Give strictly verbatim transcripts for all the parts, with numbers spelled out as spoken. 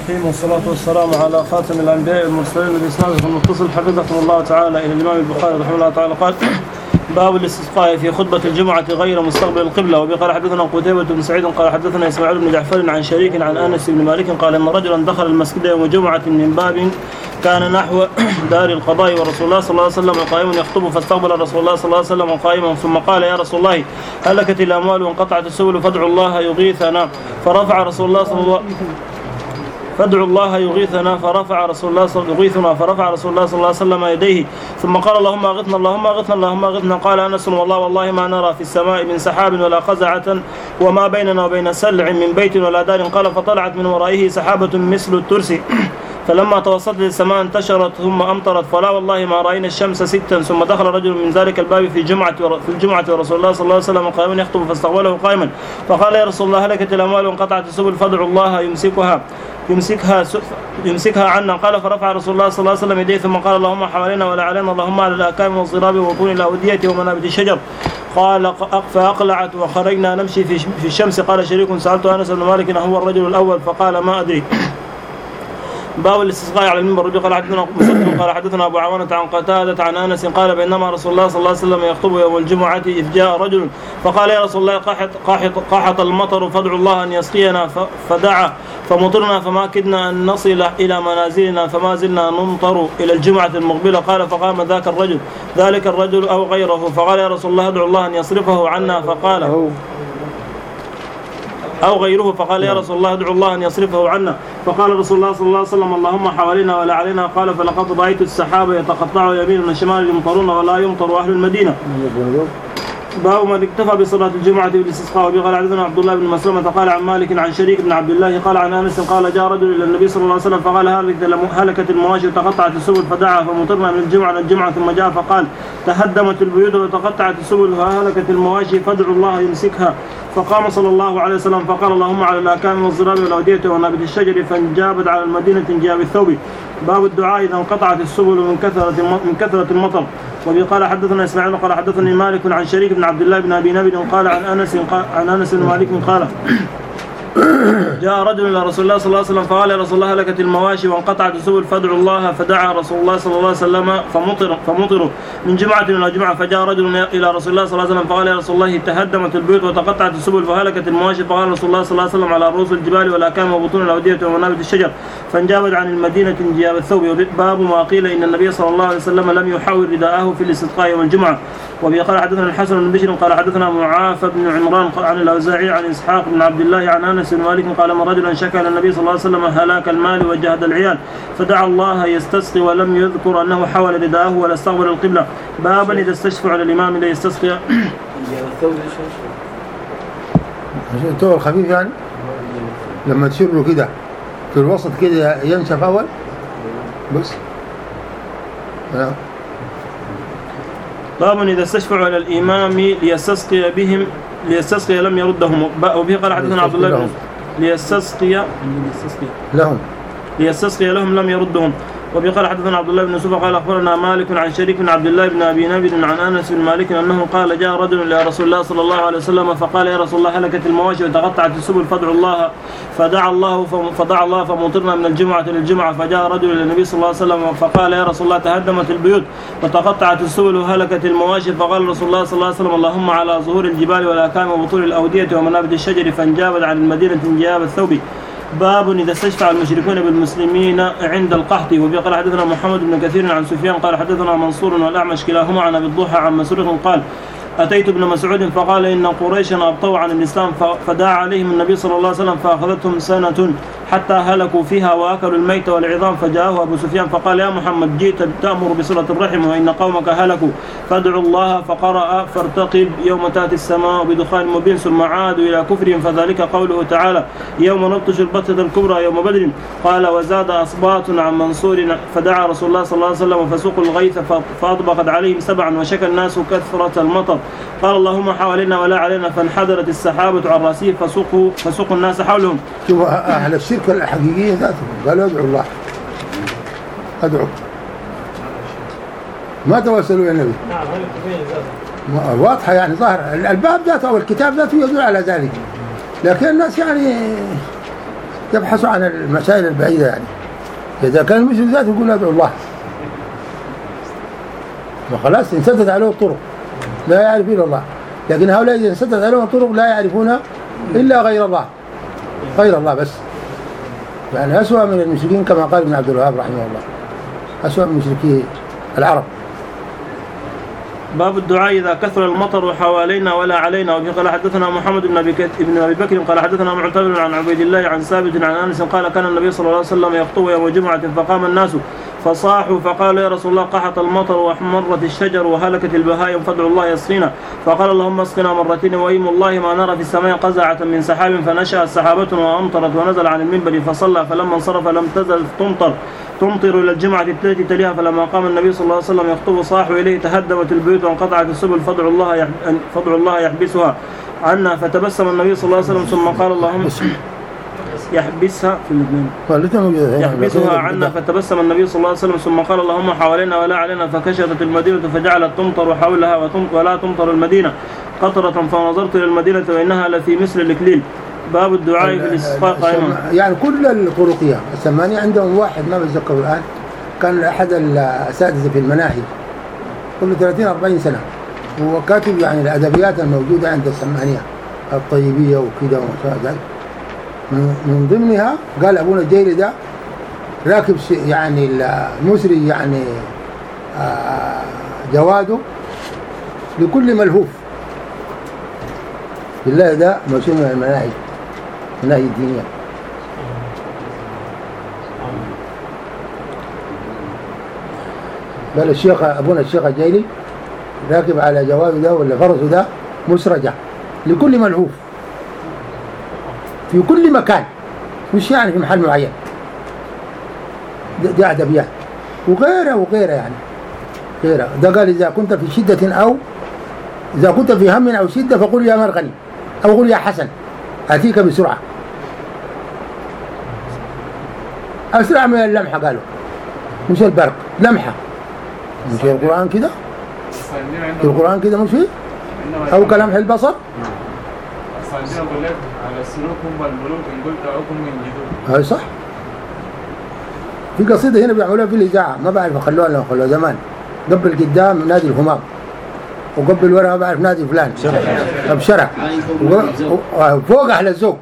الرحيم، والصلاة والسلام على خاتم الأنبياء والمرسلين بإسناده المتصل حفظكم الله تعالى إلى الإمام البخاري رحمه الله تعالى قال: باب الاستسقاء في خطبة الجمعة غير مستقبل القبلة. وبقال حدثنا قتيبة بن سعيد قال حدثنا إسماعيل بن جعفر عن شريك عن أنس بن مالك قال إن رجلا دخل المسجد يوم جمعة من باب كان نحو دار القضاء ورسول الله صلى الله عليه وسلم قائم يخطب، فاستقبل رسول الله صلى الله عليه وسلم قائما ثم قال: يا رسول الله، هلكت الأموال وانقطعت السبل فادعوا الله يغيثنا. فرفع رسول الله صلى الله فادعوا الله يغيثنا فرفع رسول الله صلى يغيثنا فرفع رسول الله صلى الله عليه وسلم يديه ثم قال: اللهم اغثنا اللهم اغثنا اللهم اغثنا. قال انس: والله والله ما نرى في السماء من سحاب ولا قزعة وما بيننا وبين سلع من بيت ولا دار. قال: فطلعت من ورائه سحابة مثل الترس فلما توسطت السماء انتشرت ثم امطرت، فلا والله ما راينا الشمس ستا. ثم دخل رجل من ذلك الباب في جمعة في الجمعة ورسول الله صلى الله عليه وسلم قائم يخطب، فاستقبله قائما فقال: يا رسول الله، هلكت الاموال وانقطعت السبل فادعوا الله يمسكها يمسكها يمسكها عنا. قال: فرفع رسول الله صلى الله عليه وسلم يديه ثم قال: اللهم حوالينا ولا علينا، اللهم على الاكام والضراب وبطون الاودية ومنابت الشجر. قال: فاقلعت وخرجنا نمشي في الشمس. قال شريك: سألت انس بن مالك هو الرجل الاول؟ فقال: ما ادري. باب الاستسقاء على المنبر. قال حدثنا مسدد قال حدثنا ابو عوانة عن قتادة عن انس قال: بينما رسول الله صلى الله عليه وسلم يخطب يوم الجمعة اذ جاء رجل فقال: يا رسول الله، قاحط قاحط قاحط المطر فادعوا الله ان يسقينا. فدعا فمطرنا فما كدنا ان نصل الى منازلنا فما زلنا نمطر الى الجمعة المقبلة. قال: فقام ذاك الرجل ذلك الرجل او غيره فقال: يا رسول الله، ادعوا الله ان يصرفه عنا. فقال أو غيره فقال: يا رسول الله، ادعو الله أن يصرفه عنا. فقال رسول الله صلى الله عليه وسلم: اللهم حوالينا ولا علينا. قال: فلقد رأيت السحابة يتقطع يمين وشمال يمطرون ولا يمطر أهل المدينة. باب من اكتفى بصلاة الجمعة بالاستسقاء. وقال حدثنا عبد الله بن مسلمة قال عن مالك عن شريك بن عبد الله قال عن انس قال: جاء رجل الى النبي صلى الله عليه وسلم فقال: هلكت المواشي وتقطعت السبل. فدعا فمطرنا من الجمعة الى الجمعة. ثم جاء فقال: تهدمت البيوت وتقطعت السبل وهلكت المواشي فادعوا الله يمسكها. فقام صلى الله عليه وسلم فقال: اللهم على الاكام والضراب والاودية ونابت الشجر. فانجابت على المدينة انجاب الثوب. باب الدعاء اذا انقطعت السبل من كثرة من كثرة المطر. وقال حدثنا اسماعيل قال حدثني مالك عن شريك بن عبد الله بن ابي نبي قال عن انس عن انس بن مالك قال: جاء رجل الى رسول الله صلى الله عليه وسلم فقال: يا رسول الله، هلكت المواشي وانقطعت السبل فادعوا الله. فدعا رسول الله صلى الله عليه وسلم فمطر فمطروا من جمعة الى جمعة. فجاء رجل الى رسول الله صلى الله عليه وسلم فقال: يا رسول الله، تهدمت البيوت وتقطعت السبل فهلكت المواشي. فقال رسول الله صلى الله عليه وسلم: على رؤوس الجبال والاكام وبطون الاودية ومنابت الشجر. فانجابت عن المدينة انجاب الثوب. باب ما قيل ان النبي صلى الله عليه وسلم لم يحاول رداءه في الاستسقاء يوم الجمعة. وقال حدثنا الحسن بن بشر قال حدثنا معافى بن عمران عن الاوزاعي عن اسحاق بن عبد الله عن انس بن مالك قال: من رجلا شكى للنبي صلى الله عليه وسلم هلاك المال وجهد العيال فدعا الله يستسقي ولم يذكر انه حاول رداءه ولا استقبل القبلة. بابا اذا استشفع على الامام ليستسقي. الثوب الخفيف يعني لما تشير له كده في الوسط كده ينشف اول بس. باب اذا استشفع على الامام ليستسقي بهم ليستسقي لم يردهم. وبه قال حدثنا عبد الله بن ليستسقي لهم ليستسقي لهم لم يردهم. وبقال حدثنا عبد الله بن يوسف قال اخبرنا مالك عن شريك بن عبد الله بن ابي نبي عن انس بن مالك انه قال: جاء رجل الى رسول الله صلى الله عليه وسلم فقال: يا رسول الله، هلكت المواشي وتقطعت السبل فادعوا الله. فدعا الله فدعا الله فمطرنا من الجمعة الى الجمعة. فجاء رجل الى النبي صلى الله عليه وسلم فقال: يا رسول الله، تهدمت البيوت وتقطعت السبل وهلكت المواشي. فقال رسول الله صلى الله عليه وسلم: اللهم على ظهور الجبال والاكام وبطول الاودية ومنابت الشجر. فانجابت عن المدينة انجاب الثوب. باب إذا استشفع المشركون بالمسلمين عند القحط. وقال حدثنا محمد بن كثير عن سفيان قال حدثنا منصور والأعمش كلاهما عن أبي الضحى عن مسعود قال: أتيت ابن مسعود فقال: إن قريشا أبطوا عن الإسلام فدعا عليهم النبي صلى الله عليه وسلم فأخذتهم سنة حتى هلكوا فيها وأكلوا الميت والعظام. فجاءه أبو سفيان فقال: يا محمد، جئت تأمر بصلة الرحم وإن قومك هلكوا فادعوا الله. فقرأ: فارتقب يوم تأتي السماء بدخان مبين ثم عادوا إلى كفرهم فذلك قوله تعالى: يوم نبطش البطة الكبرى يوم بدر. قال: وزاد أصباط عن منصور فدعا رسول الله صلى الله عليه وسلم فسقوا الغيث فأطبقت عليهم سبعا وشكى الناس كثرة المطر. قال: اللهم حوالينا ولا علينا. فانحدرت السحابة عن رأسه فسقوا فسقوا الناس حولهم. شوف أهل الشرك الحقيقية ذاتهم قالوا: ادعوا الله، ادعوا، ما توسلوا إلى النبي. نعم، واضحة يعني ظاهر الباب ذاته أو الكتاب ذاته يدل على ذلك. لكن الناس يعني يبحثوا عن المسائل البعيدة يعني. إذا كان المشرك ذاته يقول أدعو الله، وخلاص انسدت عليه الطرق لا يعرف إلا الله. لكن هؤلاء إذا انسدت عليهم الطرق لا يعرفون إلا غير الله، غير الله بس. يعني أسوأ من المشركين كما قال ابن عبد الوهاب رحمه الله، أسوأ من مشركي العرب. باب الدعاء إذا كثر المطر حوالينا ولا علينا. وفي قال حدثنا محمد بن أبي بن أبي بكر قال حدثنا معتمر عن عبيد الله عن ثابت عن أنس قال كان النبي صلى الله عليه وسلم يخطب يوم جمعة فقام الناس فصاحوا فقال يا رسول الله قحط المطر واحمرت الشجر وهلكت البهائم فادعوا الله يسقينا. فقال اللهم اسقنا مرتين وأيم الله ما نرى في السماء قزعة من سحاب فنشأت سحابة وأمطرت ونزل عن المنبر فصلى فلما انصرف لم تزل تمطر تمطر إلى الجمعة التي تليها. فلما قام النبي صلى الله عليه وسلم يخطب صاحوا إليه تهدمت البيوت وانقطعت السبل فادعوا الله فادعوا الله يحبسها عنا. فتبسم النبي صلى الله عليه وسلم ثم قال اللهم يحبسها في الاثنين يحبسها عنا. فتبسم النبي صلى الله عليه وسلم ثم قال اللهم حوالينا ولا علينا. فكشفت المدينة فجعلت تمطر حولها ولا تمطر المدينة قطرة فنظرت إلى المدينة وإنها لفي مثل الإكليل. باب الدعاء في الاستسقاء قائما. يعني كل الطرقية الثمانية عندهم واحد ما بتذكره الآن، كان أحد الأساتذة في المناهج قبل ثلاثين أربعين سنة، هو كاتب يعني الأدبيات الموجودة عند الثمانية الطيبية وكذا ومساعدات. من ضمنها قال أبونا الجيري ده راكب يعني المسري يعني جواده لكل ملهوف بالله، ده موسوم من المناهج المناهج الدينية. قال الشيخ أبونا الشيخ الجيري راكب على جواده ده ولا فرسه ده مسرجة لكل ملهوف في كل مكان، مش يعني في محل معين. ده أدبيات وغيره وغيره يعني غيره. ده قال إذا كنت في شدة أو إذا كنت في هم أو شدة فقل يا مرغني أو قل يا حسن أتيك بسرعة، أسرع من اللمحة قالوا، مش البرق، لمحة. مش القرآن كده؟ القرآن كده مش فيه؟ أو كلمح البصر؟ على السلوك هم الملوك إن قلت أعوكم من جدود. هاي صح. في قصيدة هنا بيعملوها في الإذاعة، ما بعرف خلوها ولا خلوها زمان. قبل قدام نادي الهمام وقبل ورا ما بعرف نادي فلان أبشرة فوق أهل الزوق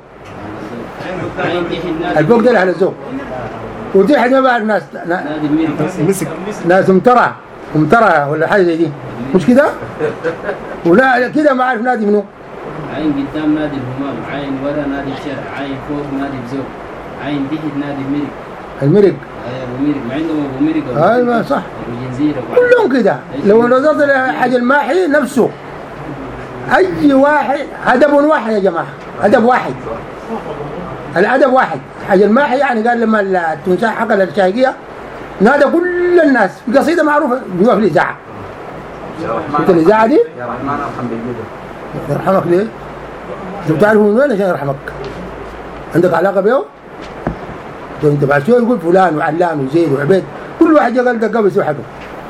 الفوق ده أهل الزوق وتحت ما بعرف ناس مسك ناس ممترة ممترة ولا حاجة زي دي مش كده؟ ولا كده ما أعرف نادي منه. عين قدام نادي الهمام، عين ورا نادي الشرع، عين فوق نادي الزوق، عين تحت نادي المرق. المرق ايوه المرق، ما عندهم ابو مرق. ايوه صح وجنزيره كلهم كده. لو نظرت لحاج الماحي نفسه اي واحد ادب واحد يا جماعه، ادب واحد، الادب واحد. حاج الماحي يعني قال لما التمساح حق الشاهقيه نادى كل الناس في قصيده معروفه بيوقف في الاذاعه. شفت الاذاعه دي؟ يا رحمن ارحم بالجدر. يرحمك ليه؟ انت بتعرفه من وين عشان يرحمك؟ عندك علاقه بيه؟ انت بعد شويه يقول فلان وعلان وزيد وعبيد، كل واحد قال دقه بيسوي حقه.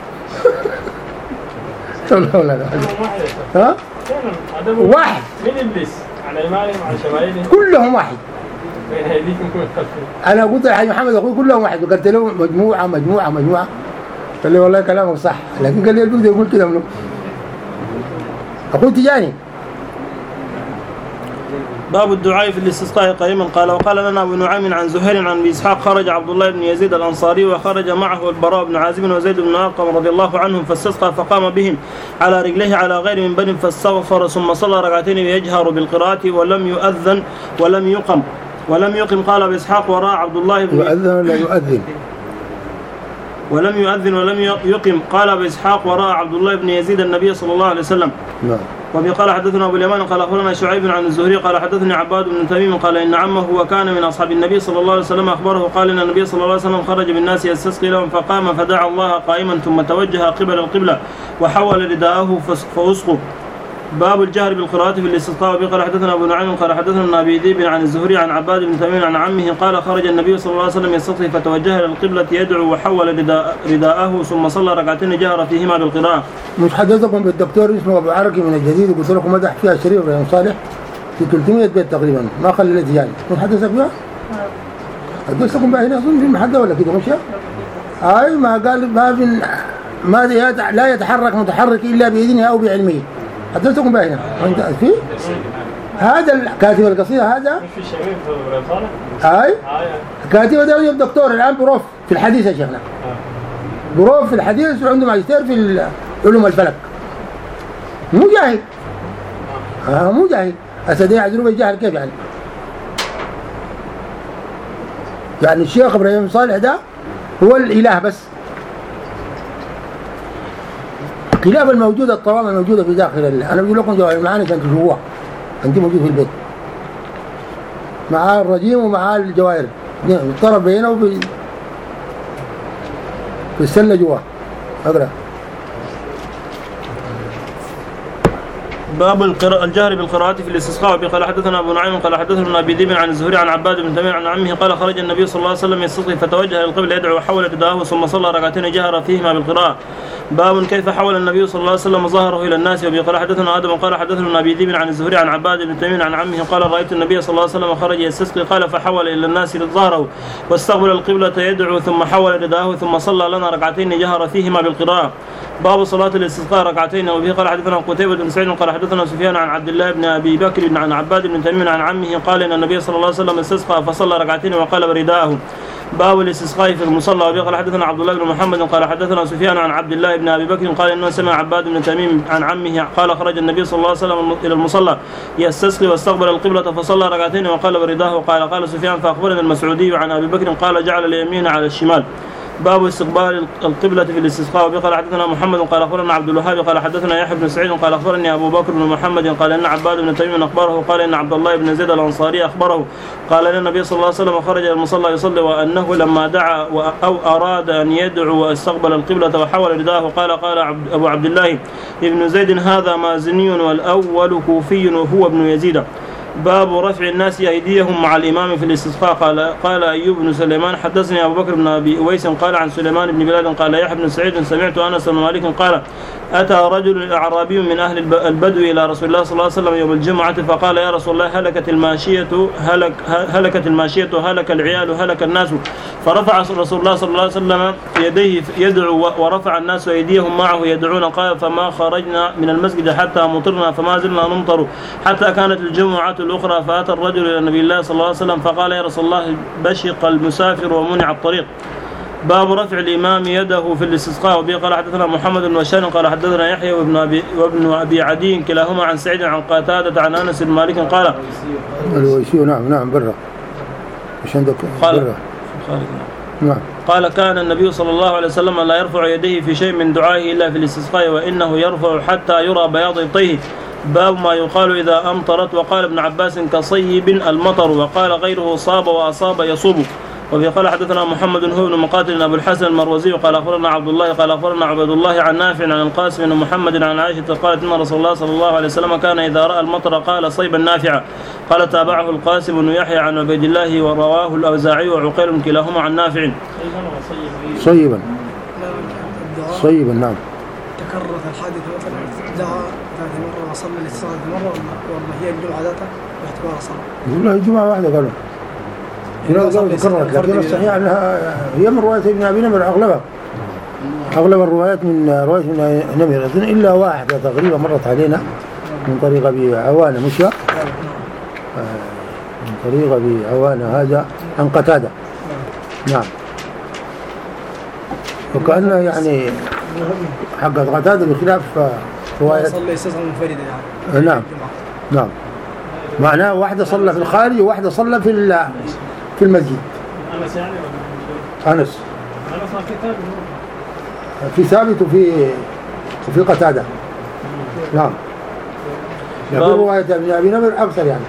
لا ولا لا ها؟ واحد من ابليس على يمانهم وعلى شمالهم كلهم واحد. بين ايديكم وخلفكم. انا قلت لحاج محمد اخوي كلهم واحد، وقلت له مجموعه مجموعه مجموعه. قال لي والله كلامك صح، لكن قال لي البقدر يقول كده منه. اخوي تجاني. باب الدعاء في الاستسقاء قائما. قال وقال لنا ابو نعيم عن زهير عن ابي اسحاق خرج عبد الله بن يزيد الانصاري وخرج معه البراء بن عازب وزيد بن ارقم رضي الله عنهم فاستسقى فقام بهم على رجليه على غير منبر فاستغفر ثم صلى ركعتين يجهر بالقراءة ولم يؤذن ولم يقم ولم يقم. قال ابي اسحاق وراء عبد الله بن يؤذن ولا يؤذن ولم يؤذن ولم يقم. قال ابي اسحاق وراء عبد الله بن يزيد النبي صلى الله عليه وسلم. نعم. وبي قال حدثنا ابو اليمان قال اخبرنا شعيب عن الزهري قال حدثني عباد بن تميم قال ان عمه وكان من اصحاب النبي صلى الله عليه وسلم اخبره قال ان النبي صلى الله عليه وسلم خرج بالناس يستسقي لهم فقام فدعا الله قائما ثم توجه قبل القبلة وحول رداءه فاسقوا. باب الجهر بالقراءة في الاستسقاء. وبي قال حدثنا ابو نعيم قال حدثنا ابي ذئب عن الزهري عن عباد بن تميم عن عمه قال خرج النبي صلى الله عليه وسلم يستسقي فتوجه الى القبلة يدعو وحول رداء رداءه ثم صلى ركعتين جهر فيهما بالقراءة. مش حدثكم بالدكتور اسمه ابو عركي من الجديد وقلت لكم مدح فيها الشريف ابراهيم صالح في ثلاثمية بيت تقريبا ما خلي الاتي يعني مش حدثك فيها؟ حدثكم بها هنا أظن في المحل ولا كده مش؟ أي ما قال ما في ما لا يتحرك متحرك إلا بإذنه أو بعلمه. حدثكم بها هنا في هذا الكاتب القصيدة هذا في شباب في الرسالة. أي كاتب ده الدكتور الآن بروف في الحديث يا شيخنا. بروف في الحديث وعنده ماجستير في علوم الفلك. مو جاهل. آه مو جاهل. أسد يعذروا بالجهل كيف يعني؟ يعني الشيخ إبراهيم صالح ده هو الإله بس. خلاف الموجودة الطوام الموجودة في داخل الله. أنا بقول لكم جواب المعاني كانت جوا كانت موجود في البيت مع الرجيم ومع الجواهر الطرف بينه وفي في السلة جوا. أقرأ. باب القراءة الجهر بالقراءة في الاستسقاء. قال حدثنا أبو نعيم قال حدثنا ابن أبي ذئب عن الزهري عن عباد بن تميم عن عمه قال خرج النبي صلى الله عليه وسلم يستسقي فتوجه للقبلة يدعو وحول يداه ثم صلى ركعتين جهر فيهما بالقراءة. باب كيف حول النبي صلى الله عليه وسلم ظهره إلى الناس. وقال حدثنا آدم قال حدثنا ابن أبي ذئب عن الزهري عن عباد بن تميم عن عمه قال رأيت النبي صلى الله عليه وسلم خرج يستسقي قال فحول إلى الناس ظهره واستقبل القبلة يدعو ثم حول يداه ثم صلى لنا ركعتين جهر فيهما بالقراءة. باب صلاة الاستسقاء ركعتين. وبه قال حدثنا قتيبة بن سعيد قال حدثنا سفيان عن عبد الله بن أبي بكر عن عباد بن تميم عن عمه قال إن النبي صلى الله عليه وسلم استسقى فصلى ركعتين وقال برداءه. باب الاستسقاء في المصلى. وبه قال حدثنا عبد الله بن محمد قال حدثنا سفيان عن عبد الله بن أبي بكر قال إنه سمع عباد بن تميم عن عمه قال خرج النبي صلى الله عليه وسلم إلى المصلى يستسقي واستقبل القبلة فصلى ركعتين وقال برداءه. قال قال سفيان فأخبرنا المسعودي عن أبي بكر قال جعل اليمين على الشمال. باب استقبال القبلة في الاستسقاء. وقال حدثنا محمد قال أخبرنا عبد الوهاب قال حدثنا يحيى بن سعيد قال أخبرني أبو بكر بن محمد قال إن عباد بن تميم أخبره قال إن عبد الله بن زيد الأنصاري أخبره قال إن النبي صلى الله عليه وسلم خرج إلى المصلى يصلي وأنه لما دعا أو أراد أن يدعو واستقبل القبلة وحول رداه قال قال عبد أبو عبد الله ابن زيد هذا مازني والأول كوفي وهو ابن يزيد. باب رفع الناس أيديهم مع الإمام في الاستسقاء. قال قال أيوب بن سليمان حدثني أبو بكر بن أبي أويس قال عن سليمان بن بلال قال يحيى بن سعيد سمعت أنس بن مالك قال أتى رجل أعرابي من أهل البدو إلى رسول الله صلى الله عليه وسلم يوم الجمعة فقال يا رسول الله هلكت الماشية هلك هلكت الماشية هلك العيال هلك الناس. فرفع رسول الله صلى الله عليه وسلم يديه يدعو ورفع الناس أيديهم معه يدعون قال فما خرجنا من المسجد حتى مطرنا فما زلنا نمطر حتى كانت الجمعة الأخرى فأتى الرجل إلى النبي الله صلى الله عليه وسلم فقال يا رسول الله بشق المسافر ومنع الطريق. باب رفع الإمام يده في الاستسقاء. وبه قال حدثنا محمد بن بشار قال حدثنا يحيى وابن أبي وابن أبي عدي كلاهما عن سعيد عن قتادة عن أنس بن مالك قال الويسي نعم نعم برا مش عندك برا نعم قال كان النبي صلى الله عليه وسلم لا يرفع يديه في شيء من دعائه إلا في الاستسقاء وإنه يرفع حتى يرى بياض إبطيه. باب ما يقال إذا أمطرت. وقال ابن عباس كصيب المطر وقال غيره صاب وأصاب يصوب. وفي قال حدثنا محمد هو بن مقاتل أبو الحسن المروزي قال أخبرنا عبد الله قال أخبرنا عبد الله عن نافع عن القاسم بن محمد عن عائشة قالت إن رسول الله صلى الله عليه وسلم كان إذا رأى المطر قال صيبا نافعا. قال تابعه القاسم بن يحيى عن عبيد الله ورواه الأوزاعي وعقيل كلاهما عن نافع. صيبا صيبا نعم. تكررت الحادثة مثلا دعا ذات مرة وصلى الاتصال مرة ولا هي الجمعة ذاتها باعتبار صلاة؟ والله الجمعة واحدة قالوا. هنا قالوا تكررت لكن الصحيح أنها هي من رواية ابن أبي نمر أغلبها أغلب الروايات من رواية ابن نمر إلا واحدة تقريبا مرت علينا من طريق أبي عوانة مشى من طريق أبي عوانة هذا عن قتادة. نعم وكأنه يعني حق قتادة بخلاف رواية صلى استسقاء منفردة يعني. نعم نعم معناه واحدة صلى في الخارج وواحدة صلى في في المسجد. أنس يعني أنس أنس في ثابت في ثابت وفي وفي قتادة. نعم يقول رواية ابن أبي نمر أكثر يعني.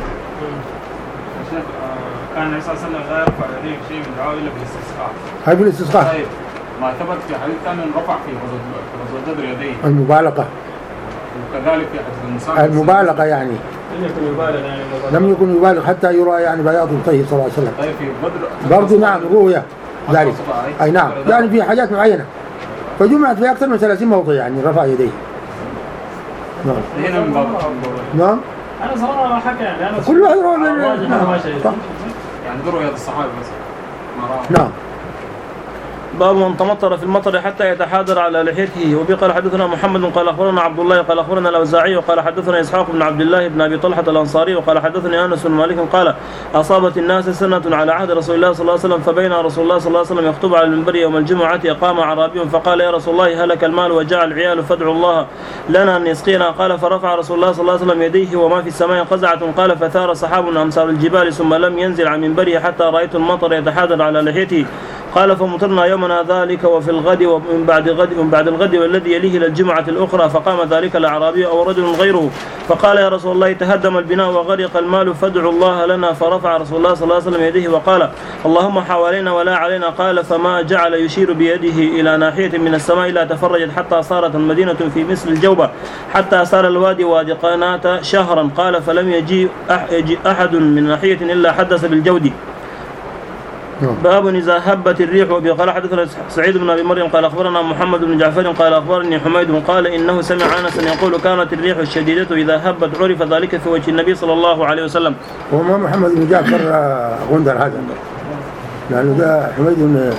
كان النبي صلى الله عليه وسلم لا يرفع يديه شيء من دعاء إلا بالاستسقاء. هاي بالاستسقاء. طيب ما ثبت في حديث كان رفع في غزوة بدر يديه. المبالغة. وكذلك في حديث المسافر. المبالغة يعني. لم يكن يبالغ يعني. لم يكن يبالغ حتى يرى يعني بياض الطيه صلى الله عليه وسلم. طيب في بدر. برضه نعم رؤية ذلك. أي نعم يعني في حاجات معينة. فجمعت في أكثر من ثلاثين موضع يعني رفع يديه. نعم. هنا من باب. نعم. أنا صراحة حكى يعني أنا كل واحد روى من. يعني ذو رؤية الصحابة بس. نعم. باب من تمطر في المطر حتى يتحاذر على لحيته. وبه قال حدثنا محمد قال اخبرنا عبد الله قال اخبرنا الاوزاعي وقال حدثنا اسحاق بن عبد الله بن ابي طلحه الانصاري وقال حدثني انس بن مالك قال اصابت الناس سنه على عهد رسول الله صلى الله عليه وسلم فبين رسول الله صلى الله عليه وسلم يخطب على المنبر يوم الجمعه قام اعرابي فقال يا رسول الله هلك المال وجاء العيال فادعوا الله لنا ان يسقينا. قال فرفع رسول الله صلى الله عليه وسلم يديه وما في السماء قزعه قال فثار سحاب امثال الجبال ثم لم ينزل عن منبره حتى رايت المطر يتحاذر على لحيته. قال فمطرنا يومنا ذلك وفي الغد ومن بعد غد ومن بعد الغد والذي يليه الى الجمعه الاخرى فقام ذلك الاعرابي او رجل غيره فقال يا رسول الله تهدم البناء وغرق المال فادعوا الله لنا. فرفع رسول الله صلى الله عليه وسلم يديه وقال اللهم حوالينا ولا علينا. قال فما جعل يشير بيده الى ناحيه من السماء الا تفرجت حتى صارت المدينه في مثل الجوبه حتى صار الوادي وادي قناة شهرا. قال فلم يجي احد من ناحيه الا حدث بالجود. باب إذا هبت الريح. وبه قال حدثنا سعيد بن ابي مريم قال اخبرنا محمد بن جعفر قال اخبرني حميد قال انه سمع انسا يقول كانت الريح الشديده اذا هبت عرف ذلك في وجه النبي صلى الله عليه وسلم. وما محمد بن جعفر غندر هذا لانه ده حميد بن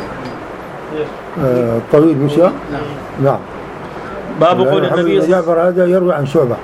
طويل مش نعم. نعم. باب قول النبي صلى الله عليه وسلم جعفر هذا يروي عن شعبه.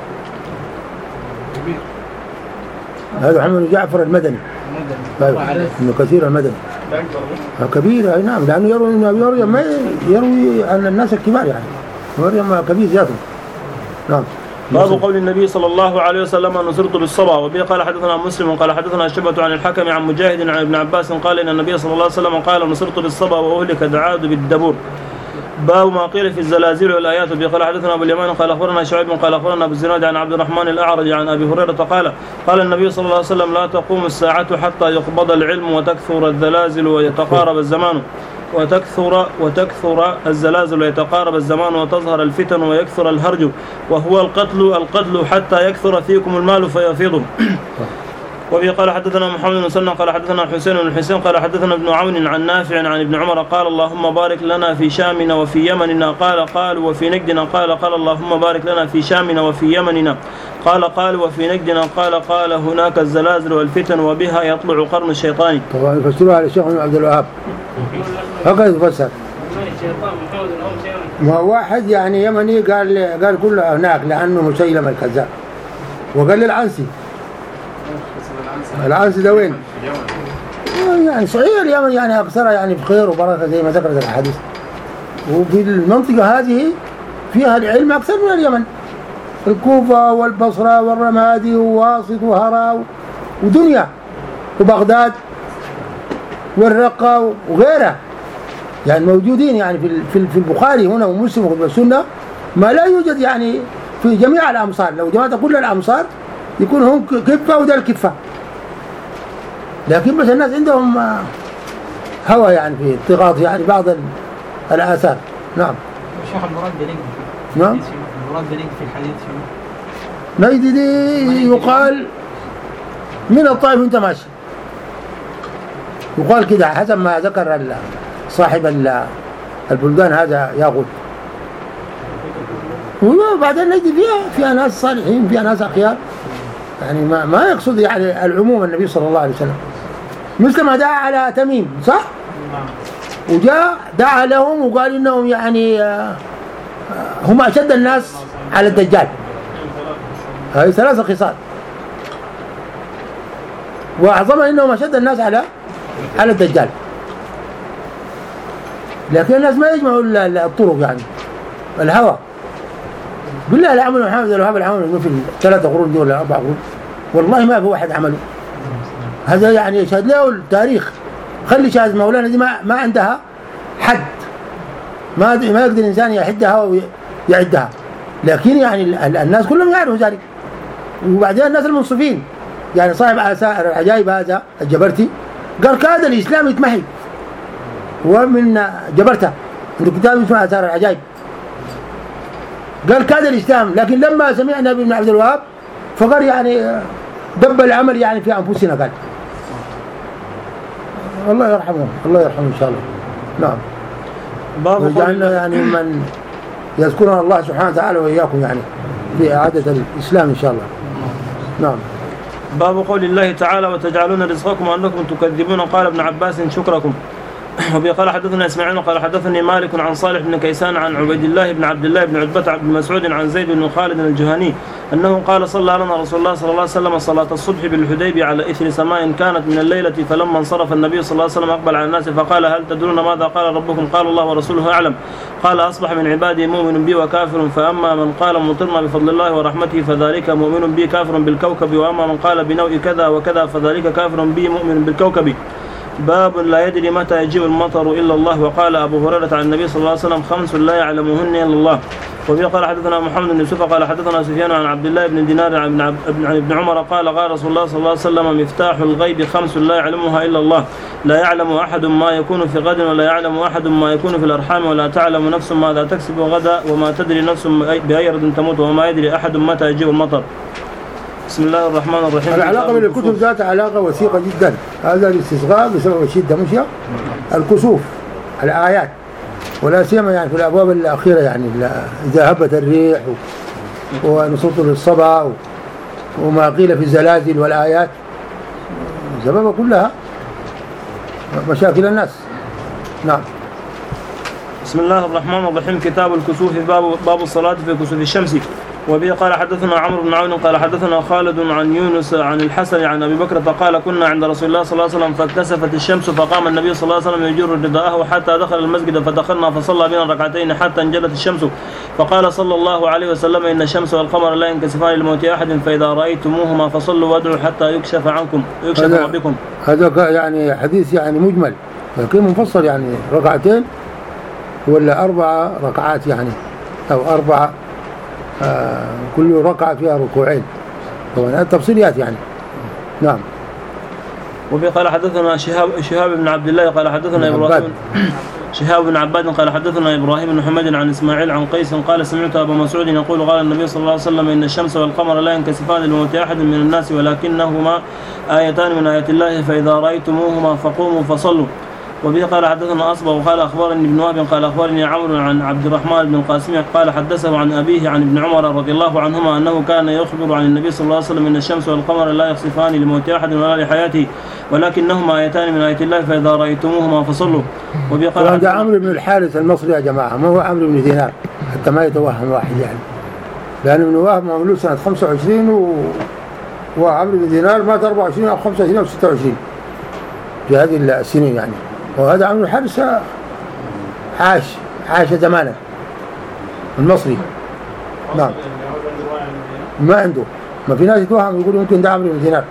هذا محمد بن جعفر المدني ابن كثير المدني كبير اي نعم لانه يروي يروي ما يروي عن الناس الكبار يعني يروي كبير ذاته. نعم. باب قول النبي صلى الله عليه وسلم نصرت بالصبا. وبه قال حدثنا مسلم قال حدثنا شعبة عن الحكم عن مجاهد عن ابن عباس قال ان النبي صلى الله عليه وسلم قال نصرت بالصبا واهلك دعاد بالدبور. باب ما قيل في الزلازل والايات. وبه قال حدثنا ابو اليمان قال اخبرنا شعيب قال اخبرنا ابو الزناد عن عبد الرحمن الاعرج عن ابي هريره قال قال النبي صلى الله عليه وسلم لا تقوم الساعه حتى يقبض العلم وتكثر الزلازل ويتقارب الزمان وتكثر وتكثر الزلازل ويتقارب الزمان وتظهر الفتن ويكثر الهرج وهو القتل القتل حتى يكثر فيكم المال فيفيض. وبه قال حدثنا محمد بن مسنى قال حدثنا حسين بن الحسين قال حدثنا ابن عون عن نافع عن ابن عمر قال اللهم بارك لنا في شامنا وفي يمننا قال قال وفي نجدنا قال قال اللهم بارك لنا في شامنا وفي يمننا قال قال وفي نجدنا قال قال هناك الزلازل والفتن وبها يطلع قرن الشيطان. طبعا يفسرها على الشيخ عبد الوهاب هكذا يفسر. ما واحد يعني يمني قال قال كله هناك لانه مسيلمة الكذاب وقال للعنسي العنسي ده وين؟ يعني صحيح اليمن يعني أكثرها يعني بخير وبركة زي ما ذكرت الحديث. وفي المنطقة هذه فيها العلم أكثر من اليمن. الكوفة والبصرة والرمادي وواسط وهراء ودنيا وبغداد والرقة وغيرها يعني موجودين يعني في في البخاري هنا ومسلم والسنة ما لا يوجد يعني في جميع الأمصار. لو جمعت كل الأمصار يكون هم كفة وده الكفة. لكن بس الناس عندهم هوى يعني في اتغاط يعني بعض الآثار. نعم. الشيخ المراد بنجد نعم. المراد بنجد في الحديث شنو؟ نجد دي يقال من الطائف وانت ماشي يقال كده حسب ما ذكر صاحب البلدان هذا ياخذ. وبعدين نجد فيها فيها ناس صالحين فيها ناس أخيار يعني ما ما يقصد يعني العموم النبي صلى الله عليه وسلم مثل ما دعا على تميم صح؟ وجاء دعا لهم وقال انهم يعني هم اشد الناس على الدجال. هذه ثلاثة خصال واعظمها انهم اشد الناس على على الدجال. لكن الناس ما يجمعوا الطرق يعني الهوى. بالله لا عمل محمد الوهاب العمل انه في ثلاثة قرون دي ولا أربع قرون والله ما في واحد عمله. هذا يعني يشهد له التاريخ. خلي شهادة مولانا دي ما ما عندها حد ما ما يقدر الإنسان يحدها ويعدها. لكن يعني الناس كلهم يعرفوا ذلك. وبعدين الناس المنصفين يعني صاحب آثار العجائب هذا الجبرتي قال كاد الإسلام يتمحي ومن جبرته عنده كتاب اسمه آثار العجائب قال كاد الإسلام. لكن لما سمعنا بابن عبد الوهاب فقال يعني دب العمل يعني في أنفسنا قال الله يرحمه الله يرحمه إن شاء الله. نعم. وجعلنا يعني من يذكرنا الله سبحانه وتعالى وإياكم يعني في إعادة الإسلام إن شاء الله. نعم. باب قول الله تعالى وتجعلون رزقكم وأنكم تكذبون. قال ابن عباس شكركم. وبه قال حدثنا اسماعيل قال حدثني مالك عن صالح بن كيسان عن عبيد الله بن عبد الله بن عتبة بن مسعود عن زيد بن خالد الجهني أنه قال صلى لنا رسول الله صلى الله عليه وسلم صلاة الصبح بالحديبية على إثر سماء كانت من الليلة، فلما انصرف النبي صلى الله عليه وسلم أقبل على الناس فقال هل تدرون ماذا قال ربكم؟ قال الله ورسوله أعلم. قال أصبح من عبادي مؤمن بي وكافر، فأما من قال مطرنا بفضل الله ورحمته فذلك مؤمن بي كافر بالكوكب، وأما من قال بنوء كذا وكذا فذلك كافر بي مؤمن بالكوكب. باب لا يدري متى يجيء المطر إلا الله. وقال أبو هريرة عن النبي صلى الله عليه وسلم خمس لا يعلمهن إلا الله. وبه قال حدثنا محمد بن يوسف قال حدثنا سفيان عن عبد الله بن دينار عن ابن عمر قال قال رسول الله صلى الله عليه وسلم مفتاح الغيب خمس لا يعلمها إلا الله، لا يعلم أحد ما يكون في غد، ولا يعلم أحد ما يكون في الأرحام، ولا تعلم نفس ماذا تكسب غدا، وما تدري نفس بأي أرض تموت، وما يدري أحد متى يجيء المطر. بسم الله الرحمن الرحيم. العلاقة بين الكتب ذات علاقة وثيقة جدا. هذا الاستسقاء بسبب الشدة مش الكسوف الآيات، ولا سيما يعني في الأبواب الأخيرة، يعني إذا هبت الريح ونصوت للصبا وما قيل في الزلازل والآيات، سببها كلها مشاكل الناس. نعم. بسم الله الرحمن الرحيم. كتاب الكسوف. باب باب الصلاة في كسوف الشمس. وبه قال حدثنا عمرو بن عون قال حدثنا خالد عن يونس عن الحسن عن أبي بكر قال كنا عند رسول الله صلى الله عليه وسلم فاتسفت الشمس، فقام النبي صلى الله عليه وسلم يجر رداءه حتى دخل المسجد، فدخلنا فصلى بنا ركعتين حتى انجلت الشمس، فقال صلى الله عليه وسلم إن الشمس والقمر لا ينكسفان لموت أحد، فإذا رأيتموهما فصلوا وادعوا حتى يكشف عنكم يكشف بكم. هذا يعني حديث يعني مجمل، لكن مفصل يعني ركعتين ولا أربع ركعات يعني، أو أربعة آه كل ركعة فيها ركوعين، طبعا التفصيليات يعني. نعم. وبه قال حدثنا شهاب شهاب بن عبد الله قال حدثنا إبراهيم شهاب بن عباد قال حدثنا إبراهيم بن حميد عن إسماعيل عن قيس قال سمعت أبا مسعود يقول قال النبي صلى الله عليه وسلم إن الشمس والقمر لا ينكسفان لموت أحد من الناس، ولكنهما آيتان من آيات الله، فإذا رأيتموهما فقوموا فصلوا. وبه قال حدثنا أصبغ وقال أخبرني ابن وهب قال أخبرني عمرو عن عبد الرحمن بن القاسم قال حدثه عن أبيه عن ابن عمر رضي الله عنهما أنه كان يخبر عن النبي صلى الله عليه وسلم إن الشمس والقمر لا يخسفان لموت أحد ولا لحياته، ولكنهما آيتان من آيات الله، فإذا رأيتموهما فصلوا. وبه قال هذا عمرو بن الحارث المصري يا جماعة، ما هو عمرو بن دينار حتى ما يتوهم واحد يعني، لأن ابن وهب مولود سنة خمسة وعشرين و... وعمرو بن دينار مات أربعة وعشرين أو خمسة وعشرين أو ستة وعشرين في هذه السنين يعني. وهذا عمرو الحارث عاش عاش زمانه المصري. نعم. ما عنده، ما في ناس يتوهم يقولوا ممكن ده عمرو بن دينار.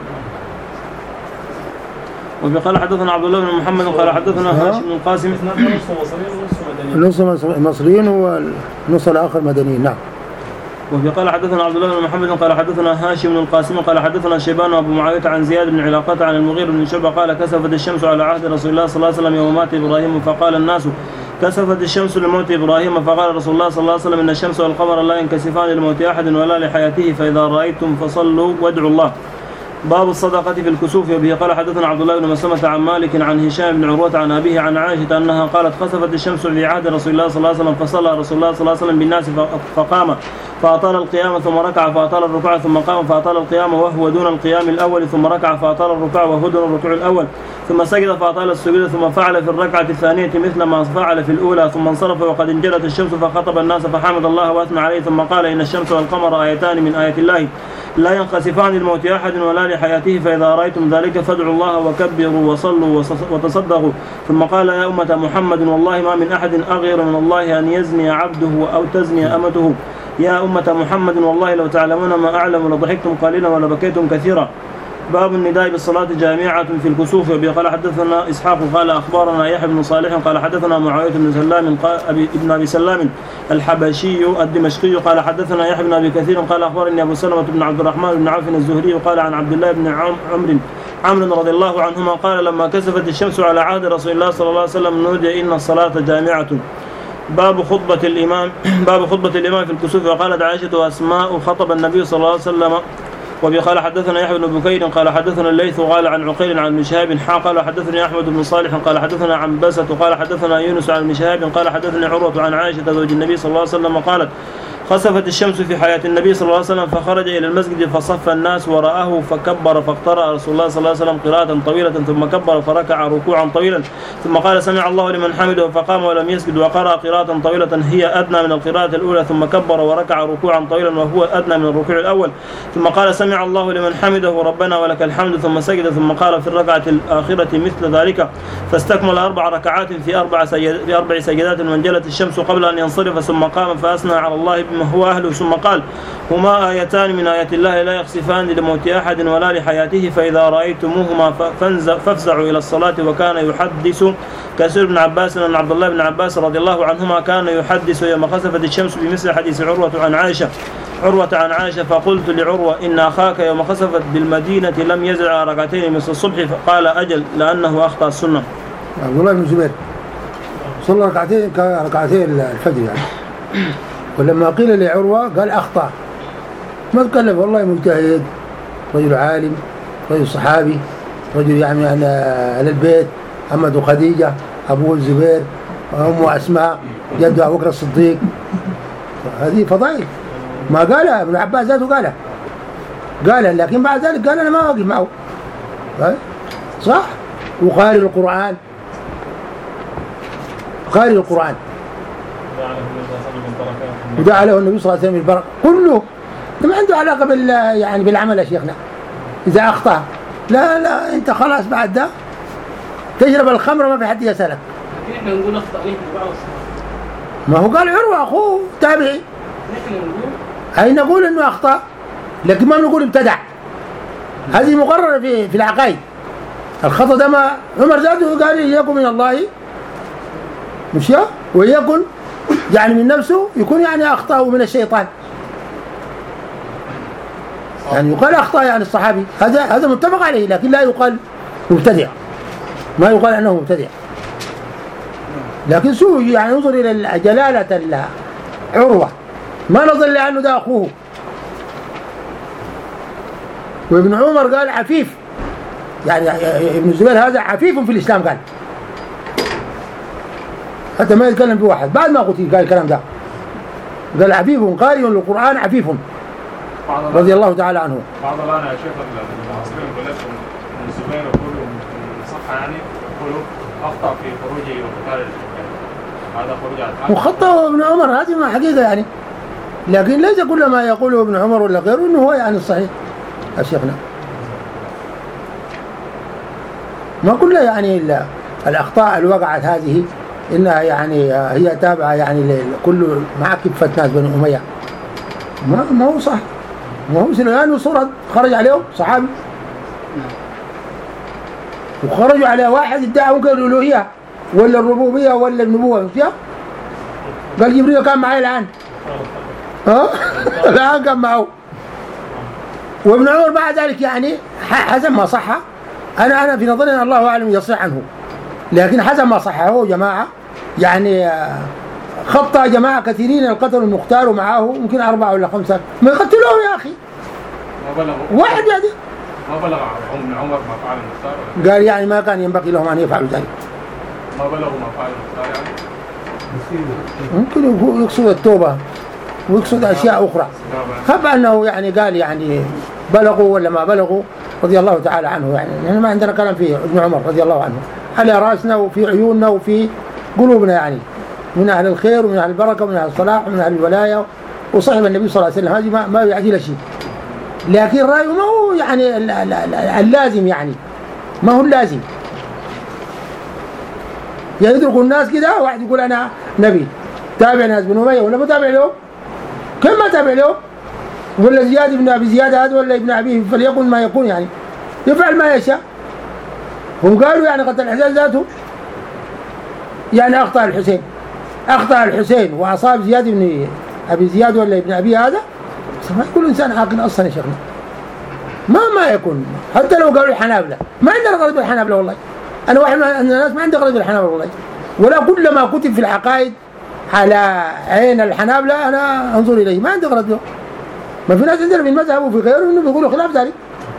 وقال حدثنا عبد الله بن محمد قال حدثنا هاشم بن القاسم نص مصريين والنص الآخر مدنيين. نعم. وقال حدثنا عبد الله بن محمد قال حدثنا هاشم بن القاسم قال حدثنا شيبان وابو معاويه عن زياد بن علاقة عن المغيرة بن شعبة قال كسفت الشمس على عهد رسول الله صلى الله عليه وسلم يوم مات ابراهيم، فقال الناس كسفت الشمس لموت ابراهيم، فقال رسول الله صلى الله عليه وسلم ان الشمس والقمر لا ينكسفان لموت احد ولا لحياته، فاذا رايتم فصلوا وادعوا الله. باب الصدقة في الكسوف. وبه قال حدثنا عبد الله بن مسلمة عن مالك عن هشام بن عروة عن أبيه عن عائشة أنها قالت خسفت الشمس في عهد رسول الله صلى الله عليه وسلم، فصلى رسول الله صلى الله عليه وسلم بالناس فقام فأطال القيام ثم ركع فأطال الركوع ثم قام فأطال القيام وهو دون القيام الأول، ثم ركع فأطال الركوع وهو دون الركوع الأول، ثم سجد فأطال السجود، ثم فعل في الركعة الثانية مثل ما فعل في الأولى، ثم انصرف وقد انجلت الشمس فخطب الناس فحمد الله وأثنى عليه، ثم قال إن الشمس والقمر آيتان من آيات الله لا ينقسفان لموت أحد ولا لحياته، فإذا رأيتم ذلك فادعوا الله وكبروا وصلوا وتصدقوا. ثم قال يا أمة محمد والله ما من أحد أغير من الله أن يزني عبده أو تزني أمته، يا أمة محمد والله لو تعلمون ما أعلم لضحكتم قليلا ولبكيتم كثيرا. باب النداء بالصلاة جامعة في الكسوف. وبه قال حدثنا إسحاق قال أخبرنا يحيى بن صالح قال حدثنا معاوية بن سلام ابن أبي سلام الحبشي الدمشقي قال حدثنا يحيى بن أبي كثير قال أخبرني أبو سلمة بن عبد الرحمن بن عوف الزهري قال عن عبد الله بن عمرو عمرو رضي الله عنهما قال لما كسفت الشمس على عهد رسول الله صلى الله عليه وسلم نودي إن الصلاة جامعة. باب خطبة الإمام باب خطبة الإمام في الكسوف. وقالت عائشة وأسماء خطب النبي صلى الله عليه وسلم. وبه قال حدثنا يحيى بن بكير قال حدثنا الليث قال عن عقيل عن ابن شهاب حا قال حدثني أحمد بن صالح قال حدثنا عنبسة قال حدثنا يونس عن ابن شهاب قال حدثني عروة عن عائشة زوج النبي صلى الله عليه وسلم قالت خسفت الشمس في حياة النبي صلى الله عليه وسلم فخرج إلى المسجد فصف الناس ورآه فكبر فاقترأ رسول الله صلى الله عليه وسلم قراءة طويلة ثم كبر فركع ركوعا طويلا ثم قال سمع الله لمن حمده فقام ولم يسجد وقرأ قراءة طويلة هي أدنى من القراءة الأولى ثم كبر وركع ركوعا طويلا وهو أدنى من الركوع الأول ثم قال سمع الله لمن حمده ربنا ولك الحمد ثم سجد ثم قال في الركعة الآخرة مثل ذلك فاستكمل أربع ركعات في أربع سجد في أربع سجدات وانجلت الشمس قبل أن ينصرف ثم قام فأثنى على الله بما هو أهله ثم قال هما آيتان من آيات الله لا يخسفان لموت أحد ولا لحياته فإذا رأيتموهما فافزعوا إلى الصلاة وكان يحدث كثير بن عباس أن عبد الله بن عباس رضي الله عنهما كان يحدث يوم خسفت الشمس بمثل حديث عروة عن عائشة عروة عن عائشة فقلت لعروة إن أخاك يوم خسفت بالمدينة لم يزع ركعتين مثل الصبح فقال أجل لأنه أخطأ السنة. عبد الله بن زبير صلى ركعتين ركعتين الفجر يعني ولما قيل لعروة قال أخطأ ما تكلف والله مجتهد رجل عالم رجل صحابي رجل يعني أهل البيت محمد وخديجة أبوه الزبير أمه أسماء جده أبو بكر الصديق هذه فضائل ما قالها ابن عباس ذاته قالها قالها لكن بعد ذلك قال أنا ما أوقف معه صح وقارئ القرآن قارئ القرآن ودعا له النبي صلى الله عليه وسلم بالبركة كله ما عنده علاقة بال يعني بالعمل يا شيخنا إذا أخطأ لا لا أنت خلاص بعد ده تشرب الخمر ما في حد يسألك. نحن نقول أخطأ ليه بعض ما هو قال عروة أخوه تابعي نحن نقول هاي نقول إنه أخطأ لكن ما نقول ابتدع هذه مقررة في في العقائد الخطأ ده ما عمر ذاته قال إياكم من الله مش يا ويكن يعني من نفسه يكون يعني أخطأه من الشيطان يعني يقال أخطأ يعني الصحابي هذا هذا متفق عليه لكن لا يقال مبتدع ما يقال أنه مبتدع لكن سوء يعني انظر إلى جلالة عروة ما نظر لأنه ده أخوه وابن عمر قال عفيف يعني ابن الزبير هذا عفيف في الإسلام قال حتى ما يتكلم بواحد بعد ما قتل قال الكلام ده قال عفيف قارئ للقرآن عفيف رضي الله تعالى عنه. بعض الآن يا شيخ المعاصرين بلدهم من الزبير يقولوا صح يعني يقولوا أخطأ في خروجه وقتال هذا خروج على الحق وخطأ ابن عمر هذه ما حقيقة يعني لكن ليس كل ما يقوله ابن عمر ولا غيره إنه هو يعني الصحيح يا شيخنا ما كلها يعني الأخطاء اللي وقعت هذه إنها يعني هي تابعة يعني لكل مع كفة ناس بني أمية ما ما هو صح ما هو سليمان صورة خرج عليهم صحابي وخرجوا على واحد ادعى ممكن الألوهية ولا الربوبية ولا النبوة مش قال جبريل كان معي الآن ها الآن كان معه وابن عمر بعد ذلك يعني حسب ما صح أنا أنا في نظري أن الله أعلم يصح عنه لكن حسب ما صحه جماعة يعني خطأ جماعة كثيرين القتل المختار معه ممكن أربعة ولا خمسة ما يقتلوه يا أخي ما بلغوا واحد يعني ما بلغ ابن عمر ما فعل المختار قال يعني ما كان ينبغي لهم أن يفعلوا ذلك ما بلغوا ما فعل المختار يعني ممكن يقصد التوبة ويقصد أشياء أخرى خب أنه يعني قال يعني بلغوا ولا ما بلغوا رضي الله تعالى عنه يعني يعني ما عندنا كلام فيه ابن عمر رضي الله عنه على رأسنا وفي عيوننا وفي قلوبنا يعني من أهل الخير ومن أهل البركة ومن أهل الصلاح ومن أهل الولاية وصحب النبي صلى الله عليه وسلم هذه ما, ما يعدي شيء لكن رأيه ما هو يعني اللازم يعني ما هو اللازم يعني يدركوا الناس كده واحد يقول أنا نبي تابع ناس بن أمية ولا ما تابع له كم ما تابع له ولا زياد ابن أبي زياد هذا ولا ابن أبيه فليكن ما يكون يعني يفعل ما يشاء هم قالوا يعني قتل الحسين ذاته يعني أخطأ الحسين أخطأ الحسين وأصاب زياد بن أبي زياد ولا ابن أبي هذا ما يكون إنسان عاقل أصلا يا شيخنا ما ما يكون حتى لو قالوا الحنابلة ما عندنا غرض بالحنابلة والله أنا واحد من الناس ما عندي غرض بالحنابلة والله ولا كل ما كتب في العقائد على عين الحنابلة أنا أنظر إليه ما عندي غرض له ما في ناس عندنا في المذهب وفي غيره إنه بيقولوا خلاف ذلك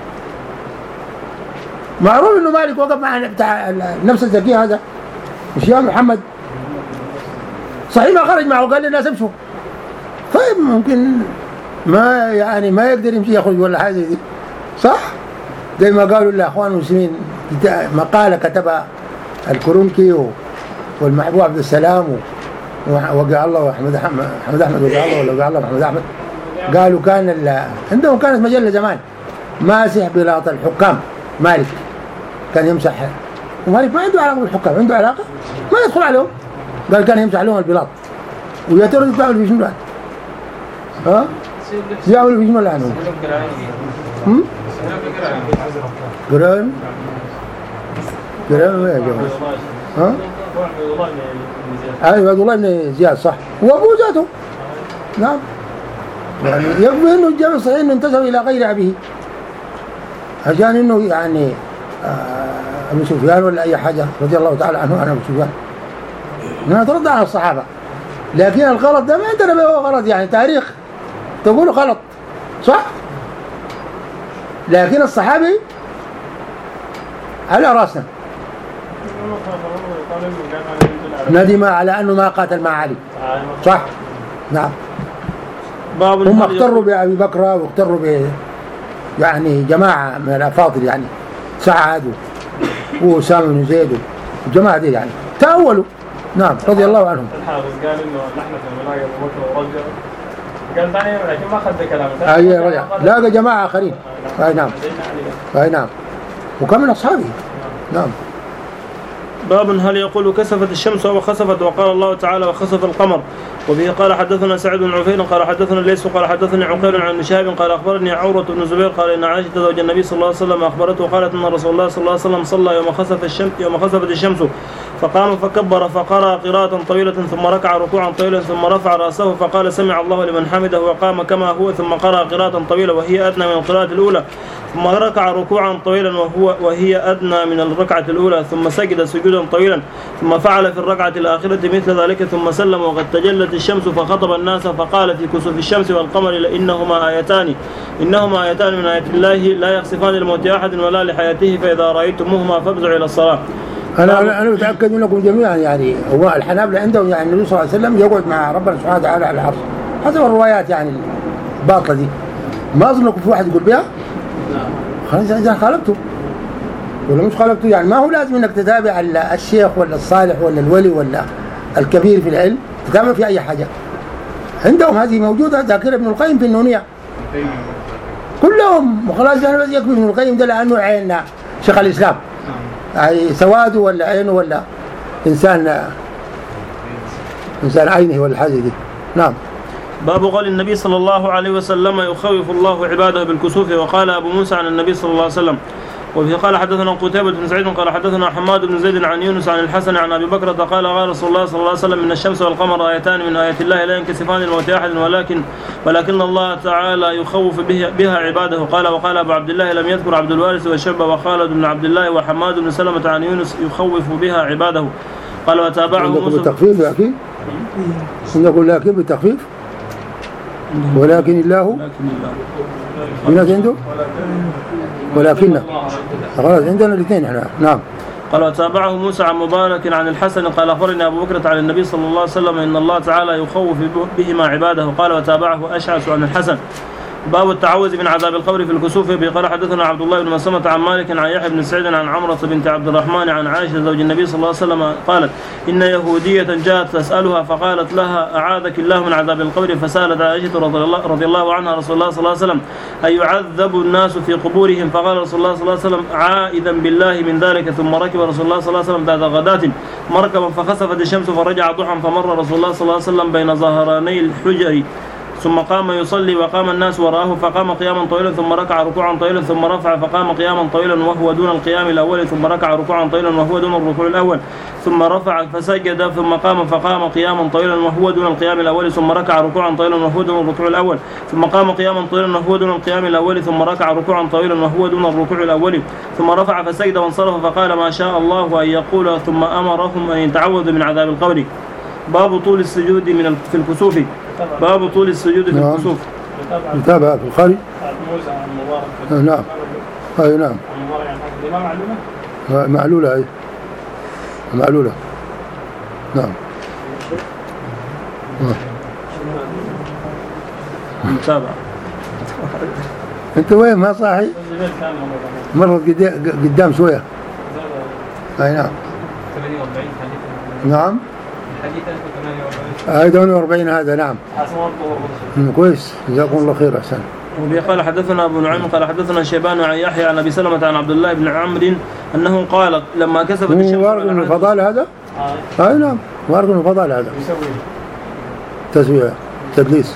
معروف إنه مالك وقف مع بتاع النفس الزكية هذا مش يا محمد صحيح ما خرج معه قال للناس امشوا طيب ممكن ما يعني ما يقدر يمشي يخرج ولا حاجة دي، صح؟ زي ما قالوا الأخوان المسلمين مقالة كتبها الكرنكي والمحبوب عبد السلام ووقع الله وأحمد أحمد أحمد وقع الله ولا وقع الله محمد أحمد، قالوا كان عندهم كانت مجلة زمان ماسح بلاط الحكام مالك، كان يمسح، ومالك ما عنده علاقة بالحكام، عنده علاقة ما يدخل عليهم، قال كان يمسح لهم البلاط. ويا ترى بيعملوا في شنو الآن؟ ها؟ بيعملوا في شنو الآن هم؟ هم؟ قرآن؟ قرآن وين يا جماعة؟ ها؟ أيوة عبد الله بن زياد صح، وأبوه ذاته نعم، يعني يكفي إنه الجامع الصحيح إنه انتسب إلى غير أبيه، عشان إنه يعني آه أبو سفيان ولا أي حاجة رضي الله تعالى عنه عن أبو سفيان إنها ترد على الصحابة، لكن الغلط ده ما عندنا به هو غلط، يعني تاريخ تقول غلط صح، لكن الصحابي على راسنا ندم على أنه ما قاتل مع علي صح. نعم هم اغتروا بأبي بكر واغتروا ب يعني جماعة من الأفاضل، يعني سعد وأسامة بن زيد والجماعة دي يعني تأولوا. نعم رضي الله عنهم. الحافظ قال إنه نحن في الملاقي أبو بكر ورجع، قال ثاني لكن ما أخذ كلامه. أي رجع لاقى جماعة آخرين. أي نعم. أي نعم. وكم من أصحابه. نعم. باب هل يقول كسفت الشمس أو خسفت، وقال الله تعالى وخسف القمر. وبه قال حدثنا سعد بن عفير قال حدثنا الليث قال حدثني عقيل عن شهاب قال أخبرني عورة بن زبير قال إن عائشة زوج النبي صلى الله عليه وسلم أخبرته قالت أن رسول الله صلى الله عليه وسلم صلى يوم خسف الشمس يوم خسفت الشمس فقام فكبر فقرأ قراءة طويلة ثم ركع ركوعا طويلا ثم رفع رأسه فقال سمع الله لمن حمده وقام كما هو ثم قرأ قراءة طويلة وهي أدنى من القراءة الأولى ثم ركع ركوعا طويلا وهو وهي أدنى من الركعة الأولى ثم سجد سجودا طويلا ثم فعل في الركعة الآخرة مثل ذلك ثم سلم وقد تجلت الشمس فخطب الناس فقال في كسوف الشمس والقمر إنهما آيتان إنهما آيتان من آيات الله لا يخسفان لموت أحد ولا لحياته فإذا رأيتموهما فافزعوا إلى الصلاة. أنا أنا متأكد منكم جميعا، يعني هو الحنابلة عندهم يعني النبي صلى الله عليه وسلم يقعد مع ربنا سبحانه وتعالى على العرش حسب الروايات يعني الباطلة دي، ما أظنكم في واحد يقول بها خلاص إذا خالفته ولا مش خالفته، يعني ما هو لازم إنك تتابع الشيخ ولا الصالح ولا الولي ولا الكبير في العلم، تتابع في أي حاجة. عندهم هذه موجودة ذاكرة ابن القيم في النونية كلهم، وخلاص يعني بس يكفي ابن القيم ده لأنه عيننا شيخ الإسلام يعني سواده ولا عينه ولا إنسان إنسان عينه ولا حاجة دي. نعم. باب قول النبي صلى الله عليه وسلم يخوف الله عباده بالكسوف. وقال أبو موسى عن النبي صلى الله عليه وسلم. وفي قال حدثنا قتيبة بن سعيد قال حدثنا حماد بن زيد عن يونس عن الحسن عن أبي بكر قال قال رسول الله صلى الله عليه وسلم من الشمس والقمر آيتان من آيات الله لا ينكسفان لموت أحد ولكن ولكن الله تعالى يخوف بها عباده. قال وقال أبو عبد الله لم يذكر عبد الوارث والشعبة وخالد بن عبد الله وحماد بن سلمة عن يونس يخوف بها عباده. قال وتابعه موسى بالتخفيف لكن نقول لكن بالتخفيف ولكن الله في ناس عنده ولكن خلاص عندنا الاثنين احنا. نعم. قال وتابعه موسى عن مبارك عن الحسن قال أخبرني أبو بكر عن النبي صلى الله عليه وسلم إن الله تعالى يخوف بهما عباده. قال وتابعه أشعث عن الحسن. باب التعوذ من عذاب القبر في الكسوف. قال حدثنا عبد الله بن مسلمة عن مالك عن يحيى بن سعيد عن عمرة بنت عبد الرحمن عن عائشة زوج النبي صلى الله عليه وسلم قالت إن يهودية جاءت تسألها فقالت لها أعاذك الله من عذاب القبر فسألت عائشة رضي الله عنها رسول الله صلى الله عليه وسلم أيعذب الناس في قبورهم فقال رسول الله صلى الله عليه وسلم عائذا بالله من ذلك. ثم ركب رسول الله صلى الله عليه وسلم ذات غداة مركبا فخسفت الشمس فرجع ضحى فمر رسول الله صلى الله عليه وسلم بين ظهراني الحجر ثم قام يصلي وقام الناس وراءه فقام قياما طويلا ثم ركع ركوعا طويلا ثم رفع فقام قياما طويلا وهو دون القيام الأول ثم ركع ركوعا طويلا وهو دون الركوع الأول ثم رفع فسجد ثم قام فقام قياما طويلا وهو دون القيام الأول ثم ركع ركوعا طويلا وهو دون الركوع الأول ثم قام قياما طويلا وهو دون القيام الأول ثم ركع ركوعا طويلا وهو دون الركوع الأول ثم رفع فسجد وانصرف فقال ما شاء الله أن يقول ثم أمرهم أن يتعوذوا من عذاب القبر. باب طول السجود من في الكسوف. باب طول السجود في نعم. الكسوف. متابعة في الخارج. موسى عن مبارك. نعم. أي نعم. عن مبارك يعني الإمام معلومة. معلولة أي معلولة. نعم. متابعة. أنت وين ما صاحي؟ مرة قدام شوية. أي نعم. نعم. الحديث ثمانية وأربعين هذا نعم. كويس جزاكم الله خير أحسن. قال حدثنا أبو نعيم قال حدثنا شيبان عن يحيى عن أبي سلمة عن عبد الله بن عمرو أنه قال لما كسبت الشمس. هو وارق من الفضائل هذا؟ أي نعم وارق من الفضائل هذا. تسوية تدليس.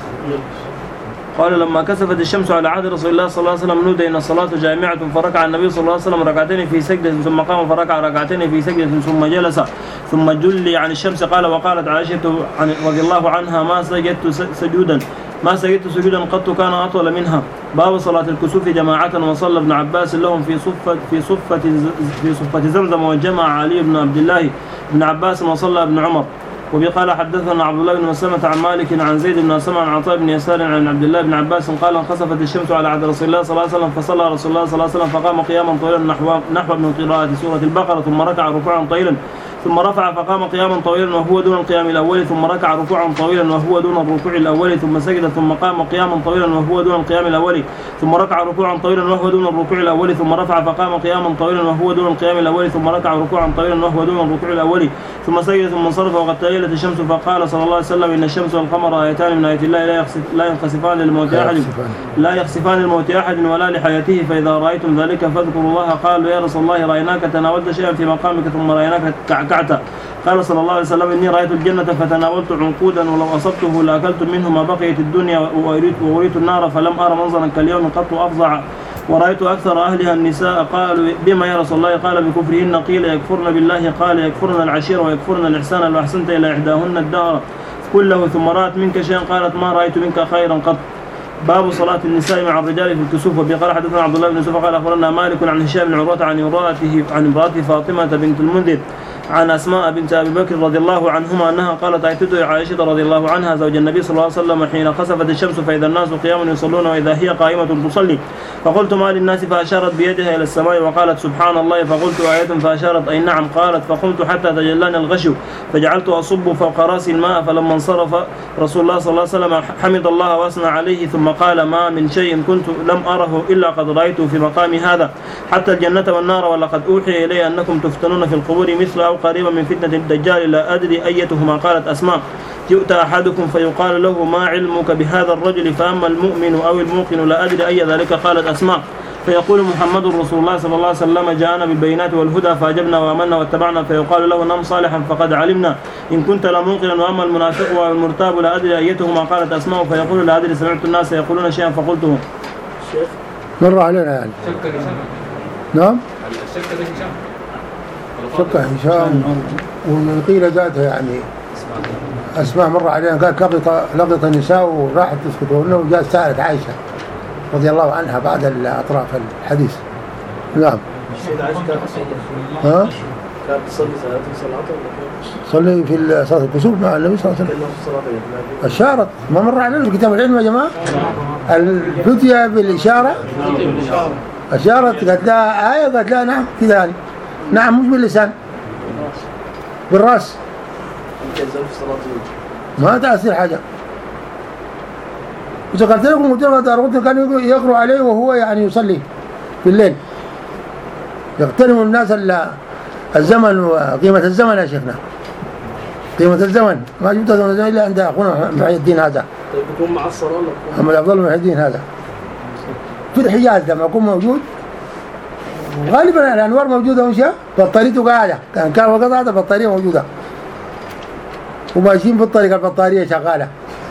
قال لما كسفت الشمس على عهد رسول الله صلى الله عليه وسلم نودي ان الصلاه جامعه فركع النبي صلى الله عليه وسلم ركعتين في سجده ثم قام فركع ركعتين في سجده ثم جلس ثم جلي عن الشمس. قال وقالت عائشه رضي الله عنها ما سجدت سجودا ما سجدت سجودا قط كان اطول منها. باب صلاه الكسوف جماعه وصلى ابن عباس لهم في صفه في صفه في صفه زمزم وجمع علي بن عبد الله بن عباس وصلى ابن عمر. وبقال حدثنا عبد الله بن مسلمة عن مالك عن زيد بن أسلم عن عطاء بن يسار عن عبد الله بن عباس قال انخسفت الشمس على عهد رسول الله صلى الله عليه وسلم فصلى رسول الله صلى الله عليه وسلم فقام قياما طويلا نحو نحو من قراءة سورة البقرة ثم ركع ركوعا طويلا ثم رفع فقام قياما طويلا وهو دون القيام الأول ثم ركع ركوعا طويلا وهو دون الركوع الأول ثم سجد ثم قام قياما طويلا وهو دون القيام الأول ثم ركع ركوعا طويلا وهو دون الركوع الأول ثم رفع فقام قياما طويلا وهو دون القيام الأول ثم ركع ركوعا طويلا وهو دون الركوع الأول ثم سجد ثم انصرف وقد تأيلت الشمس فقال صلى الله عليه وسلم إن الشمس والقمر آيتان من آيات الله لا يخسف لا ينخسفان للموت أحد لا يخسفان للموت أحد ولا لحياته فإذا رأيتم ذلك فاذكروا الله. قالوا يا رسول الله رأيناك تناولت شيئا في مقامك ثم رأيناك كعكعت. قال صلى الله عليه وسلم إني رأيت الجنة فتناولت عنقودا ولو أصبته لأكلت منه ما بقيت الدنيا وأريت النار فلم أرى منظرا كاليوم قط أفظع ورأيت أكثر أهلها النساء. قالوا بما يا رسول الله؟ قال بكفرهن. قيل يكفرن بالله؟ قال يكفرن العشير ويكفرن الإحسان لو أحسنت إلى إحداهن الدهر كله ثم رأت منك شيئا قالت ما رأيت منك خيرا قط. باب صلاة النساء مع الرجال في الكسوف. وبقال حدثنا عبد الله بن يوسف قال أخبرنا مالك عن هشام بن عروة عن امرأته عن امرأته فاطمة بنت المنذر عن أسماء بنت أبي بكر رضي الله عنهما أنها قالت أتيت عائشة رضي الله عنها زوج النبي صلى الله عليه وسلم حين خسفت الشمس فإذا الناس قيام يصلون وإذا هي قائمة تصلي فقلت ما للناس فأشارت بيدها إلى السماء وقالت سبحان الله فقلت آية فأشارت أي نعم قالت فقمت حتى تجلاني الغشو فجعلت أصب فوق رأسي الماء فلما انصرف رسول الله صلى الله عليه وسلم حمد الله وأثنى عليه ثم قال ما من شيء كنت لم أره إلا قد رأيته في مقام هذا حتى الجنة والنار ولقد أوحي إلي أنكم تفتنون في القبور مثل أو قريبا من فتنة الدجال لا أدري أيتهما. قالت أسماء يؤتى أحدكم فيقال له ما علمك بهذا الرجل فأما المؤمن أو الموقن لا أدري أي ذلك. قالت أسماء فيقول محمد رسول الله صلى الله عليه وسلم جاءنا بالبينات والهدى فأجبنا وآمنا واتبعنا فيقال له نم صالحا فقد علمنا إن كنت لموقنا وأما المنافق والمرتاب لا أدري أيتهما. قالت أسماء فيقول لا أدري سمعت الناس يقولون شيئا فقلته. مر علينا يعني نعم شك هشام وقيل ذاتها يعني أسماء مر علينا قال لقط لقط النساء وراحت تسكت وجاءت سألت عائشة رضي الله عنها بعد الأطراف الحديث. نعم. ها؟ كانت تصلي صلي في صلاة الكسوف مع النبي صلى الله عليه وسلم. أشارت ما مر علينا في كتاب العلم يا جماعة الفتية بالإشارة أشارت قالت لها آية قالت لها نعم كذا يعني نعم مش باللسان بالرأس ما تأثير حاجة. إذا قلت لكم قلت لكم كان يقرأ عليه وهو يعني يصلي في الليل يغتنم الناس الزمن وقيمة الزمن يا شيخنا قيمة الزمن ما جبت الزمن إلا عند أخونا محي الدين هذا يكون معصر ولا محمد عبد الله محي الدين هذا في الحجاز لما يكون موجود غالبا الأنوار موجودة وش بطاريته قاعدة كان كان وقت هذا بطارية موجودة وماشيين في الطريق البطارية شغالة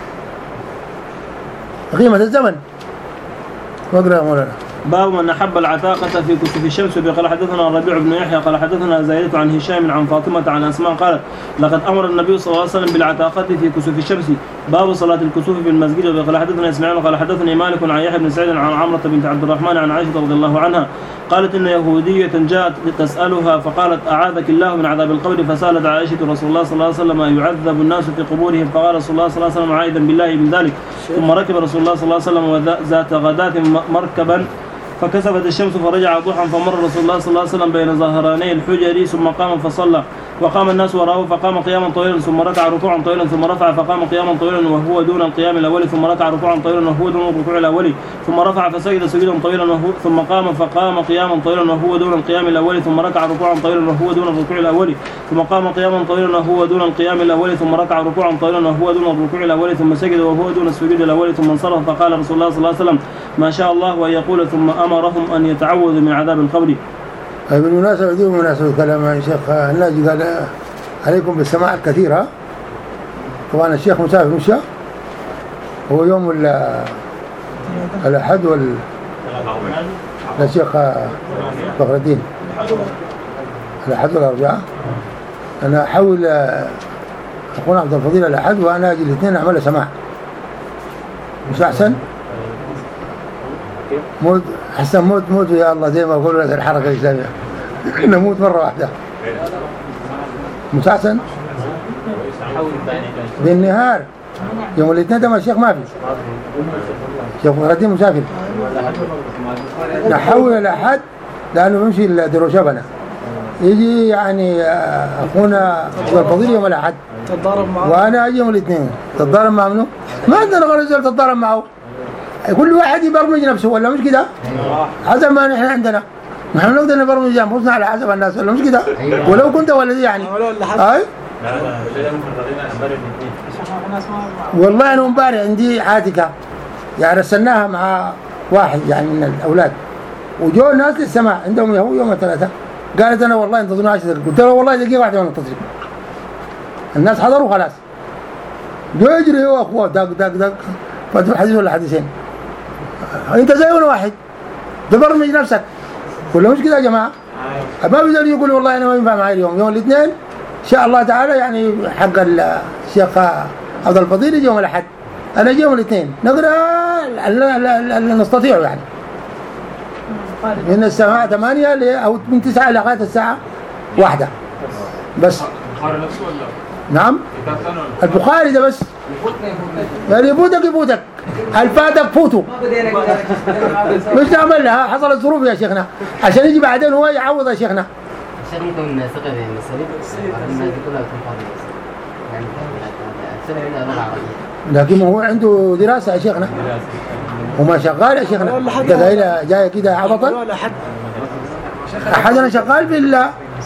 قيمة الزمن. واقرأ يا مولانا. باب من أحب العتاقة في كسوف الشمس. قال حدثنا الربيع بن يحيى قال حدثنا زايدة عن هشام عن فاطمة عن أسماء قالت لقد أمر النبي صلى الله عليه وسلم بالعتاقة في كسوف الشمس. باب صلاة الكسوف في المسجد. قال حدثنا إسماعيل قال حدثني مالك عن يحيى بن سعيد عن عمرة بنت عبد الرحمن عن عائشة رضي الله عنها قالت إن يهودية جاءت تسألها فقالت أعاذك الله من عذاب القبر فسألت عائشة رسول الله صلى الله عليه وسلم يعذب الناس في قبورهم فقال رسول الله صلى الله عليه وسلم عائذا بالله من ذلك. ثم ركب رسول الله صلى الله عليه وسلم ذات غداة مركبا فكسفت الشمس فرجع ضحى فمر رسول الله صلى الله عليه وسلم بين ظهراني الحجر ثم قام فصلى وقام الناس وراءه فقام قياما طويلا ثم ركع ركوعا طويلا ثم رفع فقام قياما طويلا وهو دون القيام الأول ثم ركع ركوعا طويلا وهو دون الركوع الأول ثم رفع فسجد سجدا طويلا وهو ثم قام فقام قياما طويلا وهو دون القيام الأول ثم ركع ركوعا طويلا وهو دون الركوع الأول ثم قام قياما طويلا وهو دون القيام الأول ثم ركع ركوعا طويلا وهو دون الركوع الأول ثم سجد وهو دون السجود الأول ثم انصرف فقال رسول الله صلى الله عليه وسلم ما شاء الله وأن يقول ثم أمرهم أن يتعوذوا من عذاب القبر. بالمناسبة دي مناسبة كلام الشيخ الناجي قال عليكم بالسماع الكثير. ها طبعا الشيخ مسافر مشى هو يوم الأحد وال الشيخ فخر الدين الأحد والأربعاء. أنا أحاول أكون عبد الفضيل الأحد وأنا أجي الاثنين أعمل سماع مش أحسن؟ موت حسن موت موت يا الله زي ما يقولوا الحركة الإسلامية نموت مرة واحدة مش أحسن؟ بالنهار يوم الاثنين ده ما الشيخ ما في الشيخ فخر الدين مسافر. نحول الأحد لأنه بمشي الدروشبنة يجي يعني أخونا عبد الفضيل يوم الأحد وأنا أجي يوم الاثنين. تتضارب مع منه؟ ما عندنا غير تتضارب معه كل واحد يبرمج نفسه ولا مش كده؟ حسب ما نحن عندنا نحن نقدر نبرمج أنفسنا على حسب الناس ولا مش كده؟ ولو كنت ولدي يعني أي والله أنا مباري عندي عاتكة يعني رسلناها مع واحد يعني من الأولاد وجو الناس للسماع عندهم يهو يوم الثلاثة قالت أنا والله انتظرنا عشر دقيقة قلت له والله دقيقة واحدة ما ننتظر. الناس حضروا خلاص جو يجري هو أخوه دق دق دق فتح حديث ولا حديثين انت زي ولا واحد تبرمج نفسك ولا مش كده يا جماعة؟ ما بيقدر يقول والله أنا ما ينفع معي اليوم يوم الاثنين إن شاء الله تعالى يعني حق الشيخ عبد الفضيل يجي يوم الأحد أنا أجي يوم الاثنين نقرأ اللي نستطيعه يعني من الساعة ثمانية أو من تسعة لغاية الساعة واحدة بس. البخاري نفسه ولا؟ نعم البخاري ده بس يعني يفوتك يفوتك الفاتك فوتوا مش نعمل لها حصلت ظروف يا شيخنا عشان يجي بعدين هو يعوض يا شيخنا. عشان يكون ثقة يعني السليم الناس كلها تكون فاضية يعني السنة هنا ربع لكن هو عنده دراسة يا شيخنا وما شغال يا شيخنا كذا جاي كده عبطا أحدنا شغال بالله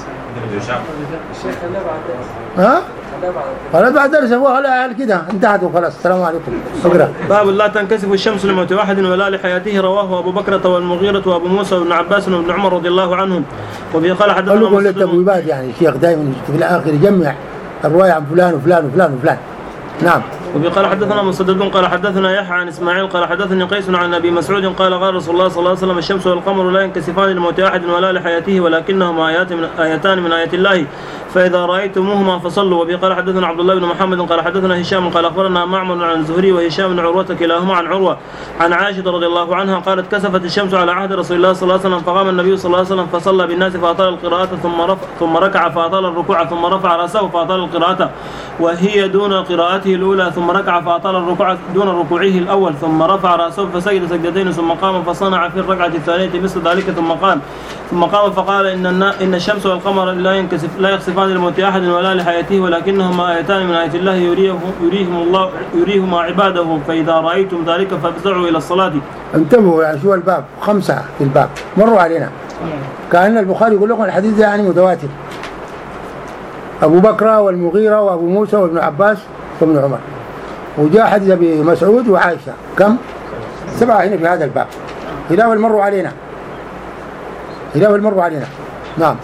ها خلاص بعد درس هو خلاص كده انتهت وخلاص السلام عليكم. اقرا. باب لا تنكسف الشمس لموت واحد ولا لحياته رواه ابو بكر والمغيرة وابو موسى وابن عباس وابن عمر رضي الله عنهم. وفي قال حدثنا قالوا التبويبات يعني الشيخ دائما في الاخر يجمع الروايه عن فلان وفلان وفلان وفلان. نعم. وفي قال حدثنا مسدد قال حدثنا يحيى عن اسماعيل قال حدثني قيس عن ابي مسعود قال قال رسول الله صلى الله عليه وسلم الشمس والقمر لا ينكسفان لموت احد ولا لحياته ولكنهما ايات من ايتان من ايات الله فاذا رايتموهما فصلوا. وبه قال حدثنا عبد الله بن محمد قال حدثنا هشام قال اخبرنا معمر عن الزهري وهشام بن عروه كلاهما عن عروه عن عائشه رضي الله عنها قالت كسفت الشمس على عهد رسول الله صلى الله عليه وسلم فقام النبي صلى الله عليه وسلم فصلى بالناس فاطال القراءه ثم رفع ثم ركع فاطال الركوع ثم رفع راسه فاطال القراءه وهي دون قراءته الاولى ثم ركع فاطال الركوع دون ركوعه الاول ثم رفع راسه فسجد سجدتين ثم قام فصنع في الركعه الثانيه مثل ذلك ثم قال ثم قام فقال ان ان الشمس والقمر لا ينكسف لا يخسفان لموت احد ولا لحياته ولكنهما ايتان من ايات الله يريهم يريهم الله يريهما عباده فاذا رايتم ذلك فافزعوا الى الصلاه. انتبهوا يعني شو الباب خمسه في الباب مروا علينا كأن البخاري يقول لكم الحديث ده يعني متواتر ابو بكر والمغيرة وابو موسى وابن عباس وابن عمر وجاء حديث ابي مسعود وعائشه كم سبعه هنا في هذا الباب خلاف المر علينا خلاف المر علينا. نعم.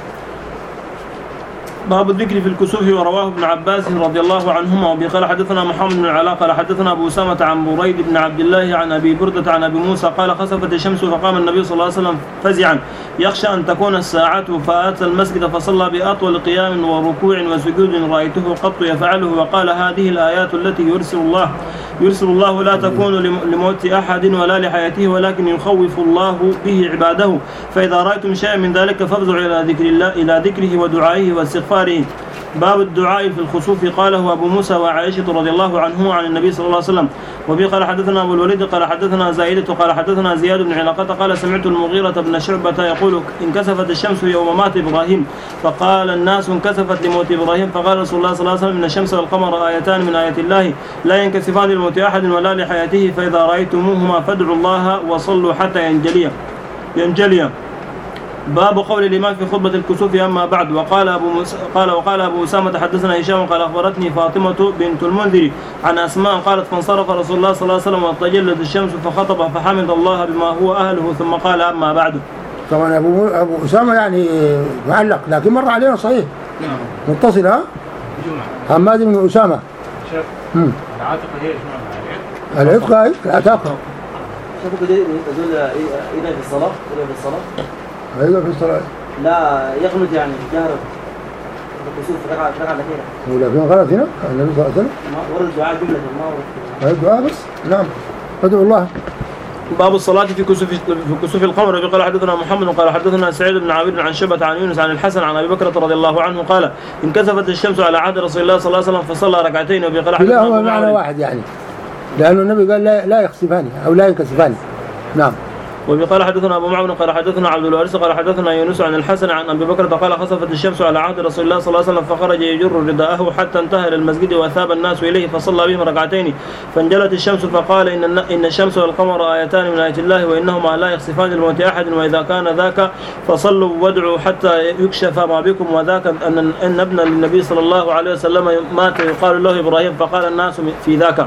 باب الذكر في الكسوف ورواه ابن عباس رضي الله عنهما. وبه قال حدثنا محمد بن العلاء قال حدثنا ابو اسامه عن بريد بن عبد الله عن ابي برده عن ابي موسى قال خسفت الشمس فقام النبي صلى الله عليه وسلم فزعا يخشى ان تكون الساعه فاتى المسجد فصلى باطول قيام وركوع وسجود رايته قط يفعله وقال هذه الايات التي يرسل الله يرسل الله لا تكون لموت احد ولا لحياته ولكن يخوف الله به عباده فاذا رايتم شيئا من ذلك فافزعوا الى ذكر الله الى ذكره ودعائه واستغفاره باب الدعاء في الخسوف قاله أبو موسى وعائشة رضي الله عنهما عن النبي صلى الله عليه وسلم. وبه قال حدثنا أبو الوليد قال حدثنا زائدة قال حدثنا زياد بن علاقة قال سمعت المغيرة بن شعبة يقول انكسفت الشمس يوم مات إبراهيم فقال الناس انكسفت لموت إبراهيم فقال رسول الله صلى الله عليه وسلم إن الشمس والقمر آيتان من آيات الله لا ينكسفان لموت أحد ولا لحياته فإذا رأيتموهما فادعوا الله وصلوا حتى ينجليا ينجليا. باب قول الإمام في خطبة الكسوف أما بعد. وقال أبو مس... قال وقال أبو أسامة حدثنا هشام قال أخبرتني فاطمة بنت المنذر عن أسماء قالت فانصرف رسول الله صلى الله عليه وسلم وتجلت الشمس فخطب فحمد الله بما هو أهله ثم قال أما بعد. طبعا أبو أبو أسامة يعني معلق لكن مر علينا صحيح متصل. ها حماد بن أسامة شيخ العاتقة هي شو العتقة هي العتاقة شوفوا كده يقول إذا في الصلاة إذا في الصلاة أيوة في الصلاة لا يقنط يعني جهرا الكسوف ركعة ركعة الأخيرة. ولكن غلط هنا النبي صلى الله عليه وسلم ما ورد الدعاء جملة ما ورد الدعاء بس. نعم ادعو الله. باب الصلاة في كسوف في كسوف القمر. قال حدثنا محمد قال حدثنا سعيد بن عابد عن شبة عن يونس عن الحسن عن أبي بكر رضي الله عنه قال انكسفت الشمس على عهد رسول الله صلى الله عليه وسلم فصلى ركعتين. وقال حدثنا لا هو معنى واحد يعني لأنه النبي قال لا لا يخسفان أو لا ينكسفان. نعم. وقال حدثنا أبو معمر قال حدثنا عبد الوارث قال حدثنا يونس عن الحسن عن أبي بكر قال خسفت الشمس على عهد رسول الله صلى الله عليه وسلم فخرج يجر رداءه حتى انتهى إلى المسجد وثاب الناس إليه فصلى بهم ركعتين فانجلت الشمس فقال إن إن الشمس والقمر آيتان من آيات الله وإنهما لا يخسفان لموت أحد وإذا كان ذاك فصلوا وادعوا حتى يكشف ما بكم وذاك أن أن ابن للنبي صلى الله عليه وسلم مات يقال له إبراهيم فقال الناس في ذاك.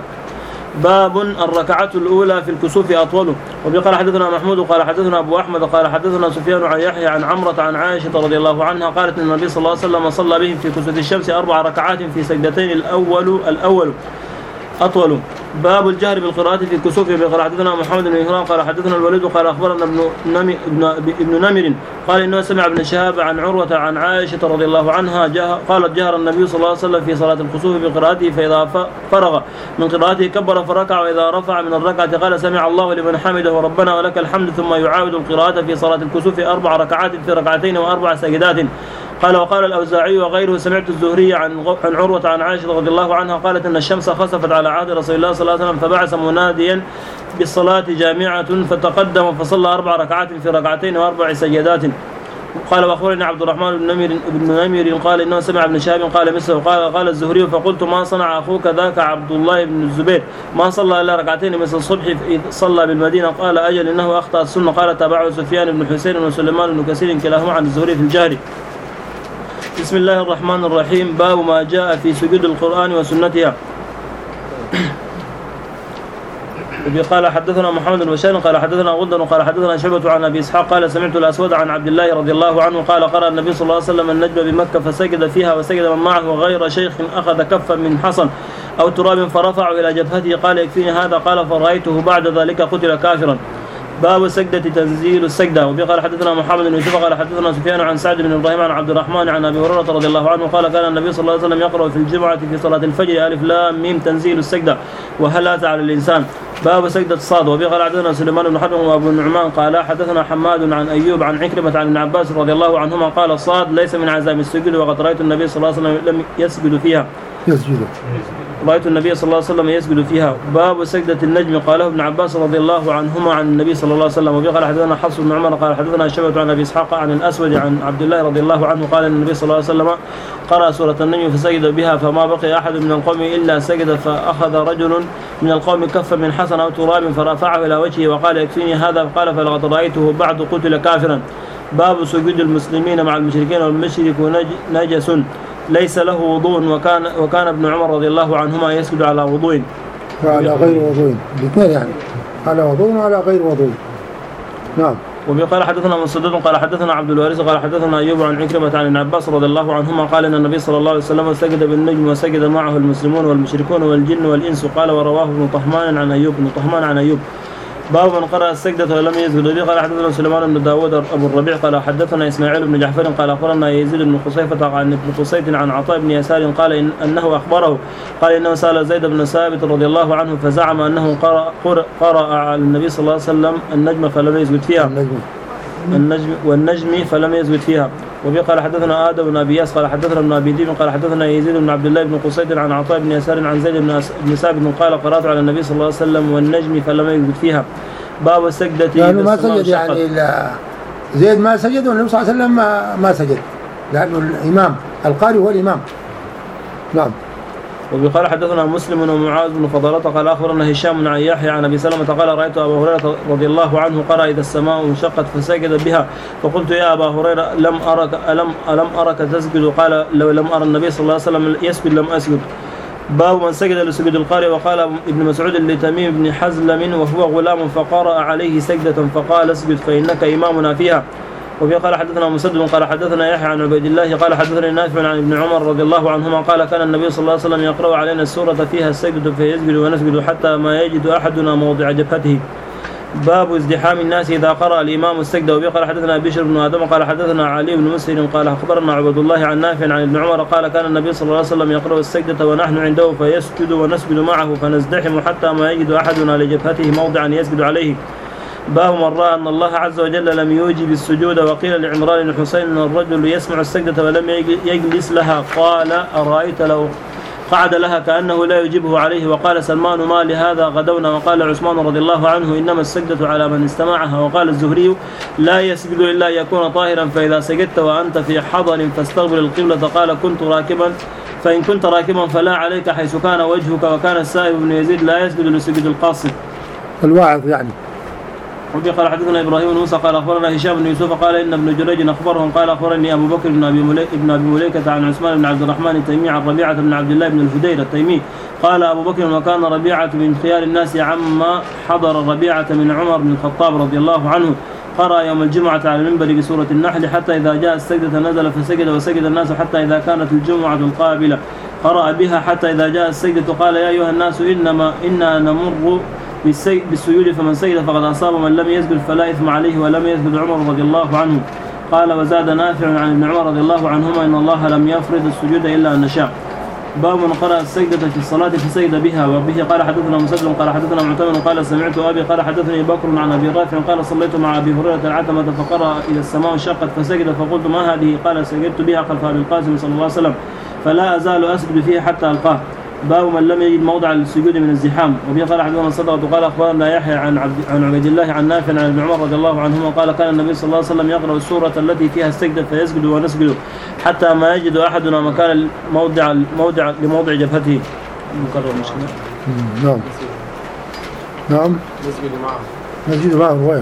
باب الركعة الأولى في الكسوف أطول. وقال حدثنا محمود قال حدثنا أبو أحمد قال حدثنا سفيان عن يحيى عن عمرة عن عائشة رضي الله عنها قالت إن النبي صلى الله عليه وسلم صلى بهم في كسوف الشمس أربع ركعات في سجدتين الأول الأول أطول. باب الجهر بالقراءة في الكسوف. قال حدثنا محمد بن مهران قال حدثنا الوليد قال أخبرنا ابن نمر ابن نمر قال إنه سمع ابن شهاب عن عروة عن عائشة رضي الله عنها جه قالت جهر النبي صلى الله عليه وسلم في صلاة الكسوف بقراءته فإذا فرغ من قراءته كبر فركع وإذا رفع من الركعة قال سمع الله لمن حمده وربنا ولك الحمد ثم يعاود القراءة في صلاة الكسوف أربع ركعات في ركعتين وأربع سجدات. قال وقال الأوزاعي وغيره سمعت الزهري عن عن عروة عن عائشة رضي الله عنها قالت إن الشمس خسفت على عهد رسول الله صلى الله عليه وسلم فبعث مناديا بالصلاة جامعة فتقدم فصلى أربع ركعات في ركعتين وأربع سجدات. قال وأخبرني عبد الرحمن بن نمر بن نمر قال إنه سمع ابن شهاب قال مثله. قال قال الزهري فقلت ما صنع أخوك ذاك عبد الله بن الزبير ما صلى إلا ركعتين مثل الصبح إذ صلى بالمدينة. قال أجل إنه أخطأ السنة. قال تابعه سفيان بن حسين وسليمان بن كثير كلاهما عن الزهري في الجهر. بسم الله الرحمن الرحيم. باب ما جاء في سجود القرآن وسنتها. قال حدثنا محمد بن بشار قال حدثنا غندر قال حدثنا شعبة عن أبي إسحاق قال سمعت الأسود عن عبد الله رضي الله عنه قال قرأ النبي صلى الله عليه وسلم النجم بمكة فسجد فيها وسجد من معه غير شيخ أخذ كفا من حصن أو تراب فرفعه إلى جبهته قال يكفيني هذا قال فرأيته بعد ذلك قتل كافرا. باب سجدة تنزيل السجدة. وقال حدثنا محمد بن يوسف قال حدثنا سفيان عن سعد بن إبراهيم عن عبد الرحمن عن أبي هريرة رضي الله عنه قال كان النبي صلى الله عليه وسلم يقرأ في الجمعة في صلاة الفجر ألف لام ميم تنزيل السجدة وهل أتى على الإنسان. باب سجدة الصاد. وقال حدثنا سليمان بن حرب وأبو النعمان قال حدثنا حماد عن أيوب عن عكرمة عن ابن عباس رضي الله عنهما قال الصاد ليس من عزائم السجود وقد رأيت النبي صلى الله عليه وسلم لم يسجد فيها يسجد رأيت النبي صلى الله عليه وسلم يسجد فيها. باب سجدة النجم قاله ابن عباس رضي الله عنهما عن النبي صلى الله عليه وسلم. وقال حدثنا حفص بن عمر قال حدثنا شعبة عن أبي إسحاق عن الأسود عن عبد الله رضي الله عنه قال النبي صلى الله عليه وسلم قرأ سورة النجم فسجد بها فما بقي أحد من القوم إلا سجد فأخذ رجل من القوم كفا من حسن أو تراب فرفعه إلى وجهه وقال يكفيني هذا قال فلقد رأيته بعد قتل كافرا. باب سجود المسلمين مع المشركين والمشرك نجس ليس له وضوء وكان وكان ابن عمر رضي الله عنهما يسجد على وضوء وعلى غير وضوء الاثنين يعني على وضوء وعلى غير وضوء. نعم. وقال حدثنا مسدد قال حدثنا عبد الوارث قال حدثنا أيوب عن عكرمة عن ابن عباس رضي الله عنهما قال إن النبي صلى الله عليه وسلم سجد بالنجم وسجد معه المسلمون والمشركون والجن والإنس. قال ورواه ابن طهمان عن أيوب ابن طهمان عن أيوب. باب من قرأ السجدة ولم يسجد به. قال حدثنا سليمان بن داود أبو الربيع قال حدثنا إسماعيل بن جعفر قال أخبرنا يزيد بن خصيفة عن ابن قصيت عن عطاء بن يسار قال إن أنه أخبره قال إنه سأل زيد بن ثابت رضي الله عنه فزعم أنه قرأ, قرأ على النبي صلى الله عليه وسلم النجم فلم يسجد فيها. النجم والنجم فلم يسجد فيها. وبه قال حدثنا آدم بن أبي ياس قال حدثنا ابن أبي ذئب قال حدثنا يزيد بن عبد الله بن قصيد عن عطاء بن يسار عن زيد بن ثابت قال قرأت على النبي صلى الله عليه وسلم والنجم فلم يسجد فيها. باب السجدة يعني ما سجد يعني زيد ما سجد والنبي صلى الله عليه وسلم ما, ما سجد لأنه الإمام القارئ هو الإمام. نعم. وقال حدثنا مسلم ومعاذ بن فضالة قال أخبرنا هشام عن يحيى عن أبي سلمة قال رأيت أبا هريرة رضي الله عنه قرأ إذا السماء انشقت فسجد بها فقلت يا أبا هريرة لم أرك ألم ألم أرك تسجد قال لو لم أرى النبي صلى الله عليه وسلم يسجد لم أسجد. باب من سجد لسجود القارئ. وقال ابن مسعود لتميم بن حزلم وهو غلام فقرأ عليه سجدة فقال اسجد فإنك إمامنا فيها. وفي قال حدثنا مسدد قال حدثنا يحيى عن عبيد الله قال حدثني نافع عن ابن عمر رضي الله عنهما قال كان النبي صلى الله عليه وسلم يقرأ علينا السورة فيها السجد فيسجد ونسجد حتى ما يجد أحدنا موضع جبهته. باب ازدحام الناس إذا قرأ الإمام السجد. وفي قال حدثنا بشر بن آدم قال حدثنا علي بن مسهر قال أخبرنا عبد الله عن نافع عن ابن عمر قال كان النبي صلى الله عليه وسلم يقرأ السجدة ونحن عنده فيسجد ونسجد معه فنزدحم حتى ما يجد أحدنا لجبهته موضعا يسجد عليه. باب من رأى أن الله عز وجل لم يوجب السجود. وقيل لعمران بن حسين أن الرجل يسمع السجدة ولم يجلس لها قال أرأيت لو قعد لها كأنه لا يجيبه عليه. وقال سلمان ما لهذا غدونا. وقال عثمان رضي الله عنه إنما السجدة على من استمعها. وقال الزهري لا يسجد إلا يكون طاهرا فإذا سجدت وأنت في حضر فاستقبل القبلة. قال كنت راكبا فإن كنت راكبا فلا عليك حيث كان وجهك. وكان السائب بن يزيد لا يسجد لسجد القاصد الواعظ يعني. وبه قال حدثنا ابراهيم بن موسى قال اخبرنا هشام بن يوسف قال ان ابن جريج اخبرهم قال اخبرني ابو بكر بن ابي مليكه ابن ابي مليكه عن عثمان بن عبد الرحمن التيمي عن ربيعه بن عبد الله بن الفدير التيمي قال ابو بكر وكان ربيعه من خيار الناس عما حضر ربيعه من عمر بن الخطاب رضي الله عنه قرأ يوم الجمعة على المنبر بسورة النحل حتى إذا جاء السجدة نزل فسجد وسجد الناس حتى إذا كانت الجمعة القابلة قرأ بها حتى إذا جاء السجدة قال يا أيها الناس إنما إنا نمر بالسجود فمن سجد فقد أصاب من لم يسجد فلا إثم عليه ولم يسجد عمر رضي الله عنه. قال وزاد نافع عن ابن عمر رضي الله عنهما إن الله لم يفرض السجود إلا أن نشاء. باب من قرأ السجدة في الصلاة فسجد بها. وبه قال حدثنا مسدد قال حدثنا معتمر قال سمعت أبي قال حدثني بكر عن أبي رافع قال صليت مع أبي هريرة العتمة فقرأ إذا السماء انشقت فسجد فقلت ما هذه قال سجدت بها خلف أبي القاسم صلى الله عليه وسلم فلا أزال أسجد فيها حتى ألقاه. باب من لم يجد موضع للسجود من الزحام. وبه قال حدثنا صدقة قال أخبرنا يحيى عن عبد عن عبيد الله عن نافع عن ابن عمر رضي الله عنهما قال كان النبي صلى الله عليه وسلم يقرأ السورة التي فيها السجدة فيسجد ونسجد حتى ما يجد أحدنا مكان موضع موضع لموضع جبهته. مكرر مشكلة. نعم. نعم. نسجد معه. نسجد معه رواية.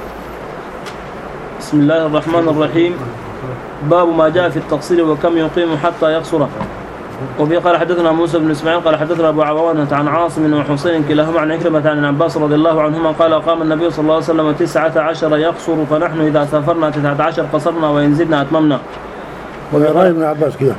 بسم الله الرحمن الرحيم. باب ما جاء في التقصير وكم يقيم حتى يقصر. وبه قال حدثنا موسى بن اسماعيل قال حدثنا ابو عوانة عن عاصم وحسين كلاهما عن عكرمة عن عباس رضي الله عنهما قال قام النبي صلى الله عليه وسلم تسعة عشر يقصر فنحن اذا سافرنا تسعة عشر قصرنا وان زدنا اتممنا. ورأي ابن عباس كذا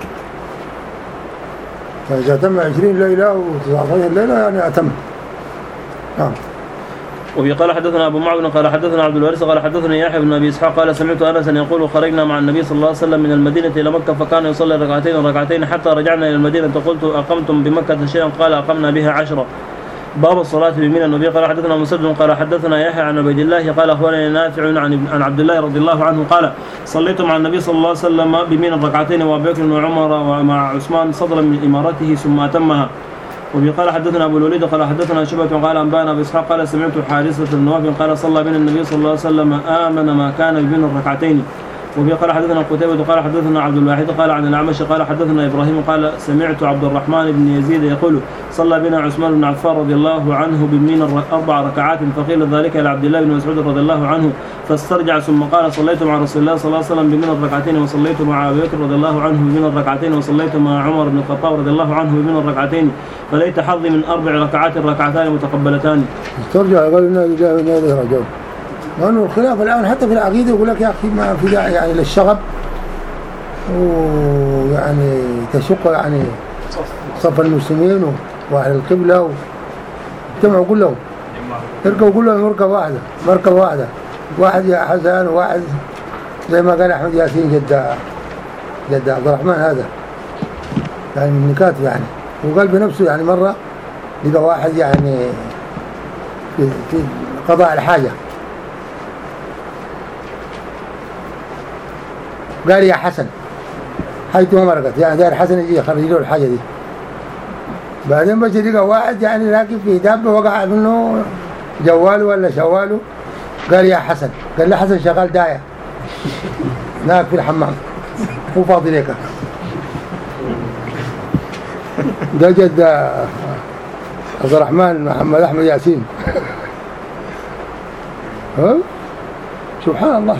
فاذا تم عشرين ليلة وتسعة عشر ليلة يعني اتم. نعم. وبه قال حدثنا ابو معبد قال حدثنا عبد الوارث قال حدثنا يحيى بن ابي اسحاق قال سمعت انسا يقول خرجنا مع النبي صلى الله عليه وسلم من المدينه الى مكه فكان يصلي ركعتين ركعتين حتى رجعنا الى المدينه قلت اقمتم بمكه شيئا قال اقمنا بها عشرا. باب الصلاه بمنى. وبه قال حدثنا مسدد قال حدثنا يحيى عن عبيد الله قال اخبرني نافع عن عن عبد الله رضي الله عنه قال صليت مع النبي صلى الله عليه وسلم بمنى ركعتين وابي بكر وعمر ومع عثمان صدرا من امارته ثم اتمها. وبه قال حدثنا ابو الوليد قال حدثنا شعبة قال انبانا ابو اسحاق قال سمعت حارثة بن نوف قال صلى بنا النبي صلى الله عليه وسلم امن ما كان بين الركعتين. وبه قال حدثنا قتيبة قال حدثنا عبد الواحد قال عن الأعمش قال حدثنا ابراهيم قال سمعت عبد الرحمن بن يزيد يقول صلى بنا عثمان بن عفان رضي الله عنه بمنى اربع ركعات فقيل ذلك الى عبد الله بن مسعود رضي الله عنه فاسترجع ثم قال صليت مع رسول الله صلى الله عليه وسلم بمنى الركعتين وصليت مع ابي بكر رضي الله عنه بمنى الركعتين وصليت مع عمر بن الخطاب رضي الله عنه بمنى الركعتين فليت حظي من اربع ركعات ركعتان متقبلتان. استرجع قال لنا جاء من هذا رجل. لأنه الخلاف الآن حتى في العقيدة يقول لك يا أخي ما في داعي يعني للشغب ويعني تشق يعني صف المسلمين وأهل القبلة واجتمعوا كلهم يركبوا كلهم مركبة واحدة مركبة واحدة واحد يا حسن وواحد زي ما قال أحمد ياسين جد جد عبد الرحمن هذا يعني من نكات يعني وقال بنفسه يعني مرة لقى واحد يعني في, في قضاء الحاجة قال يا حسن حيث ما مرقت يعني داير حسن يجي يخرج له الحاجة دي. بعدين بس لقى واحد يعني راكب في دابة وقع منه جواله ولا شواله قال يا حسن. قال له حسن شغال داية هناك في الحمام مو فاضي لك. ده جد عبد الرحمن محمد أحمد ياسين. ها سبحان الله.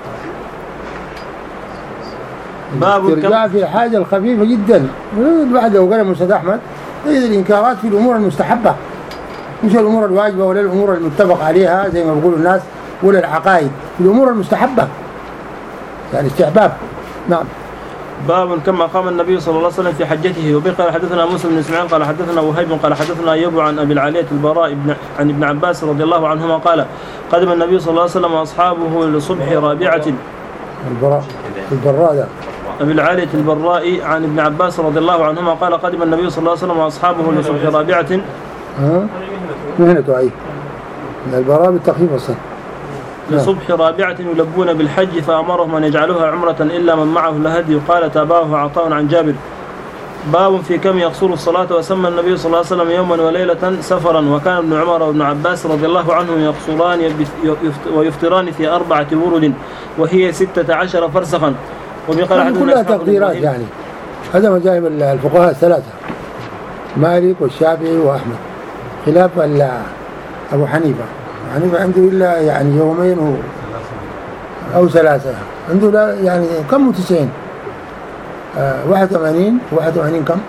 باب ترجع في الحاجة الخفيفة جدا. الواحد لو قال أستاذ أحمد تجد الإنكارات في الأمور المستحبة مش الأمور الواجبة ولا الأمور المتفق عليها زي ما بيقولوا الناس ولا العقائد، في الأمور المستحبة يعني استحباب. نعم. باب كما قام النبي صلى الله عليه وسلم في حجته. وبه قال حدثنا موسى بن اسماعيل قال حدثنا وهيب قال حدثنا ايوب عن ابي العالية البراء بن عن ابن عباس رضي الله عنهما قال قدم النبي صلى الله عليه وسلم واصحابه لصبح رابعة. البراء البراء ده ابي العالية البراء عن ابن عباس رضي الله عنهما قال قدم النبي صلى الله عليه وسلم واصحابه لصبح رابعة. ها مهنته اي البراء بالتخفيف اصلا. لصبح رابعة يلبون بالحج فأمرهم أن يجعلوها عمرة إلا من معه الهدي. قال تابعه عطاء عن جابر. باب في كم يقصر الصلاة. وسمى النبي صلى الله عليه وسلم يوما وليلة سفرا. وكان ابن عمر وابن عباس رضي الله عنهم يقصران ويفطران في أربعة ورد وهي ستة عشر فرسخا. وبقال كلها تقديرات يعني. هذا مذاهب الفقهاء الثلاثة مالك والشافعي وأحمد خلاف أبو حنيفة. حنيفة عنده إلا يعني يومين أو ثلاثة عنده لا يعني كم وتسعين آه واحد وثمانين واحد وثمانين كم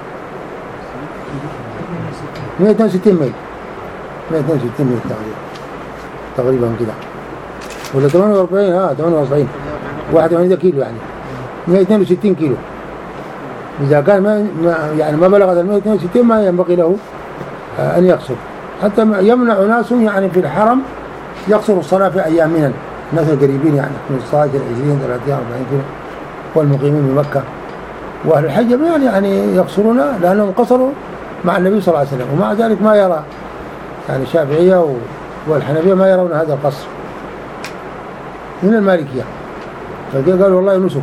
مئة واثنين وستين ميل مئة واثنين وستين ميل تقريبا تقريبا كده ولا ثمانية وأربعين ها ثمانية وأربعين واحد وثمانين كيلو يعني مئة واثنين وستين كيلو. إذا كان ما يعني ما بلغ مئة واثنين وستين ما ينبغي له آه أن يقصر. حتى يمنع ناس يعني في الحرم يقصر الصلاة في أيام منن الناس القريبين يعني من الصلاة عشرين ثلاثين أربعين كيلو والمقيمين بمكة. وأهل الحج يعني يعني يقصرون لأنهم قصروا مع النبي صلى الله عليه وسلم. ومع ذلك ما يرى يعني الشافعية والحنفية ما يرون هذا القصر من المالكية. فقال والله نسك.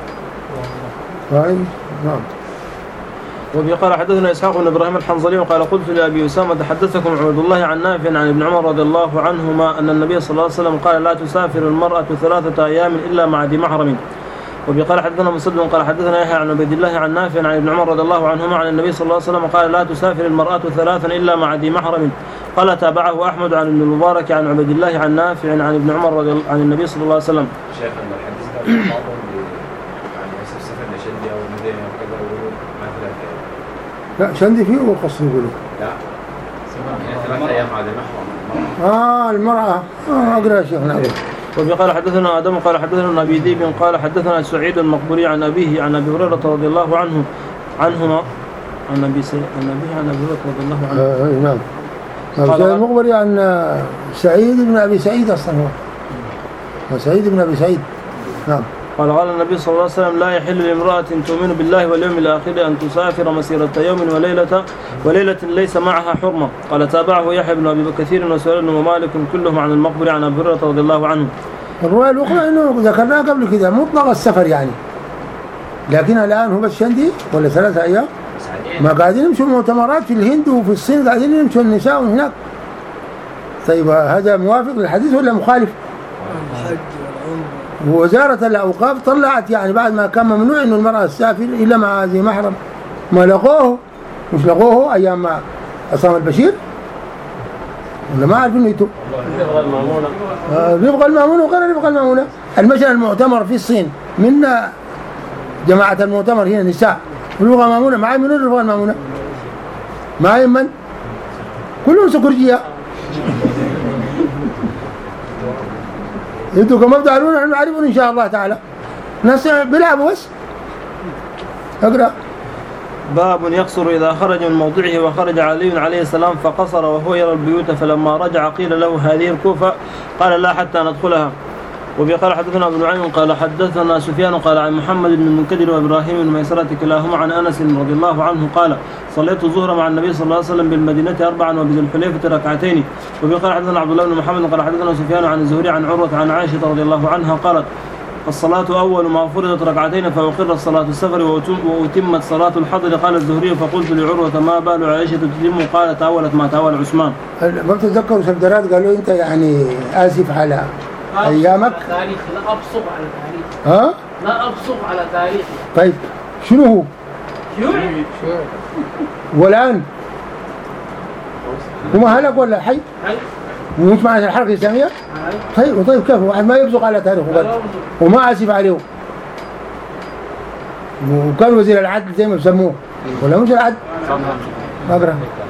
نعم. وقال حدثنا إسحاق بن إبراهيم الحنظلي وقال قلت لأبي أسامة تحدثكم عبد الله عن نافع عن ابن عمر رضي الله عنهما أن النبي صلى الله عليه وسلم قال لا تسافر المرأة ثلاثة أيام إلا مع ذي محرم. وقال حدثنا مسدد قال حدثنا يحيى عن عبد الله عن نافع عن ابن عمر رضي الله عنهما عن النبي صلى الله عليه وسلم قال لا تسافر المرأة ثلاثا إلا مع ذي محرم. قال تابعه أحمد عن ابن المبارك عن عبد الله عن نافع عن ابن عمر رضي الله عن النبي صلى الله عليه وسلم. شيخ الحديث ده لا شندي فيه وقصر يقولوا لا ثلاثة أيام هذا محرم. آه المرأة آه أقرأ شيخنا. وقال حدثنا آدم قال حدثنا أبي ذئب قال حدثنا سعيد المقبري عن أبيه عن أبي هريرة رضي الله عنه عنهما عن أبي سي... عن أبيه عن أبي هريرة رضي الله عنه. آه نعم. سعيد المقبري عن سعيد بن أبي سعيد أصلا هو سعيد بن أبي سعيد. نعم. قال قال النبي صلى الله عليه وسلم لا يحل لامرأة تؤمن بالله واليوم الآخر أن تسافر مسيرة يوم وليلة وليلة ليس معها حرمة. قال تابعه يحيى بن أبي كثير وسؤال ومالك كلهم عن المقبري عن أبي هريرة رضي الله عنه. الرواية الأخرى إنه ذكرناها قبل كده مطلق السفر يعني. لكن الآن هو بس شندي ولا ثلاثة أيام ما قاعدين يمشوا مؤتمرات في الهند وفي الصين قاعدين يمشوا النساء هناك. طيب هذا موافق للحديث ولا مخالف؟ ووزارة الأوقاف طلعت يعني بعد ما كان ممنوع إنه المرأة تسافر إلا مع ذي محرم ما لقوه مش لقوه أيام ما عصام البشير ولا ما عارفين يتو رفقة المامونة رفقة المامونة وغير رفقة المامونة. المشهد المؤتمر في الصين من جماعة المؤتمر هنا نساء رفقة المامونة معي من رفقة المامونة معي من كلهم سكرجية. انتوا كما بتعرفون نحن نعرفون ان شاء الله تعالى ناس بيلعبوا بس. اقرا. باب يقصر إذا خرج من موضعه. وخرج علي عليه السلام فقصر وهو يرى البيوت فلما رجع قيل له هذه الكوفة قال لا حتى ندخلها. وقال حدثنا ابن نعيم قال حدثنا سفيان قال عن محمد بن المنكدر وابراهيم بن ميسرة كلاهما عن انس رضي الله عنه قال صليت الظهر مع النبي صلى الله عليه وسلم بالمدينة أربعا وبذي الحليفة ركعتين. وقال حدثنا عبد الله بن محمد قال حدثنا سفيان عن الزهري عن عروة عن عائشة رضي الله عنها قالت الصلاة أول ما فرضت ركعتين فأقر الصلاة السفر وأتمت صلاة الحضر. قال الزهري فقلت لعروة ما بال عائشة تتم؟ قال تأولت ما تأول عثمان. ما بتتذكروا سردرات قالوا أنت يعني آسف على أيامك؟ تاريخ لا أبصق على تاريخ. ها؟ لا أبصق على تاريخ. طيب شنو هو؟ شيوعي. والآن هو هلك ولا حي؟ حي. ومش معنى الحركة الإسلامية؟ طيب وطيب كيف واحد ما يبصق على تاريخه وما آسف عليه وكان وزير العدل زي ما بسموه ولا مش العدل؟ أقرأ.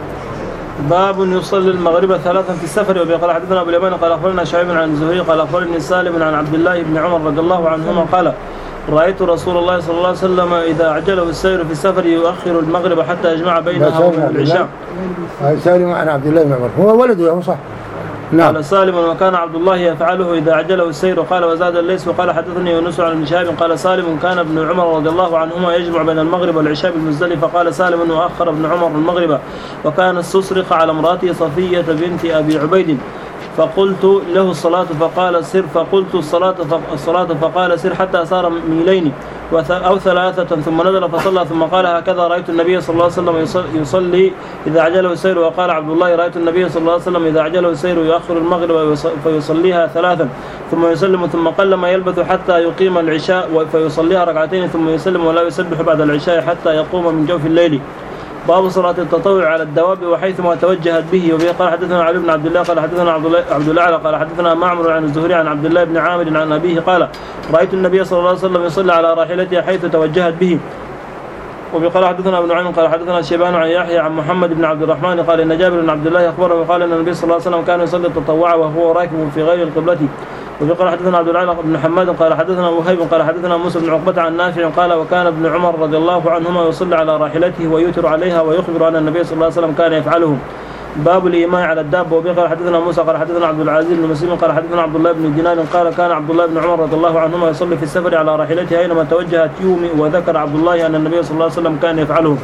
باب يصلي المغرب ثلاثا في السفر. وبي قال حدثنا ابو اليمان قال اخبرنا شعيب عن الزهري قال اخبرني سالم عن عبد الله بن عمر رضي الله عنهما قال رايت رسول الله صلى الله عليه وسلم اذا اعجله السير في السفر يؤخر المغرب حتى يجمع بينها وبين العشاء. سالم عن عبد الله بن عمر هو ولده هو صح. نعم. قال سالم وكان عبد الله يفعله اذا اعجله السير. قال وزاد الليث وقال حدثني يونس عن ابن شهاب قال سالم كان ابن عمر رضي الله عنهما يجمع بين المغرب والعشاء بالمزدلفه. قال سالم واخر ابن عمر المغرب وكان استصرخ على امراته صفيه بنت ابي عبيد فقلت له الصلاة فقال سر فقلت الصلاة الصلاة فقال سر حتى صار ميلين أو ثلاثة ثم نزل فصلى ثم قال هكذا رأيت النبي صلى الله عليه وسلم يصلي إذا عجله السير. وقال عبد الله رأيت النبي صلى الله عليه وسلم إذا عجله السير يؤخر المغرب فيصليها ثلاثا ثم يسلم ثم قل ما يلبث حتى يقيم العشاء فيصليها ركعتين ثم يسلم ولا يسبح بعد العشاء حتى يقوم من جوف الليل. باب صلاة التطوع على الدواب وحيثما توجهت به. وبه قال حدثنا علي بن عبد الله قال حدثنا عبد الله عبد الاعلى قال حدثنا معمر عن الزهري عن عبد الله بن عامر عن ابيه قال رايت النبي صلى الله عليه وسلم يصلي على راحلته حيث توجهت به. وبه قال حدثنا ابن نعيم قال حدثنا شيبان عن يحيى عن محمد بن عبد الرحمن قال ان جابر بن عبد الله اخبره وقال ان النبي صلى الله عليه وسلم كان يصلي التطوع وهو راكب في غير القبلة. وبه قال حدثنا عبد العال بن حماد قال حدثنا وهيب قال حدثنا موسى بن عقبة عن نافع قال وكان ابن عمر رضي الله عنهما يصلي على راحلته ويوتر عليها ويخبر ان النبي صلى الله عليه وسلم كان يفعله. باب الايماء على الدابه. وبه قال حدثنا موسى قال حدثنا عبد العزيز بن مسلم قال حدثنا عبد الله بن دينار قال كان عبد الله بن عمر رضي الله عنهما يصلي في السفر على راحلته اينما توجهت يومئ. وذكر عبد الله ان النبي صلى الله عليه وسلم كان يفعله.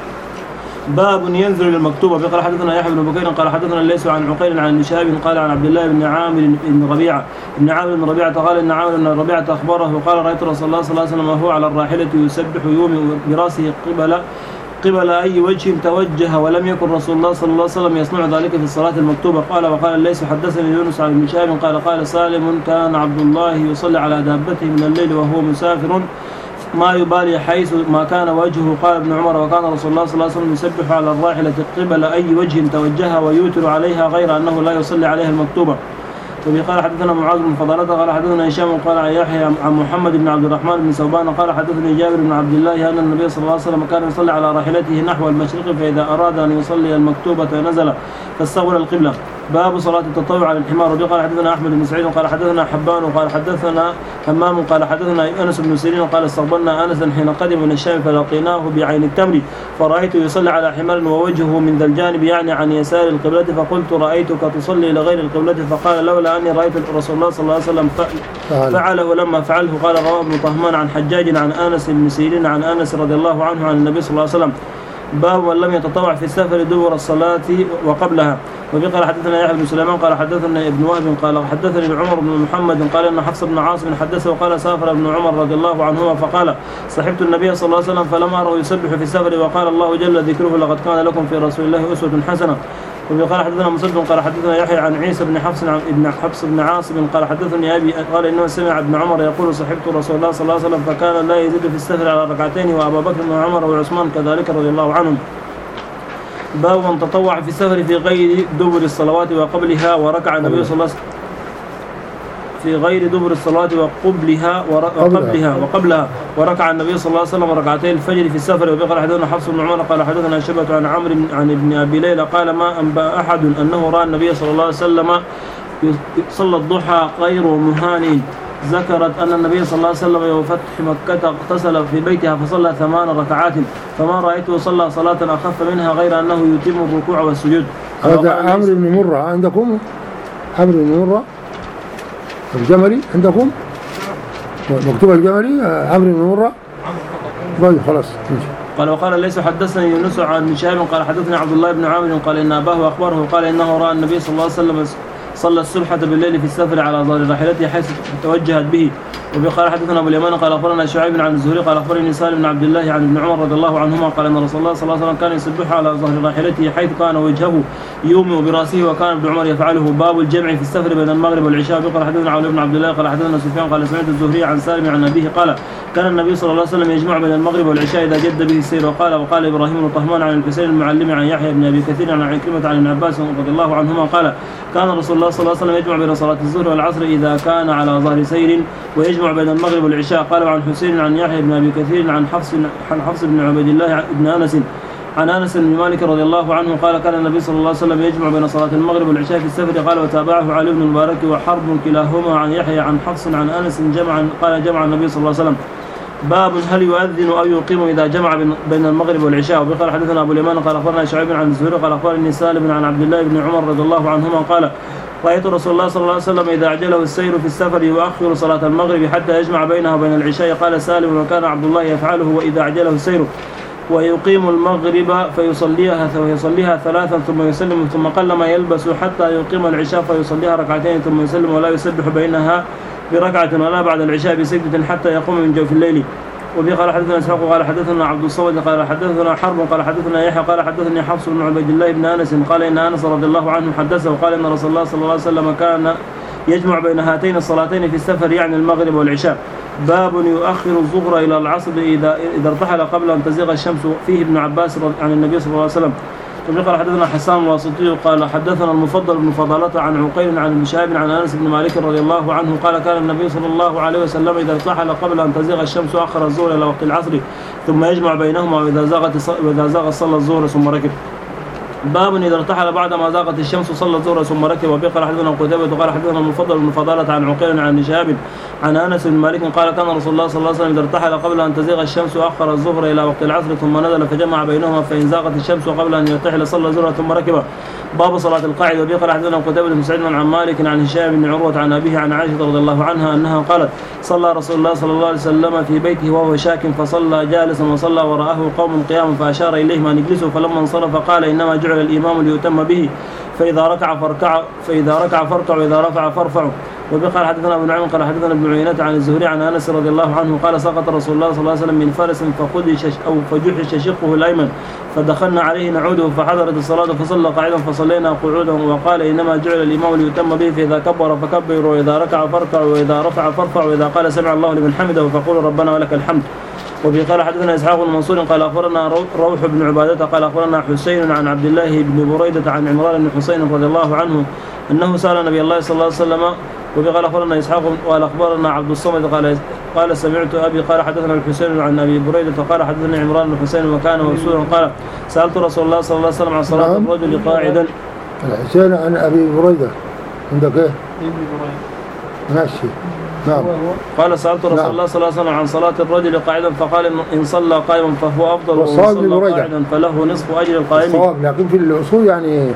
باب ينزل للمكتوبة. قال حدثنا يحيى بن بكير قال حدثنا الليث عن عقيل عن ابن شهاب قال عن عبد الله بن عامر بن ربيعة ابن عامر بن ربيعة قال ان عامر بن ربيعة اخبره قال رايت رسول الله صلى الله عليه وسلم وهو على الراحلة يسبح يومئ براسه قبل قبل اي وجه توجه ولم يكن رسول الله صلى الله عليه وسلم يصنع ذلك في الصلاة المكتوبة. قال وقال الليث حدثني يونس عن ابن شهاب قال قال سالم كان عبد الله يصلي على دابته من الليل وهو مسافر ما يبالي حيث ما كان وجهه. قال ابن عمر وكان رسول الله صلى الله عليه وسلم يسبح على الراحلة قبل أي وجه توجهها ويوتر عليها غير أنه لا يصلي عليها المكتوبة. وبه قال حدثنا معاذ بن فضالة قال حدثنا هشام قال عن يحيى عن محمد بن عبد الرحمن بن ثوبان قال حدثني جابر بن عبد الله أن النبي صلى الله عليه وسلم كان يصلي على راحلته نحو المشرق فإذا أراد أن يصلي المكتوبة نزل فاستقبل القبلة. باب صلاة التطوع على الحمار. وبه قال حدثنا أحمد بن سعيد قال حدثنا حبان قال حدثنا همام قال حدثنا أنس بن سيرين قال استقبلنا أنسا حين قدم من الشام فلقيناه بعين التمر فرأيته يصلي على حمار ووجهه من ذا الجانب يعني عن يسار القبلة فقلت رأيتك تصلي لغير القبلة فقال لولا أني رأيت رسول الله صلى الله عليه وسلم فعله لما فعله. قال رواه ابن طهمان عن حجاج عن أنس بن سيرين عن أنس رضي الله عنه عن النبي صلى الله عليه وسلم. باب من لم يتطوع في السفر دبر الصلاة وقبلها. وبه قال حدثنا يحيى بن سليمان قال حدثنا ابن وهب قال حدثني عمر بن محمد قال ان حفص بن عاصم حدثه وقال سافر ابن عمر رضي الله عنهما فقال صحبت النبي صلى الله عليه وسلم فلم اره يسبح في السفر وقال الله جل ذكره لقد كان لكم في رسول الله أسوة حسنة. وبه قال حدثنا مسدد قال حدثنا يحيى عن عيسى بن حفص ابن حفص بن عاصم قال حدثني ابي قال انه سمع ابن عمر يقول صحبت رسول الله صلى الله عليه وسلم فكان لا يزيد في السفر على ركعتين وابا بكر وعمر وعثمان كذلك رضي الله عنهم. باب من تطوع في السفر في غير دبر الصلوات وقبلها وركع النبي صلى الله عليه وسلم في غير دبر الصلوات وقبلها وقبلها وقبلها وركع النبي صلى الله عليه وسلم ركعتي الفجر في السفر. وبه قال حدثنا حفص بن عمر قال حدثنا شعبة عن عمرو عن ابن ابي ليلى قال ما انبأ احد انه راى النبي صلى الله عليه وسلم صلى الضحى غير مهان. ذكرت أن النبي صلى الله عليه وسلم يوم فتح مكة اغتسل في بيتها فصلى ثمان ركعات فما رأيته صلى صلاة أخف منها غير أنه يتم الركوع والسجود. هذا عمرو بن مرة عندكم؟ عمرو بن مرة الجملي عندكم؟ مكتوب الجملي عمرو بن مرة؟ طيب خلاص ماشي. قال وقال ليس حدثني يونس عن شهاب قال حدثني عبد الله بن عامر قال إن أباه أخبره قال إنه رأى النبي صلى الله عليه وسلم صلى الصبح بالليل في السفر على ظهر راحلته حيث توجهت به. وبه قال حدثنا ابو اليمان قال اخبرنا شعيب عن الزهري قال اخبرني سالم بن عبد الله عن ابن عمر رضي الله عنهما قال ان رسول الله صلى الله عليه وسلم كان يسبح على ظهر راحلته حيث كان وجهه يومئ براسه وكان ابن عمر يفعله. باب الجمع في السفر بين المغرب والعشاء. قال حدثنا علي بن عبد الله قال حدثنا سفيان قال سمعت الزهري عن سالم عن ابيه قال كان النبي صلى الله عليه وسلم يجمع بين المغرب والعشاء اذا جد به السير. وقال وقال ابراهيم بن طهمان عن الحسين المعلم عن يحيى بن ابي كثير عن عكرمة عن ابن عباس رضي الله عنهما قال كان رسول الله صلى الله عليه وسلم يجمع بين صلاة الظهر والعصر إذا كان على ظهر سير ويجمع بين المغرب والعشاء. قال عن حسين عن يحيى بن أبي كثير عن حفص عن حفص بن عبيد الله بن أنس عن أنس بن مالك رضي الله عنه قال كان النبي صلى الله عليه وسلم يجمع بين صلاة المغرب والعشاء في السفر. قال وتابعه علي بن المبارك وحرب كلاهما عن يحيى عن حفص عن أنس جمعا قال جمع النبي صلى الله عليه وسلم. باب هل يؤذن أو يقيم إذا جمع بين المغرب والعشاء. وقال حدثنا أبو اليمان قال أخبرنا شعيب عن الزهري قال أخبرني سالم عن عبد الله بن عمر رضي الله عنهما قال رأيت رسول الله صلى الله عليه وسلم إذا أعجله السير في السفر يؤخر صلاة المغرب حتى يجمع بينها وبين العشاء. قال سالم وكان عبد الله يفعله وإذا أعجله السير ويقيم المغرب فيصليها فيصليها ثلاثا ثم يسلم ثم قلما يلبس حتى يقيم العشاء فيصليها ركعتين ثم يسلم ولا يسبح بينها بركعة ولا بعد العشاء بسجدة حتى يقوم من جوف الليل. وبه قال حدثنا اسحاق قال حدثنا عبد الصمد قال حدثنا حرب قال حدثنا يحيى قال حدثني حفص بن عبيد الله بن انس قال ان انس رضي الله عنه حدثه وقال ان رسول الله صلى الله عليه وسلم كان يجمع بين هاتين الصلاتين في السفر يعني المغرب والعشاء. باب يؤخر الظهر الى العصر اذا اذا ارتحل قبل ان تزيغ الشمس. فيه ابن عباس عن النبي صلى الله عليه وسلم. قال حدثنا حسان الواسطي قال حدثنا المفضل بن فضالة عن عقيل عن ابن شهاب عن انس بن مالك رضي الله عنه قال كان النبي صلى الله عليه وسلم اذا ارتحل قبل ان تزيغ الشمس اخر الظهر الى وقت العصر ثم يجمع بينهما واذا زاغت واذا زاغ صلى الظهر ثم ركب. باب اذا ارتحل بعد ما زاغت الشمس صلى الظهر ثم ركب. وبه قال حدثنا قتيبة قال حدثنا المفضل بن فضالة عن عقيل عن ابن شهاب عن انس بن مالك قال كان رسول الله صلى الله عليه وسلم اذا ارتحل قبل ان تزيغ الشمس اخر الظهر الى وقت العصر ثم نزل فجمع بينهما فان زاغت الشمس قبل ان يرتحل صلى الظهر ثم ركب. باب صلاة القاعد. وبه قال حدثنا قتيبة بن سعيد عن مالك عن هشام بن عروة عن أبيه عن عائشة رضي الله عنها أنها قالت صلى رسول الله صلى الله عليه وسلم في بيته وهو شاك فصلى جالسا وصلى وراءه قوم قيام فأشار إليهم أن يجلسوا فلما انصرف قال إنما جعل الإمام ليؤتم به فإذا ركع فاركع فإذا ركع فاركعوا وإذا رفع فارفعوا. وبه قال حدثنا ابن نعيم قال حدثنا ابن عيينة عن الزهري عن أنس رضي الله عنه قال سقط رسول الله صلى الله عليه وسلم من فرس فخدش أو فجحش شقه الأيمن فدخلنا عليه نعوده فحضرت الصلاة فصلى قاعدا فصلينا قعودا وقال إنما جعل الإمام ليؤتم به فإذا كبر فكبروا وإذا ركع فاركعوا وإذا رفع فارفعوا وإذا قال سمع الله لمن حمده فقولوا ربنا ولك الحمد. وبه قال حدثنا إسحاق بن منصور قال أخبرنا روح بن عبادة قال أخبرنا حسين عن عبد الله بن بريدة عن عمران بن حسين رضي الله عنه أنه سأل النبي الله صلى الله عليه وسلم. وبه قال أخبرنا إسحاق قال أخبرنا عبد الصمد قال قال سمعت أبي قال حدثنا الحسين عن أبي بريدة قال حدثني عمران بن حسين وكان موصولا قال سألت رسول الله صلى الله عليه وسلم عن صلاة الرجل قاعدا. الحسين عن أبي بريدة عندك إيه؟ ماشي. نعم. قال سألت رسول نعم. الله صلى الله عليه وسلم عن صلاة الرجل قاعدا فقال إن صلى قائما فهو أفضل وإن صلى قاعدا فله نصف أجر القائم. الصواب لكن في الأصول يعني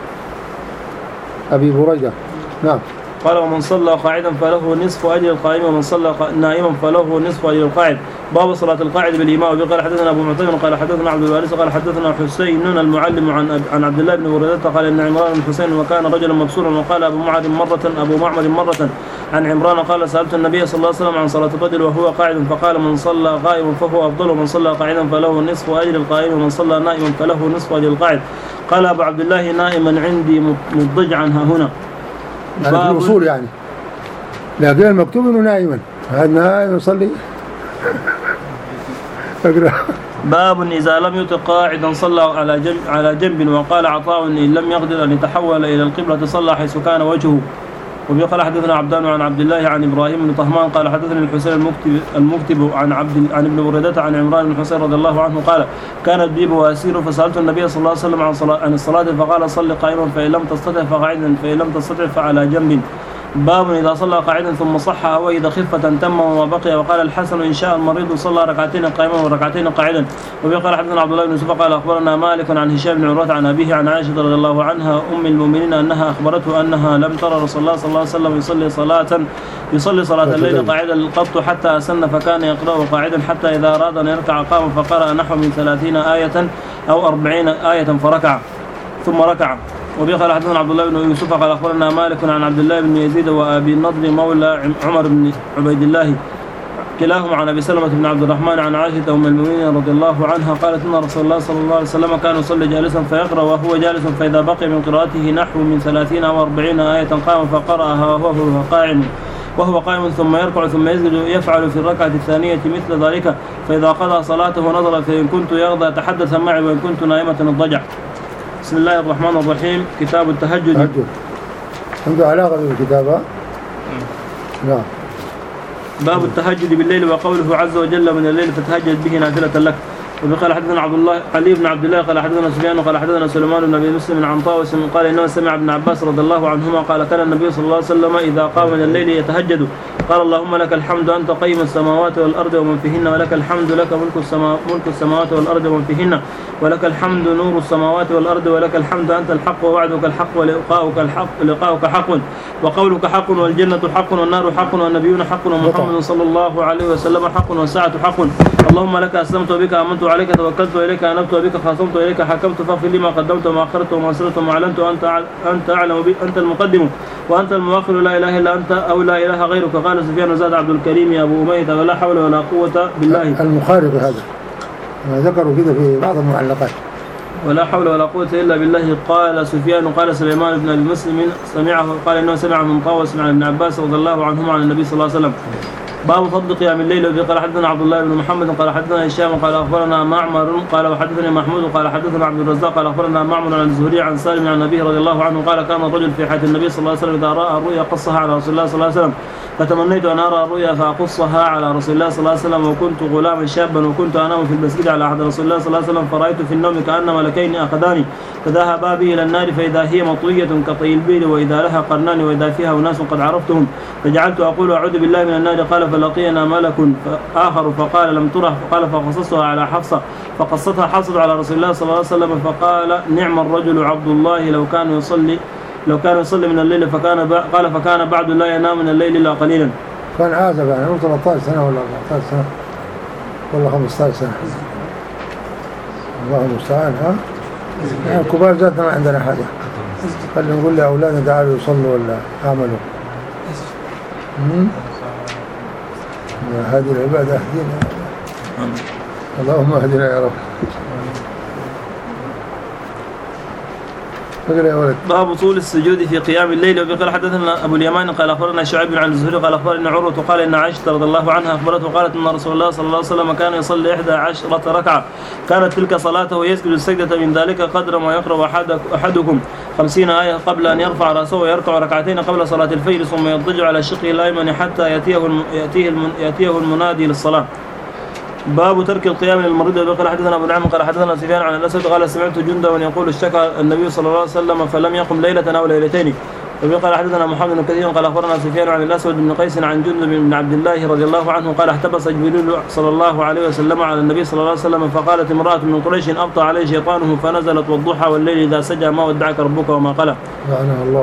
أبي بريدة. نعم. قال ومن صلى قاعدا فله نصف أجر القائم ومن صلى نائما فله نصف أجر القاعد. باب صلاة القاعد بالإمام. وقال حدثنا أبو معتمر قال حدثنا عبد الوارث قال حدثنا حسين المعلم عن عن عبد الله بن بريدة قال إن عمران بن حسين وكان رجلا مبصورا. وقال أبو معمر مرة أبو معمر مرة عن عمران قال سألت النبي صلى الله عليه وسلم عن صلاة الرجل وهو قاعد فقال من صلى قائما فهو أفضل ومن صلى قاعدا فله نصف أجر القائم ومن صلى نائما فله نصف أجر القاعد. قال أبو عبد الله نائما عندي مضجعا ها هنا. يعني في الأصول يعني لكن المكتوب إنه نائما هذا نائم يصلي. أقرأ. باب إذا لم يطق قاعدا صلى على جنب على جنب. وقال عطاء إن لم يقدر أن يتحول إلى القبلة صلى حيث كان وجهه. وقال حدثنا عبدان عن عبد الله عن إبراهيم بن طهمان قال حدثني الحسين المكتب المكتب عن عبد عن ابن بريدة عن عمران بن حسين رضي الله عنه قال كانت بي واسير فسألت النبي صلى الله عليه وسلم عن صلاة عن الصلاة فقال صل قائما فإن لم تستطع فقاعدا فإن لم تستطع فعلى جنب. باب إذا صلى قاعدا ثم صح وإذا خفة تم وما بقي. وقال الحسن إن شاء المريض صلى ركعتين قائما وركعتين قاعدا. وقال حدثنا عبد الله بن يوسف قال أخبرنا مالك عن هشام بن عروة عن أبيه عن عائشة رضي الله عنها أم المؤمنين أنها أخبرته أنها لم ترى رسول الله صلى الله عليه وسلم يصلي صلاة يصلي صلاة الليل قاعدا القط حتى أسن فكان يقرأ قاعدا حتى إذا أراد أن يركع قام فقرأ نحو من ثلاثين آية أو أربعين آية فركع ثم ركع. وبه قال حدثنا عبد الله بن يوسف قال أخبرنا مالك عن عبد الله بن يزيد وأبي النضر مولى عمر بن عبيد الله كلاهما عن أبي سلمة بن عبد الرحمن عن عائشة أم المؤمنين رضي الله عنها قالت إن رسول الله صلى الله عليه وسلم كان يصلي جالسا فيقرأ وهو جالس فإذا بقي من قراءته نحو من ثلاثين أو أربعين آية قام فقرأها وهو قائم وهو قائم ثم يركع ثم يسجد يفعل في الركعة الثانية مثل ذلك فإذا قضى صلاته نظر فإن كنت يغضى تحدث معي وإن كنت نائمة اضطجع. بسم الله الرحمن الرحيم. كتاب التهجد. عنده علاقة بالكتابة؟ نعم. باب التهجد بالليل وقوله عز وجل من الليل فتهجد به نافلة لك. وقال حدثنا عبد الله علي بن عبد الله قال حدثنا سفيان قال حدثنا سليمان بن ابي مسلم عن طاووس قال انه سمع ابن عباس رضي الله عنهما قال كان النبي صلى الله عليه وسلم اذا قام من الليل يتهجد قال اللهم لك الحمد انت قيم السماوات والارض ومن فيهن ولك الحمد لك ملك السماوات ملك السماوات والارض ومن فيهن ولك الحمد نور السماوات والارض ولك الحمد انت الحق ووعدك الحق ولقاؤك الحق لقاؤك حق وقولك حق والجنه حق والنار حق والنبيون حق ومحمد صلى الله عليه وسلم حق والساعه حق اللهم لك اسلمت وبك امنت عليك توكلت واليك انبت وبك خاصمت واليك حكمت فاغفر لي ما قدمت وما اخرت وما اسررت وما اعلنت وانت انت اعلم بي انت المقدم وانت المؤخر لا اله الا انت او لا اله غيرك. قال سفيان زاد عبد الكريم يا ابو اميه ولا حول ولا قوه بالله. المخارق هذا ذكروا كده في بعض المعلقات ولا حول ولا قوة إلا بالله. قال سفيان قال سليمان بن المسلم سمعه قال إنه سمع من طاووس عن ابن عباس رضي الله عنهما عن النبي صلى الله عليه وسلم. باب فضل قيام الليل. وفي قال حدثنا عبد الله بن محمد قال حدثنا هشام قال أخبرنا معمر قال وحدثني محمود قال حدثنا عبد الرزاق قال أخبرنا معمر عن الزهري عن سالم عن النبي رضي الله عنه قال كان الرجل في حياة النبي صلى الله عليه وسلم إذا رأى الرؤيا قصها على رسول الله صلى الله عليه وسلم فتمنيت أن أرى الرؤيا فأقصها على رسول الله صلى الله عليه وسلم وكنت غلاما شابا وكنت أنام في المسجد على عهد رسول الله صلى الله عليه وسلم فرأيت في النوم كأن ملكين أخذاني فذهبا بي إلى النار فإذا هي مطوية كطي البيل وإذا لها قرنان وإذا فيها أناس قد عرفتهم فجعلت أقول أعوذ بالله من النار. قال فلقينا ملك آخر فقال لم تره فقال فقصصتها على حفصة فقصتها حفصة على رسول الله صلى الله عليه وسلم فقال نعم الرجل عبد الله لو كان يصلي لو كان يصلي من الليل فكان قال فكان بعد لا ينام من الليل إلا قليلا. كان عازب يعني عمره ثلاثة عشر سنة ولا أربعة عشر سنة ولا خمسة عشر سنة الله المستعان. ها يعني كبار ذاتنا ما عندنا حاجة خلينا نقول لأولادنا تعالوا يصلوا ولا يعملوا هذه العبادة اهدنا اللهم اهدنا يا رب. باب طول السجود في قيام الليل. وقال حدثنا ابو اليمان قال اخبرنا شعيب عن الزهري قال اخبرنا عروه قال ان عائشه رضي الله عنها اخبرته قالت ان رسول الله صلى الله عليه وسلم كان يصلي إحدى عشرة ركعه كانت تلك صلاته يسجد السجده من ذلك قدر ما يقرأ أحد احدكم خمسين آية قبل ان يرفع راسه ويركع ركعتين قبل صلاه الفجر ثم يضطجع على شقه الايمن حتى ياتيه ياتيه ياتيه المنادي للصلاه. باب ترك القيام للمريض. وقال حدثنا ابو نعيم قال حدثنا سفيان عن الاسود قال سمعت جندا يقول اشتكى النبي صلى الله عليه وسلم فلم يقم ليله او ليلتين. وقال حدثنا محمد بن كثير قال اخبرنا سفيان عن الاسود بن قيس عن جند بن عبد الله رضي الله عنه قال احتبس جبريل صلى الله عليه وسلم على النبي صلى الله عليه وسلم فقالت امراه من قريش ابطى عليه شيطانه فنزلت والضحى والليل اذا سجى ما ودعك ربك وما قلى. لعنه الله.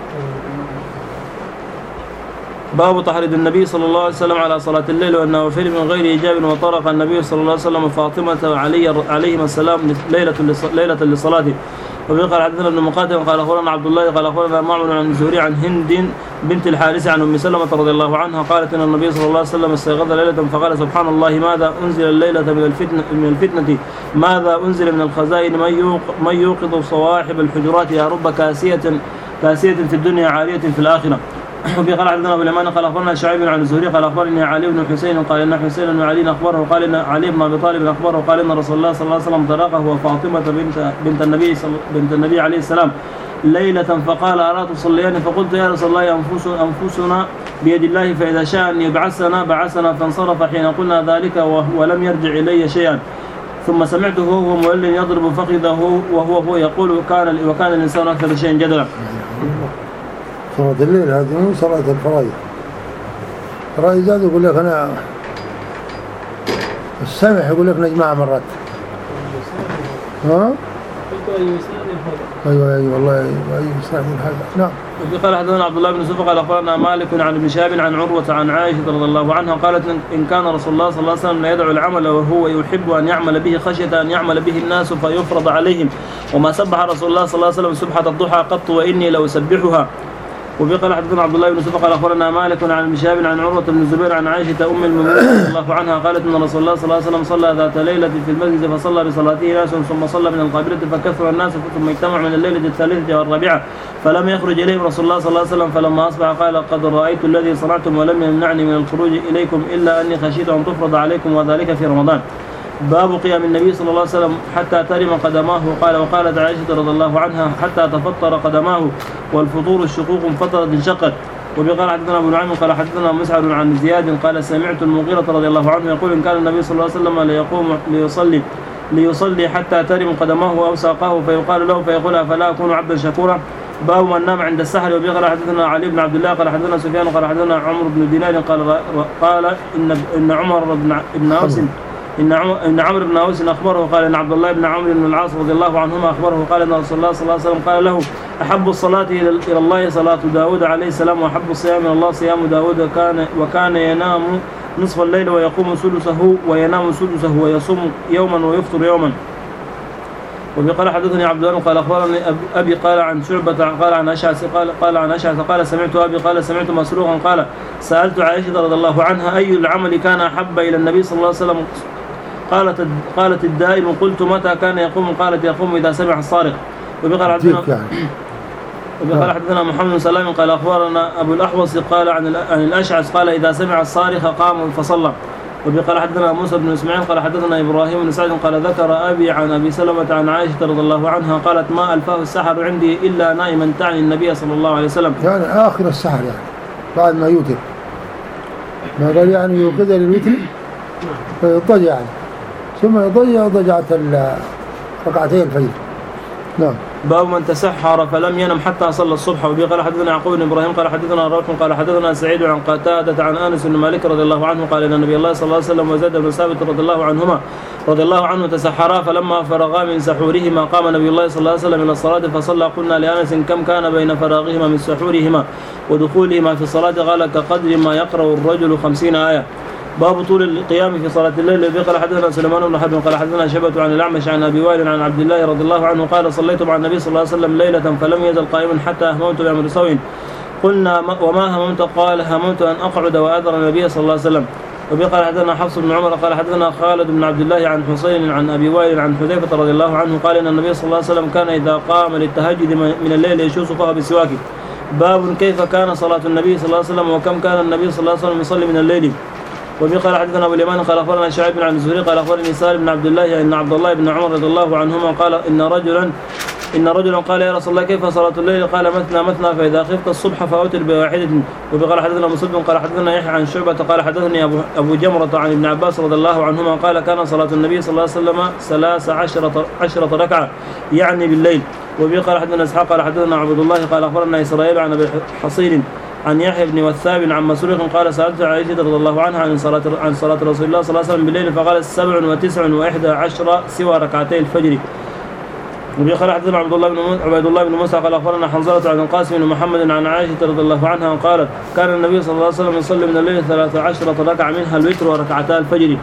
باب تحريض النبي صلى الله عليه وسلم على صلاة الليل وأنه فعل من غير إيجاب وطرق النبي صلى الله عليه وسلم فاطمة علي عليهما السلام ليلة ليلة لصلاته. وقال حدثنا ابن مقاتل قال أخبرنا عبد الله قال أخبرنا معمر عن الزهري عن هند بنت الحارث عن أم سلمة رضي الله عنها قالت إن النبي صلى الله عليه وسلم استيقظ ليلة فقال سبحان الله ماذا أنزل الليلة من الفتنة من الفتنة ماذا أنزل من الخزائن من يوقظ صواحب الحجرات يا رب كاسية كاسية في الدنيا عالية في الآخرة. وفي قال حدثنا ابو اليمان قال اخبرنا شعيب عن الزهري قال اخبرني علي بن حسين قال ان حسين بن علي اخبره قال ان علي بن ابي طالب اخبره قال ان رسول الله صلى الله عليه وسلم طرقه وفاطمه بنت بنت النبي بنت النبي عليه السلام ليله فقال الا تصليان فقلت يا رسول الله انفس انفسنا بيد الله فاذا شاء ان يبعثنا بعثنا فانصرف حين قلنا ذلك ولم يرجع الي شيئا ثم سمعته وهو مولٍ يضرب فخذه وهو هو يقول كان وكان الانسان اكثر شيء جدلا. صلاة الليل هذه مو صلاة الفرائض. الفرائض هذا يقول لك أنا السمح يقول لك نجمع مرات. ها؟ ايوه ايوه والله ايوه يستعمل هذا. نعم. قال حدثنا عبد الله بن يوسف قال اخبرنا مالك عن ابن شهاب عن عروه عن عائشه رضي الله عنها قالت ان كان رسول الله صلى الله عليه وسلم لا يدعو العمل وهو يحب ان يعمل به خشيه ان يعمل به الناس فيفرض عليهم وما سبح رسول الله صلى الله عليه وسلم سبحه الضحى قط واني لاسبحها. وقال حدثنا عبد الله بن يوسف قال اخبرنا مالك عن ابن شهاب عن عروه بن الزبير عن عائشه ام المؤمنين رضي الله عنها قالت ان رسول الله صلى الله عليه وسلم صلى ذات ليله في المسجد فصلى بصلاته ناس ثم صلى من القابله فكثر الناس ثم اجتمع من الليله الثالثه والرابعه فلم يخرج اليهم رسول الله صلى الله عليه وسلم فلما اصبح قال قد رايت الذي صنعتم ولم يمنعني من الخروج اليكم الا اني خشيت ان تفرض عليكم وذلك في رمضان. باب قيام النبي صلى الله عليه وسلم حتى ترم قدماه قال وقالت عائشة رضي الله عنها حتى تفطر قدماه والفطور الشقوق انفطرت انشقت. وبقال حدثنا ابو نعيم قال حدثنا مسعد عن زياد قال سمعت المغيرة رضي الله عنه يقول ان كان النبي صلى الله عليه وسلم ليقوم ليصلي ليصلي حتى ترم قدماه او ساقاه فيقال له فيقول افلا اكون عبدا شكورا. باب من نام عند السحر. وبقال حدثنا علي بن عبد الله قال حدثنا سفيان قال حدثنا عمرو بن دينار قال قال ان ان عمر بن ابن اوس إن إن عمرو بن أوس أخبره قال إن عبد الله بن عمرو بن العاص رضي الله عنهما أخبره قال إن رسول الله صلى الله عليه وسلم قال له أحب الصلاة إلى الله صلاة داود عليه السلام وأحب الصيام إلى الله صيام داود كان وكان ينام نصف الليل ويقوم سدسه وينام سدسه ويصوم يوما ويفطر يوما. وبقال حدثني عبد الله قال أخبرني أبي قال عن شعبة قال عن أشعث قال قال عن أشعث قال سمعت أبي قال سمعت مسروقا قال سألت عائشة رضي الله عنها أي العمل كان أحب إلى النبي صلى الله عليه وسلم قالت قالت الدائم قلت متى كان يقوم قالت يقوم إذا سمع الصارخ. وبقال حدثنا وبقال حدثنا محمد بن سلام قال أخبرنا أبو الأحوص قال عن عن الأشعث قال إذا سمع الصارخ قام فصلى. وبقال حدثنا موسى بن اسماعيل قال حدثنا ابراهيم بن سعد قال ذكر ابي عن ابي سلمة عن عائشة رضي الله عنها قالت ما الفاه السحر عندي الا نائما تعني النبي صلى الله عليه وسلم. يعني اخر السحر يعني بعد ما يوتر ما قال يعني يوقظ للوتر فيضطجع يعني ثم يضيع ضجعة ركعتين الفجر. نعم. باب من تسحر فلم ينم حتى صلى الصبح. وبه قال حدثنا يعقوب بن ابراهيم قال حدثنا روح قال حدثنا سعيد عن قتادة عن انس بن مالك رضي الله عنه قال ان النبي الله صلى الله عليه وسلم وزيد بن ثابت رضي الله عنهما رضي الله عنه تسحرا فلما فرغا من سحورهما قام النبي الله صلى الله عليه وسلم من الصلاة فصلى. قلنا لانس كم كان بين فراغهما من سحورهما ودخولهما في الصلاة قال كقدر ما يقرأ الرجل خمسين آية. باب طول القيام في صلاة الليل. وبه قال حدثنا سليمان بن حرب قال حدثنا شعبة عن الأعمش عن أبي وائل عن عبد الله رضي الله عنه قال صليت مع النبي صلى الله عليه وسلم ليلة فلم يزل قائما حتى هممت بأمر سوء. قلنا وما هممت قال هممت أن أقعد وأذر النبي صلى الله عليه وسلم. وبه قال حدثنا حفص بن عمر قال حدثنا خالد بن عبد الله عن حسين عن أبي وائل عن حذيفة رضي الله عنه قال إن النبي صلى الله عليه وسلم كان إذا قام للتهجد من الليل يشوص فاه بسواك. باب كيف كان صلاة النبي صلى الله عليه وسلم وكم كان النبي صلى الله عليه وسلم يصلي من الليل. وبه قال حدثنا ابو اليمان قال اخبرنا شعيب بن عبد الزهري قال اخبرني سالم بن عبد الله ان عبد الله بن عمر رضي الله عنهما قال ان رجلا ان رجلا قال يا رسول الله كيف صلاة الليل قال مثنى مثنى فاذا خفت الصبح فاوتر بواحدة. وبه قال حدثنا مسلم قال حدثنا يحيى عن شعبة قال حدثني ابو ابو جمرة عن ابن عباس رضي الله عنهما قال كان صلاة النبي صلى الله عليه وسلم ثلاث عشرة عشرة ركعة يعني بالليل. وبه قال حدثنا اسحاق قال حدثنا عبد الله قال اخبرنا اسرائيل عن ابي حصين عن يحيى بن وثاب عن مسروق قال سألت عائشة رضي الله عنها عن صلاة عن صلاة رسول الله صلى الله عليه وسلم بالليل فقالت سبع وتسع وإحدى عشر سوى ركعتي الفجر. وبه قال حدثنا عبد الله بن عبيد الله بن موسى قال أخبرنا حنظلة عن القاسم بن محمد عن عائشة رضي الله عنها قالت كان النبي صلى الله عليه وسلم يصلي من الليل ثلاث عشرة ركعة منها الوتر وركعتا الفجر.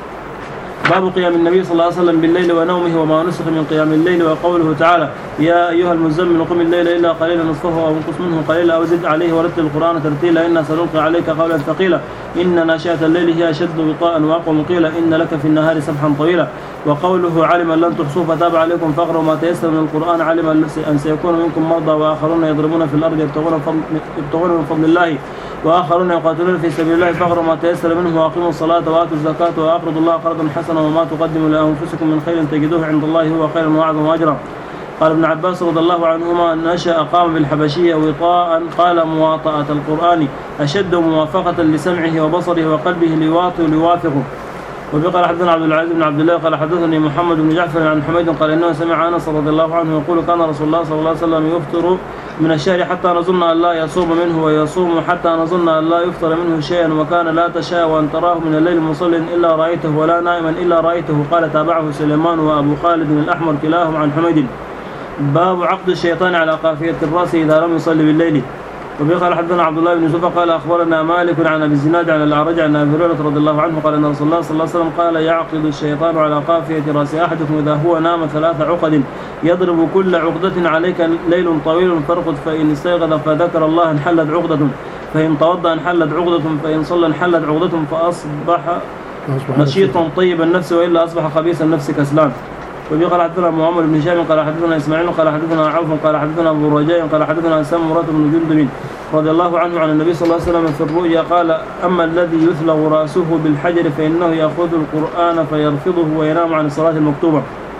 باب قيام النبي صلى الله عليه وسلم بالليل ونومه وما نسخ من قيام الليل وقوله تعالى يا أيها المزمل قم الليل إلا قليلا نصفه أو انقص منه قليلا أو زد عليه ورتل القرآن ترتيلا إنا سنلقي عليك قولا ثقيلا إن ناشئة الليل هي أشد وطاء وأقوم قيلا إن لك في النهار سبحا طويلا. وقوله علم لن تحصوه فتاب عليكم فاقرأوا ما تيسر من القرآن علم أن سيكون منكم مرضى وآخرون يضربون في الأرض يبتغون يبتغون من فضل الله وآخرون يقاتلون في سبيل الله فاقرأوا ما تيسر منه وأقيموا الصلاة وآتوا الزكاة وأقرضوا الله قرضا حسنا وما تقدموا لأنفسكم من خير تجدوه عند الله هو خيرا وأعظم أجرا. قال ابن عباس رضي الله عنهما نشأ قام بالحبشية وطاء قال مواطأة القرآن أشد موافقة لسمعه وبصره وقلبه ليواطئ ليوافقه. وبقى حدثنا عبد العزيز بن عبد الله قال حدثني محمد بن جعفر عن حميد قال انه سمع انس رضي الله عنه يقول كان رسول الله صلى الله عليه وسلم يفطر من الشهر حتى نظن ان لا يصوم منه ويصوم حتى نظن ان لا يفطر منه شيئا وكان لا تشاء ان تراه من الليل مصل الا رايته ولا نائما الا رايته. قال تابعه سليمان وابو خالد الاحمر كلاهم عن حميد. باب عقد الشيطان على قافية الرأس إذا لم يصلي بالليل. وبه قال حدثنا عبد الله بن يوسف قال أخبرنا مالك عن أبي الزناد عن الأعرج عن أبي هريرة رضي الله عنه قال أن رسول الله صلى الله عليه وسلم قال يعقد الشيطان على قافية رأس أحدكم إذا هو نام ثلاث عقد يضرب كل عقدة عليك ليل طويل فارقد فإن استيقظ فذكر الله انحلت عقدة فإن توضأ انحلت عقدة فإن صلى انحلت عقدة فأصبح نشيطا طيب النفس وإلا أصبح خبيث النفس كسلان. وبه قال حدثنا محمد بن هشام قال حدثنا إسماعيل قال حدثنا عوف قال حدثنا أبو رجاء قال حدثنا سمرة بن جندب رضي الله عنه عن النبي صلى الله عليه وسلم في الرؤيا قال أما الذي يثلغ رأسه بالحجر فإنه يأخذ القرآن فيرفضه وينام عن الصلاة المكتوبة.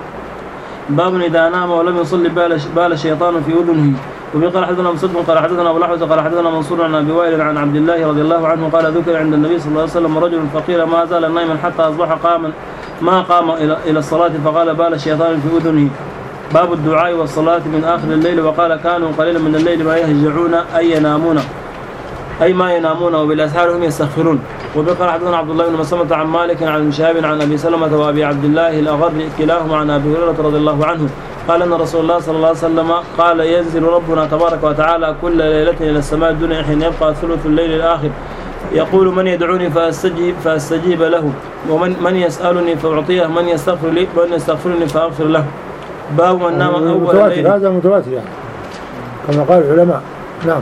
باب إذا نام ولم يصلي بال الشيطان في أذنه. وبه قال حدثنا مسدد قال حدثنا أبو لحوة قال حدثنا منصور عن أبي وائل عن عبد الله رضي الله عنه قال ذكر عند النبي صلى الله عليه وسلم رجل فقيل ما زال نائما حتى أصبح قاما ما قام إلى الصلاة فقال بال الشيطان في أذنه. باب الدعاء والصلاة من آخر الليل. وقال كانوا قليلا من الليل ما يهجعون أي ينامون أي ما ينامون وبالأسحار هم يستغفرون. وبقى حدثنا عبد الله بن مسلمة عن مالك عن شهاب عن أبي سلمة وأبي عبد الله الأغر كلاهما عن أبي هريرة رضي الله عنه قال أن رسول الله صلى الله عليه وسلم قال ينزل ربنا تبارك وتعالى كل ليلة إلى السماء الدنيا حين يبقى ثلث الليل الآخر يقول من يدعوني فأستجيب, فأستجيب له ومن من يسألني فأعطيه من يستغفر لي من يستغفرني فأغفر له. باب من نام أول الليل. هذا متواتر يعني كما قال العلماء. نعم.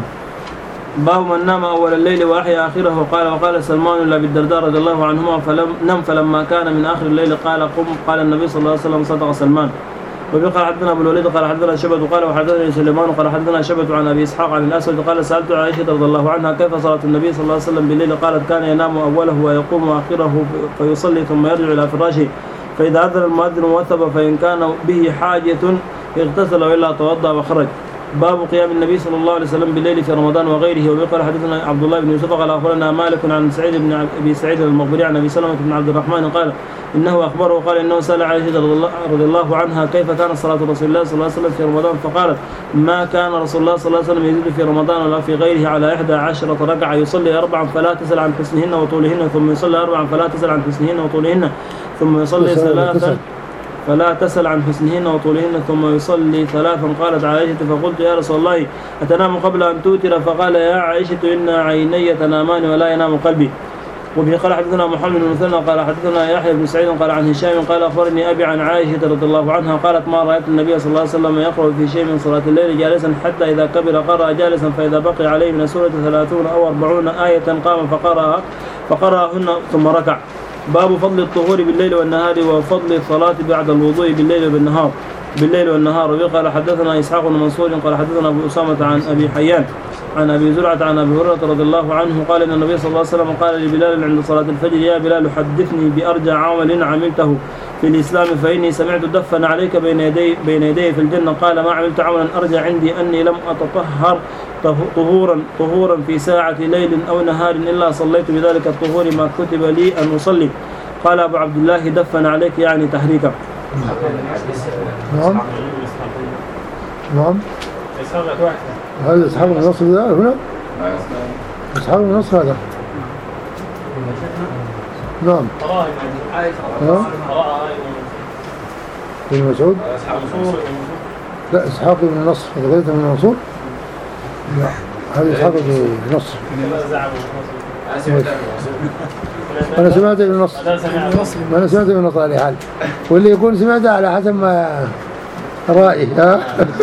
باب من نام أول الليل وأحيا آخره. قال وقال سلمان لأبي الدرداء رضي الله عنهما فلم نم فلما كان من آخر الليل قال قم قال النبي صلى الله عليه وسلم صدق سلمان. وبقى حدثنا أبو الوليد قال حدثنا شبة قال وحدثني سليمان قال حدثنا شبة عن أبي إسحاق عن الأسود قال سألت عائشة رضي الله عنها كيف صلاة النبي صلى الله عليه وسلم بالليل قالت كان ينام أوله ويقوم آخره فيصلي ثم يرجع إلى فراشه فإذا أذن المؤذن وثب فإن كان به حاجة اغتسل وإلا توضأ وخرج. باب قيام النبي صلى الله عليه وسلم بالليل في رمضان وغيره. وبقى حدثنا عبد الله بن يوسف قال أخبرنا مالك عن سعيد بن أبي سعيد المقبري عن أبي سلمة بن عبد الرحمن قال إنه أخبره قال إنه سأل عائشة رضي الله عنها كيف كان صلاة رسول الله صلى الله عليه وسلم في رمضان فقالت ما كان رسول الله صلى الله عليه وسلم يزيد في رمضان ولا في غيره على إحدى عشرة ركعة يصلي أربعا فلا تسأل عن حسنهن وطولهن ثم يصلي أربعا فلا تسأل عن حسنهن وطولهن ثم يصلي ثلاثا فلا تسأل عن حسنهن وطولهن ثم يصلي ثلاثا. قالت عائشة فقلت يا رسول الله أتنام قبل أن توتر فقال يا عائشة إن عيني تنامان ولا ينام قلبي. وفي قال حدثنا محمد بن مثنى قال حدثنا يحيى بن سعيد قال عن هشام قال أخبرني أبي عن عائشة رضي الله عنها قالت ما رأيت النبي صلى الله عليه وسلم يقرأ في شيء من صلاة الليل جالسا حتى إذا كبر قرأ جالسا فإذا بقي عليه من سورة ثلاثون أو أربعون آية قام فقرأ فقرأهن ثم ركع. باب فضل الطهور بالليل والنهار وفضل الصلاة بعد الوضوء بالليل والنهار بالليل والنهار. وقال حدثنا إسحاق بن منصور قال حدثنا أبو أسامة عن أبي حيان عن أبي زرعة عن أبي هريرة رضي الله عنه قال إن النبي صلى الله عليه وسلم قال لبلال عند صلاة الفجر يا بلال حدثني بأرجع عمل عملته في الإسلام فإني سمعت دفن عليك بين يدي بين يدي في الجنة. قال ما عملت عملا أرجع عندي أني لم أتطهر طهورا طهورا في ساعة ليل أو نهار إلا صليت بذلك الطهور ما كتب لي أن أصلي. قال أبو عبد الله دفن عليك يعني تحريكا. نعم نعم هذا أصحاب النصر ده هنا أصحاب النصر هذا نعم ابن مسعود لا إسحاق بن النصر هذا قلت من منصور لا هذا إسحاق بن النصر أنا سمعت ابن النصر أنا سمعت ابن النصر على حال واللي يكون سمعته على حسب ما رأي ها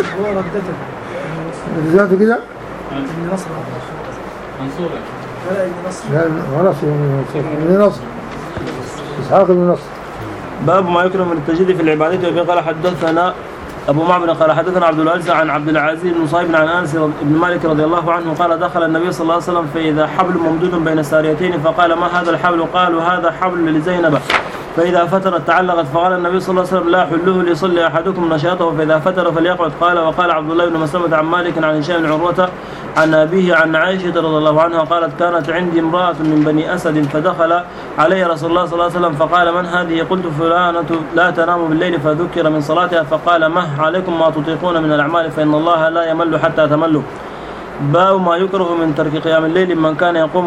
سمعت كده ابن نصر منصور ولا ابن نصر لا ابن نصر إسحاق بن نصر. باب ما يكره من التجديد في العبادة. وفي قال حدثنا أبو معبد قال حدثنا عبد العزيز عن عبد العزيز بن صهيب عن أنس بن مالك رضي الله عنه قال دخل النبي صلى الله عليه وسلم فإذا حبل ممدود بين ساريتين فقال ما هذا الحبل؟ قالوا هذا حبل لزينب فإذا فترت تعلقت. فقال النبي صلى الله عليه وسلم لا حلوه ليصلي أحدكم نشاطه فإذا فتر فليقعد. قال وقال عبد الله بن مسلمة عن مالك عن هشام بن عروة عن أبيه عن عائشة رضي الله عنها قالت كانت عندي امرأة من بني أسد فدخل علي رسول الله صلى الله عليه وسلم فقال من هذه؟ قلت فلانة لا تنام بالليل فذكر من صلاتها فقال مه عليكم ما تطيقون من الأعمال فإن الله لا يمل حتى تملوا. باب ما يكره من ترك قيام الليل من كان يقومه.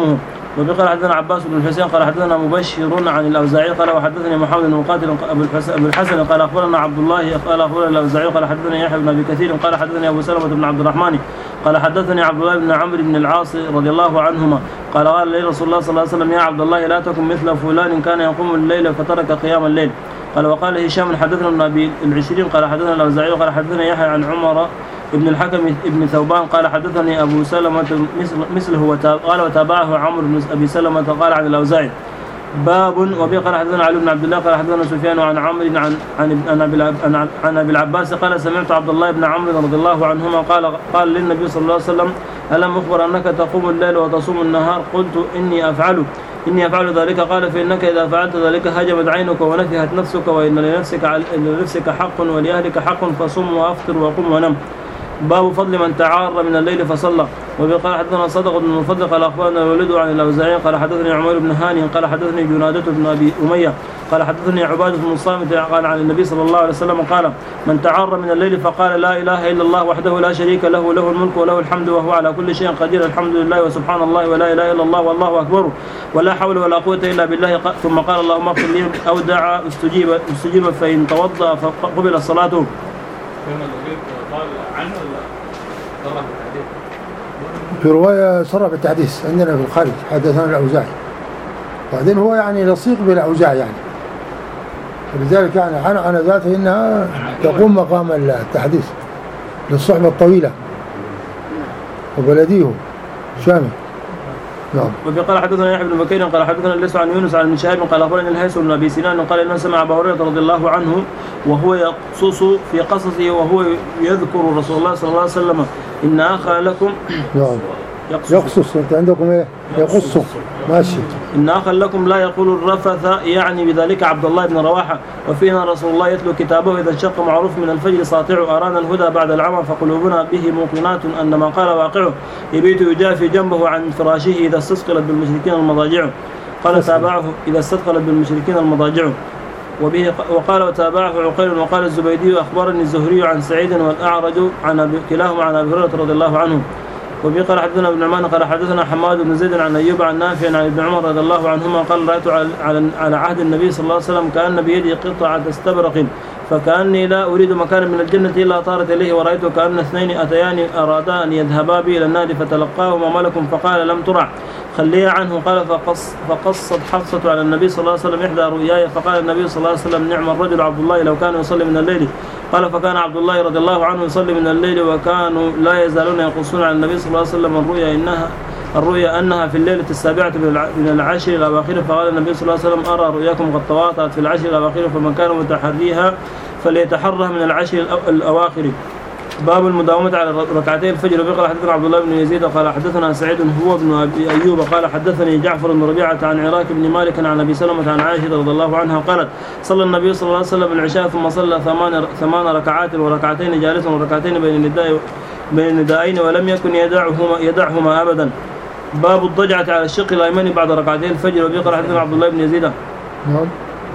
وبقال حدثنا عباس بن الحسين قال حدثنا مبشر عن الأوزاعي قال وحدثني محمد بن مقاتل أبو الحسن قال أخبرنا عبد الله قال أخبرنا الأوزاعي قال حدثني يحيى بن أبي كثير قال حدثني أبو سلمة بن عبد الرحمن قال حدثني عبد الله بن عمرو بن العاص رضي الله عنهما قال قال لي رسول الله صلى الله عليه وسلم يا عبد الله لا تكن مثل فلان كان يقوم الليل فترك قيام الليل. قال وقال هشام حدثنا ابن أبي العشرين قال حدثنا الأوزاعي قال حدثنا يحيى عن عمر ابن الحكم ابن ثوبان قال حدثني أبو سلمة مثله قال وتابعه عمرو بن أبي سلمة قال عن الأوزاعي. باب وبه قال حدثنا علي بن عبد الله قال حدثنا سفيان عن عمرو عن عن عن ابي العباس قال سمعت عبد الله بن عمرو رضي الله عنهما قال قال للنبي صلى الله عليه وسلم ألم أخبر أنك تقوم الليل وتصوم النهار؟ قلت إني أفعل إني أفعل ذلك. قال فإنك إذا فعلت ذلك هجمت عينك ونفهت نفسك وإن لنفسك لنفسك حق ولأهلك حق فصم وأفطر وقم ونم. باب فضل من تعار من الليل فصلى. وقال حدثنا صدق بن المفضل قال أخبرنا الوليد عن الأوزاعي قال حدثني عمر بن هاني قال حدثني جنادة بن أبي أمية قال حدثني عبادة بن الصامت قال عن النبي صلى الله عليه وسلم قال من تعار من الليل فقال لا إله إلا الله وحده لا شريك له له الملك وله الحمد وهو على كل شيء قدير الحمد لله وسبحان الله ولا إله إلا الله والله أكبر ولا حول ولا قوة إلا بالله ثم قال اللهم اغفر لي أو دعا استجيب استجيب فإن توضأ فقبل صلاته. في رواية صرح بالتحديث عندنا في الخارج حدثنا الأوزاعي بعدين هو يعني لصيق بالأوزاعي يعني فلذلك يعني عن عن ذاته إنها تقوم مقام التحديث للصحبة الطويلة وبلديه شامل. نعم. وقال حدثنا يحيى بن بكير قال حدثنا ليس عن يونس عن شهاب قال أخبرني الهيثم بن أبي سنان قال إنه سمع أبا هريرة رضي الله عنه وهو يقصص في قصصه وهو يذكر رسول الله صلى الله عليه وسلم إن أخا لكم نعم يقصص أنت عندكم إيه يقص ماشي إن أخا لكم لا يقول الرفث يعني بذلك عبد الله بن رواحة وفينا رسول الله يتلو كتابه إذا انشق معروف من الفجر ساطع أرانا الهدى بعد العمى فقلوبنا به موقنات أن ما قال واقعه يبيت يجافي جنبه عن فراشه إذا استثقلت بالمشركين المضاجع. قال تابعه إذا استثقلت بالمشركين المضاجع. وبه وقال وتابعه عقيل وقال الزبيدي أخبرني الزهري عن سعيد والأعرج عن كلاهما عن أبي هريرة رضي الله عنه. وبه قال حدثنا ابن عمان قال حدثنا حماد بن زيد عن أيوب عن نافع عن ابن عمر رضي الله عنهما قال رأيت على على عهد النبي صلى الله عليه وسلم كأن بيدي قطعة استبرق فكأني لا أريد مكانا من الجنة إلا طارت إليه ورأيت كأن اثنين أتيان أرادا أن يذهبا بي إلى النار فتلقاهما ملك فقال لم ترع خليها عنه. قال فقص فقصت حفصة على النبي صلى الله عليه وسلم إحدى رؤياي فقال النبي صلى الله عليه وسلم نعم الرجل عبد الله لو كان يصلي من الليل. قال فكان عبد الله رضي الله عنه يصلي من الليل وكانوا لا يزالون يقصون على النبي صلى الله عليه وسلم الرؤيا إنها الرؤيا أنها في الليلة السابعة من العشر الأواخر فقال النبي صلى الله عليه وسلم أرى رؤياكم قد تواطأت في العشر الأواخر فمن كان متحريها فليتحرها من العشر الأواخر. باب المداومة على ركعتي الفجر. وقال حدثنا عبد الله بن يزيد قال حدثنا سعيد هو ابن أبي أيوب قال حدثني جعفر بن ربيعة عن عراك بن مالك عن أبي سلمة عن عائشة رضي الله عنها قالت صلى النبي صلى الله عليه وسلم العشاء ثم صلى ثمان ثمان ركعات وركعتين جالسا وركعتين بين النداء بين النداءين ولم يكن يدعهما يدعهما أبدا. باب الضجعة على الشق الأيمن بعد ركعتي الفجر. وقال حدثنا عبد الله بن يزيد نعم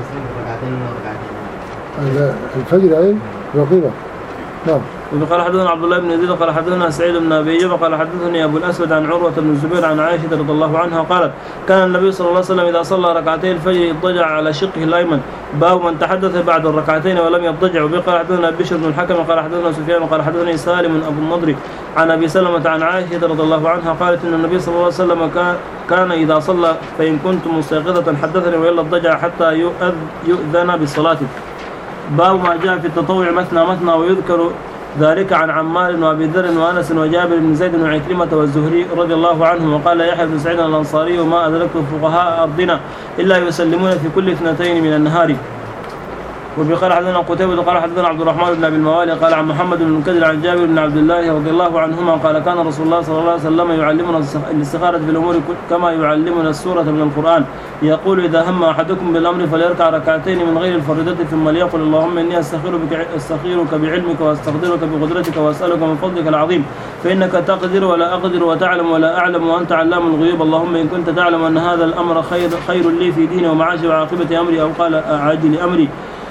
الفجر أي رقيبة نعم. وقال حدثنا عبد الله بن يزيد قال حدثنا سعيد بن أبي أيوب قال حدثني أبو الأسود عن عروة بن الزبير عن عائشة رضي الله عنها قالت كان النبي صلى الله عليه وسلم إذا صلى ركعتي الفجر اضطجع على شقه الأيمن. باب من تحدث بعد الركعتين ولم يضطجع. وقال حدثنا بشر بن الحكم قال حدثنا سفيان قال حدثني سالم أبو النضر عن أبي سلمة عن عائشة رضي الله عنها قالت إن النبي صلى الله عليه وسلم كان إذا صلى فإن كنت مستيقظة حدثني وإلا اضطجع حتى يؤذن بالصلاة. باب ما جاء في التطوع مثنى مثنى ويذكر ذلك عن عمار وابي ذر وانس وجابر بن زيد وعكرمة والزهري رضي الله عنهم. وقال يحيى بن سعيد الانصاري ما ادركت فقهاء ارضنا الا يسلمون في كل اثنتين من النهار. وقال حدثنا قتيبة قال حدثنا عبد الرحمن بن ابي الموالي قال عن محمد بن المنكدر عن جابر بن عبد الله رضي الله عنهما قال كان رسول الله صلى الله عليه وسلم يعلمنا الاستخارة في الامور كما يعلمنا السورة من القرآن يقول اذا هم احدكم بالامر فليركع ركعتين من غير الفريضة ثم ليقل اللهم اني استخيرك استخيرك بعلمك واستقدرك بقدرتك واسالك من فضلك العظيم فانك تقدر ولا اقدر وتعلم ولا اعلم وانت علام الغيوب اللهم ان كنت تعلم ان هذا الامر خير خير لي في ديني ومعاشي وعاقبة امري او قال عاجل امري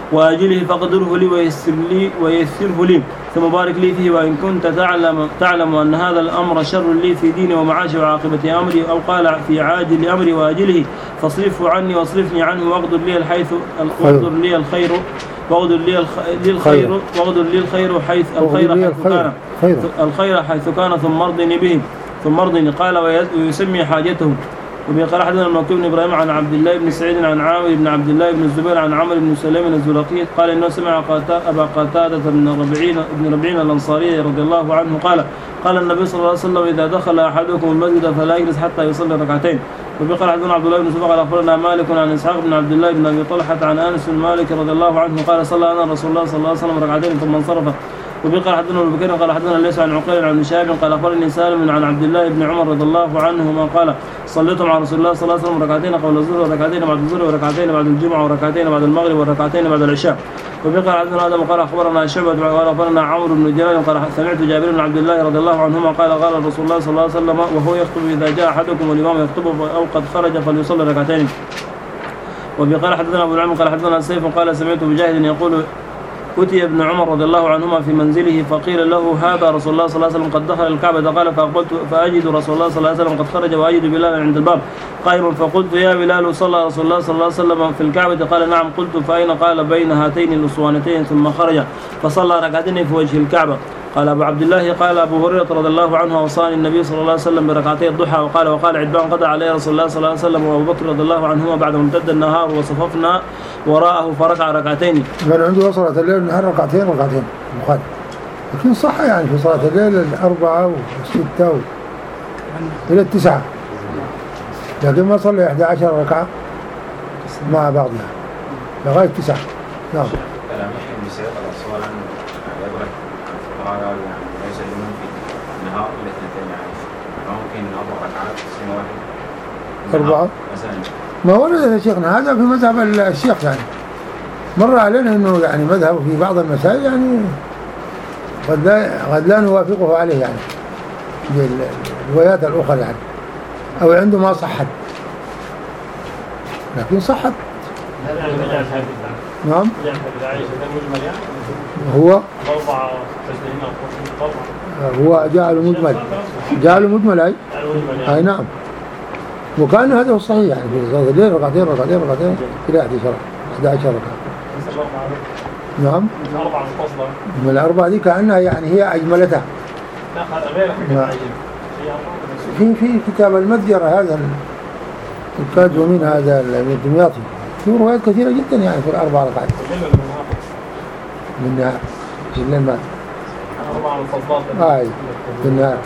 وأجله فقدره لي ويسر لي ويسره لي ثم بارك لي فيه، وإن كنت تعلم تعلم أن هذا الأمر شر لي في ديني ومعاشي وعاقبة أمري، أو قال في عاجل أمري وأجله، فاصرفه عني واصرفني عنه، واقدر لي الحيث واقدر لي الخير واقدر لي الخير واقدر لي الخير حيث الخير حيث كان الخير حيث كان ثم ارضني به ثم ارضني. قال ويسمي حاجته. وبقال حدثنا المكي بن ابراهيم عن عبد الله بن سعيد عن عامر بن عبد الله بن الزبير عن عمرو بن سليم الزرقي قال انه سمع ابا قتاده بن ربيعين بن ربيعين الانصاري رضي الله عنه قال قال النبي صلى الله عليه وسلم اذا دخل احدكم المسجد فلا يجلس حتى يصلي ركعتين. وبقال حدثنا عبد الله بن سبق قال اخبرنا مالك عن اسحاق بن عبد الله بن ابي طلحه عن انس بن مالك رضي الله عنه قال صلى انا رسول الله صلى الله عليه وسلم ركعتين ثم انصرف. وبقال حدثنا ابو بكر قال حدثنا ليس عن عقيل عن شهاب قال اخبرني سالم عن عبد الله بن عمر رضي الله عنهما قال صليت مع رسول الله صلى الله عليه وسلم ركعتين قبل الظهر وركعتين بعد الظهر وركعتين بعد الجمعه وركعتين بعد المغرب وركعتين بعد العشاء. وبقال حدثنا ادم قال اخبرنا شعبة قال اخبرنا عمرو بن دينار قال سمعت جابر بن عبد الله رضي الله عنهما قال قال رسول الله صلى الله عليه وسلم وهو يخطب اذا جاء احدكم والامام يخطب او قد خرج فليصلي ركعتين. وبقال حدثنا ابو العلم قال حدثنا سيف قال سمعت مجاهد يقول أتي ابن عمر رضي الله عنهما في منزله فقيل له هذا رسول الله صلى الله عليه وسلم قد دخل الكعبة قال فأقبلت فأجد رسول الله صلى الله عليه وسلم قد خرج وأجد بلالا عند الباب قائما فقلت يا بلال صلى رسول الله صلى الله عليه وسلم في الكعبة قال نعم. قلت فأين؟ قال بين هاتين الأسوانتين ثم خرج فصلى ركعتين في وجه الكعبة. قال أبو عبد الله قال أبو هريرة رضي الله عنه أوصاني النبي صلى الله عليه وسلم بركعتي الضحى. وقال وقال عدبان قضى عليه رسول الله صلى الله عليه وسلم وأبو بكر رضي الله عنهما بعد امتد النهار وصففنا وراءه فركع ركعتين. كان عنده صلاة الليل والنهار ركعتين ركعتين مخالف، لكن صح يعني في صلاة الليل الأربعة والستة و... إلى التسعة، لكن ما صلى إحدى عشر ركعة مع بعضها لغاية تسعة. نعم. كلام ابن سعيد الأصوال عنه يدرك قال يعني ليس الإمام في النهار إلا اثنتين يعني ممكن أربع ركعات في سنة واحدة. أربعة؟ مثلا. ما ورد يا شيخنا هذا في مذهب الشيخ يعني مر علينا انه يعني مذهب في بعض المسائل يعني قد لا قد لا نوافقه عليه يعني بالروايات الاخرى يعني او عنده ما صحت لكن صحت. نعم. هو هو جعله مجمل جعله مجمل اي اي نعم. وكان هذا هو الصحيح يعني في صلاة الليل ركعتين ركعتين ركعتين إلى أحد عشر ركعة. نعم. الأربعة منفصلة. من الأربعة دي كأنها يعني هي أجملتها. لا غير في في كتاب المتجر هذا الكاد ومن هذا الدمياطي في روايات كثيرة جدا يعني في الأربع ركعات. من النهار. في الليل ما. الأربعة منفصلات. آه في النهار.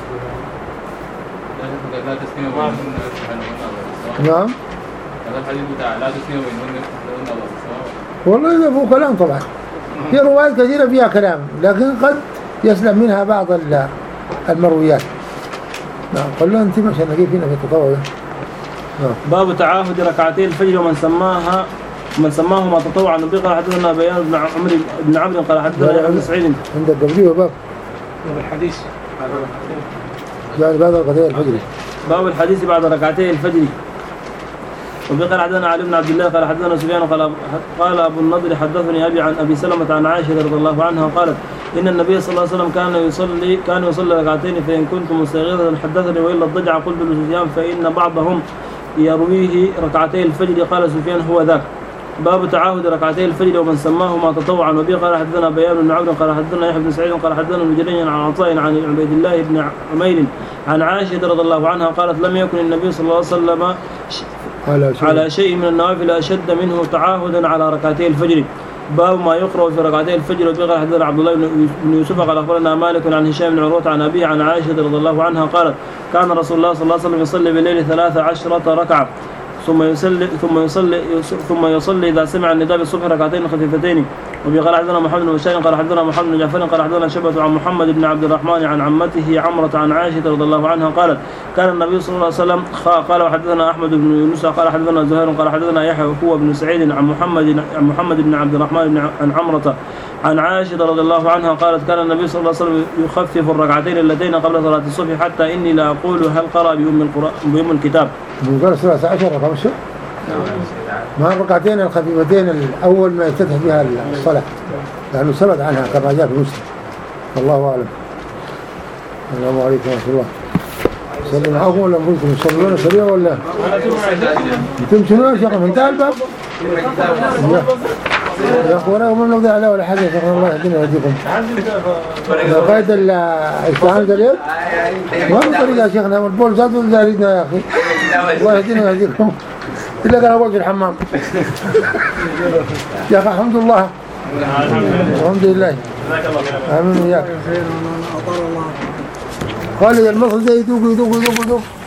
لا تسمية نعم. هذا الحديث بتاع لا تسمية بينهن والله إذا فيه كلام طبعا في روايات كثيرة فيها كلام لكن قد يسلم منها بعض المرويات. نعم. قل له أنت عشان نجيب هنا في التطوع. نعم. باب تعاهد ركعتي الفجر ومن سماها من سماهما تطوعا. قال حدثنا بيان بن عمرو بن عمرو قال حدثنا ابن سعيد عند الدبلي وباب الحديث يعني بعد ركعتي الفجر. باب الحديث بعد ركعتي الفجر. وقال حدثنا علي بن عبد الله قال حدثنا سفيان قال قال ابو النضر حدثني ابي عن ابي سلمة عن عائشة رضي الله عنها قالت ان النبي صلى الله عليه وسلم كان يصلي كان يصلي ركعتين فان كنت مستيقظا حدثني والا الضجع. قلت لسفيان فان بعضهم يرويه ركعتي الفجر. قال سفيان هو ذاك. باب تعاهد ركعتي الفجر ومن سماهما تطوعا. وبه قال حدثنا بيان بن عمرو قال حدثنا يحيى بن سعيد قال حدثنا المجري عن عطاء عن عبيد الله بن عمير عن عائشة رضي الله عنها قالت لم يكن النبي صلى الله عليه وسلم على شيء من النوافل أشد منه تعاهدا على ركعتي الفجر. باب ما يقرأ في ركعتي الفجر. وبه قال حدثنا عبد الله بن يوسف قال أخبرنا مالك عن هشام بن عروة عن أبيه عن عائشة رضي الله عنها قالت كان رسول الله صلى الله عليه وسلم يصلي بالليل ثلاث عشرة ركعة ثم يصلي ثم يصلي ثم يصلي إذا سمع النداء بالصبح ركعتين خفيفتين. وبه قال حدثنا محمد بن بشار قال حدثنا محمد بن جعفر قال حدثنا شعبة عن محمد بن عبد الرحمن عن عمته عمرة عن عائشة رضي الله عنها قالت كان النبي صلى الله عليه وسلم قال وحدثنا أحمد بن يونس قال حدثنا زهير قال حدثنا يحيى هو بن سعيد عن محمد عن محمد بن عبد الرحمن عن عمرة عن عائشة رضي الله عنها قالت كان النبي صلى الله عليه وسلم يخفف الركعتين اللتين قبل صلاة الصبح حتى إني لا أقول هل قرأ بأم القرآن بأم الكتاب. قال ثلاث عشر ركعة ما الركعتين الخفيفتين الأول ما يفتتح بها الصلاة لأنه ثبت عنها كما جاء في مسلم. الله أعلم. السلام عليكم ورحمة الله. صلوا معكم ولا نقولكم صلونا سريع ولا انتم شنو يا شيخ انتهى الباب يا اخوانا ومن نوضع عليه ولا حاجه يا شيخ الله يهدينا ويهديكم قاعد الاستعانه دليل ما في طريقه يا شيخنا والبول زاد ولا يريدنا يا اخي الله يهدينا ويهديكم الا كان اول في الحمام يا اخي الحمد لله الحمد لله امين وياك قال يا المصري يدوق يدوق يدوق يدوق